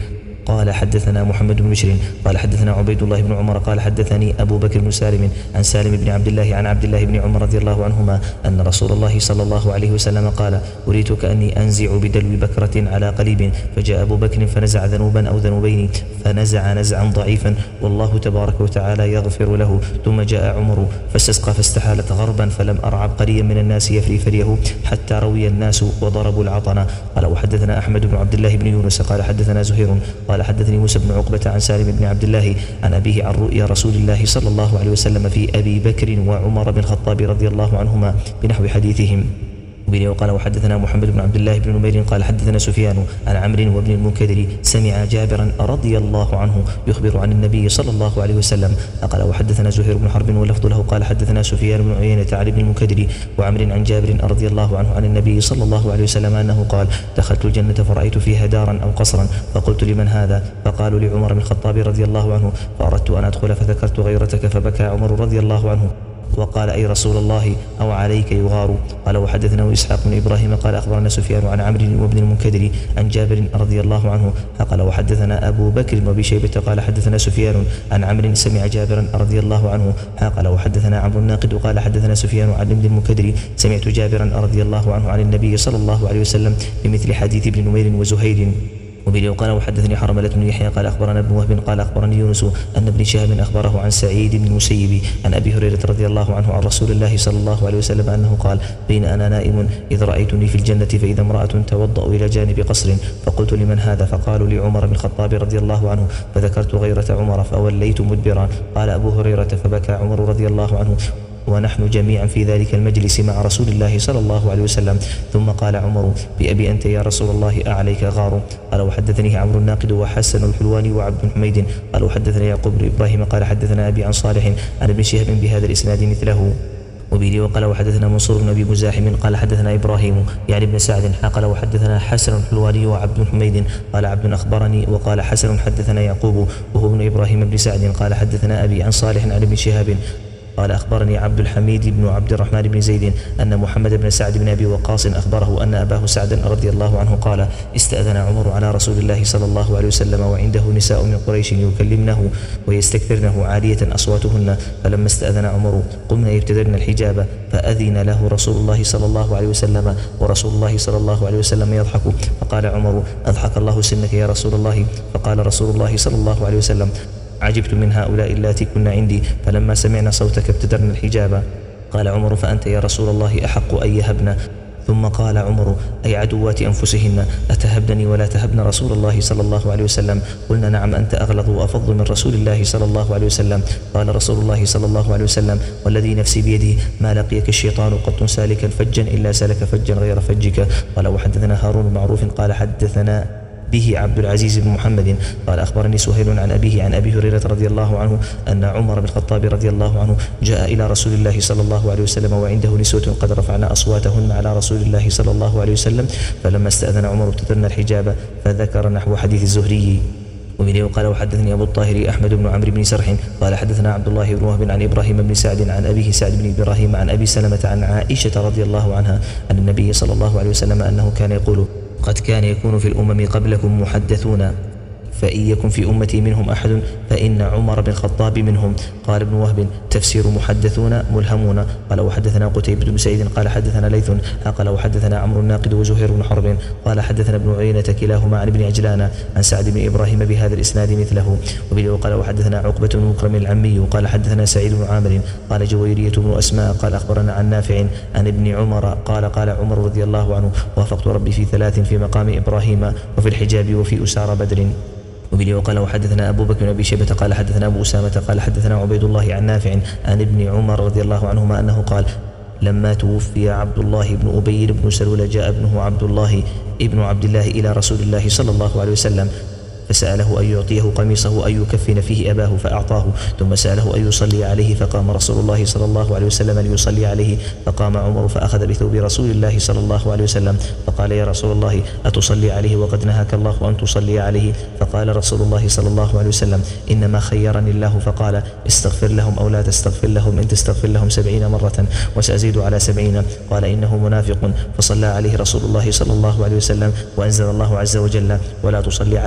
قال حدثنا محمد بن بشر قال حدثنا عبيد الله بن عمر قال حدثني أبو بكر بن سالم عن سالم بن عبد الله عن عبد الله بن عمر رضي الله عنهما أن رسول الله صلى الله عليه وسلم قال أريت كأني أنزع بدلو بكرة على قليب فجاء أبو بكر فنزع ذنوبا أو ذنوبين فنزع نزعا ضعيفا والله تبارك وتعالى يغفر له. ثم جاء عمر فاستسقى فاستحالت غربا فلم أر عبقريا من الناس يفري فريه حتى روي الناس وضربوا العطنا. قال وحدثنا أحمد بن عبد الله بن يونس قال حدثنا زهير قال حدثني موسى بن عقبة عن سالم بن عبد الله عن أبيه عن رؤيا رسول الله صلى الله عليه وسلم في أبي بكر وعمر بن الخطاب رضي الله عنهما بنحو حديثهم. وقال وحدثنا محمد بن عبد الله بن نمير قال حدثنا سفيان عن عمرو وابن المنكدر سمع جابرا رضي الله عنه يخبر عن النبي صلى الله عليه وسلم. قال وحدثنا زهير بن حرب واللفظ له قال حدثنا سفيان بن عيينة عن ابن المنكدر وعمر عن جابر رضي الله عنه عن النبي صلى الله عليه وسلم أنه قال دخلت الجنة فرأيت فيها دارا أو قصرا فقلت لمن هذا فقالوا لعمر بن الخطاب رضي الله عنه فأردت أن أدخل فذكرت غيرتك فبكى عمر رضي الله عنه وقال أي رسول الله أو عليك يغار. قال وحدثنا إسحاق بن إبراهيم قال أخبرنا سفيان عن عمرو وابن المنكدر عن جابر رضي الله عنه. قال وحدثنا أبو بكر وأبي شيبة قال حدثنا سفيان عن عمرو سمع جابرا رضي الله عنه. قال وحدثنا عمرو الناقد قال حدثنا سفيان عن ابن المنكدر سمعت جابرا رضي الله عنه عن النبي صلى الله عليه وسلم بمثل حديث ابن نمير وزهير. وبه قال وحدثني حرملة بن يحيى قال أخبرنا ابن وهب قال أخبرني يونس أن ابن شهاب أخبره عن سعيد بن المسيب عن أبي هريرة رضي الله عنه عن رسول الله صلى الله عليه وسلم أنه قال بين أنا نائم إذ رأيتني في الجنة فإذا امرأة توضأ إلى جانب قصر فقلت لمن هذا فقالوا لعمر بن الخطاب رضي الله عنه فذكرت غيرة عمر فوليت مدبرا. قال أبو هريرة فبكى عمر رضي الله عنه ونحن جميعا في ذلك المجلس مع رسول الله صلى الله عليه وسلم. ثم قال عمر بأبي أنت يا رسول الله أعليك غار. قال وحدثني عمرو الناقد وحسن الحلواني وعبد حميد قال وحدثنا يعقوب بن إبراهيم قال حدثنا أبي عن صالح عن ابن شهاب بهذا الإسناد مثله. وبه وقال وحدثنا منصور بن أبي مزاحم قال حدثنا إبراهيم يعني ابن سعد قال وحدثنا حسن الحلواني وعبد حميد قال عبد أخبرني وقال حسن حدثنا يعقوب وهو ابن إبراهيم بن سعد قال حدثنا أبي عن صالح عن ابن شهاب قال أخبرني عبد الحميد بن عبد الرحمن بن زيد أن محمد بن سعد بن أبي وقاص أخبره أن أباه سعد رضي الله عنه قال استأذن عمر على رسول الله صلى الله عليه وسلم وعنده نساء من قريش يكلمنه ويستكثرنه عالية أصواتهن فلما استأذن عمر قمنا يبتدرن الحجاب فأذن له رسول الله صلى الله عليه وسلم ورسول الله صلى الله عليه وسلم يضحك فقال عمر أضحك الله سنك يا رسول الله. فقال رسول الله صلى الله عليه وسلم عجبت من هؤلاء اللاتي كنا عندي فلما سمعنا صوتك ابتدرنا الحجاب. قال عمر فأنت يا رسول الله أحق أن يهبن. ثم قال عمر أي عدوات أنفسهن أتهبنني ولا تهبن رسول الله صلى الله عليه وسلم. قلنا نعم أنت أغلظ وأفضل من رسول الله صلى الله عليه وسلم. قال رسول الله صلى الله عليه وسلم والذي نفسي بيده ما لقيك الشيطان قط سالكا فجا إلا سلك فجا غير فجك. قال وحدثنا هارون معروف قال حدثنا به عبد العزيز بن محمد قال أخبرني سهيل عن أبيه عن أبي هريرة رضي الله عنه أن عمر بن الخطاب رضي الله عنه جاء إلى رسول الله صلى الله عليه وسلم وعنده نسوة قد رفعنا أصواتهن على رسول الله صلى الله عليه وسلم فلما استأذن عمر ابتدرنا الحجاب فذكر نحو حديث الزهري. وبه قال وحدثني أبو الطاهر أحمد بن عمرو بن سرح قال حدثنا عبد الله بن وهب عن إبراهيم بن سعد عن أبيه سعد بن إبراهيم عن أبي سلمة عن عائشة رضي الله عنها أن النبي صلى الله عليه وسلم أنه كان يقول قد كان يكون في الأمم قبلكم محدثون فإن يكن في أمتي منهم أحد فإن عمر بن الخطاب منهم. قال ابن وهب تفسير محدثون ملهمون. قال وحدثنا قتيبة بن سعيد قال حدثنا ليث قال وحدثنا عمرو الناقد وزهير بن حرب قال حدثنا ابن عيينة كلاهما عن ابن عجلان عن سعد بن إبراهيم بهذا الإسناد مثله. وبه قال وحدثنا عقبة بن مكرم العمي قال حدثنا سعيد بن عامر قال جويرية بن أسماء قال أخبرنا عن نافع عن ابن عمر قال قال عمر رضي الله عنه وافقت ربي في ثلاث في مقام إبراهيم وفي الحجاب وفي أسار بدر. وبه وقال وحدثنا أبو بكر بن أبي شيبة قال حدثنا أبو أسامة قال حدثنا عبيد الله عن نافع عن ابن عمر رضي الله عنهما أنه قال لما توفي عبد الله بن أبي بن سلول جاء ابنه عبد الله ابن عبد الله إلى رسول الله صلى الله عليه وسلم فسأله أن يعطيه قميصه أن يكفن فيه أباه فأعطاه ثم سأله أن يصلي عليه فقام رسول الله صلى الله عليه وسلم أن يصلي عليه فقام عمر فأخذ بثوب رسول الله صلى الله عليه وسلم فقال يا رسول الله أتصلي عليه وقد نهاك الله أن تصلي عليه. فقال رسول الله صلى الله عليه وسلم إنما خيرني الله فقال استغفر لهم أو لا تستغفر لهم إن تستغفر لهم سبعين مرة وسأزيد على سبعين. قال إنه منافق فصلى عليه رسول الله صلى الله عليه وسلم وأنزل الله عز وجل ولا تصلي على أحد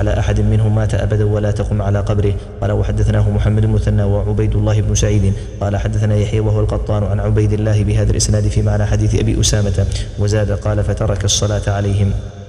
منهم مات أبدا ولا تقم على قبره. قال وحدثناه محمد المثنى وعبيد الله بن سعيد قال حدثنا يحيى وهو القطان عن عبيد الله بهذا الإسناد في معنى حديث أبي أسامة وزاد قال فترك الصلاة عليهم.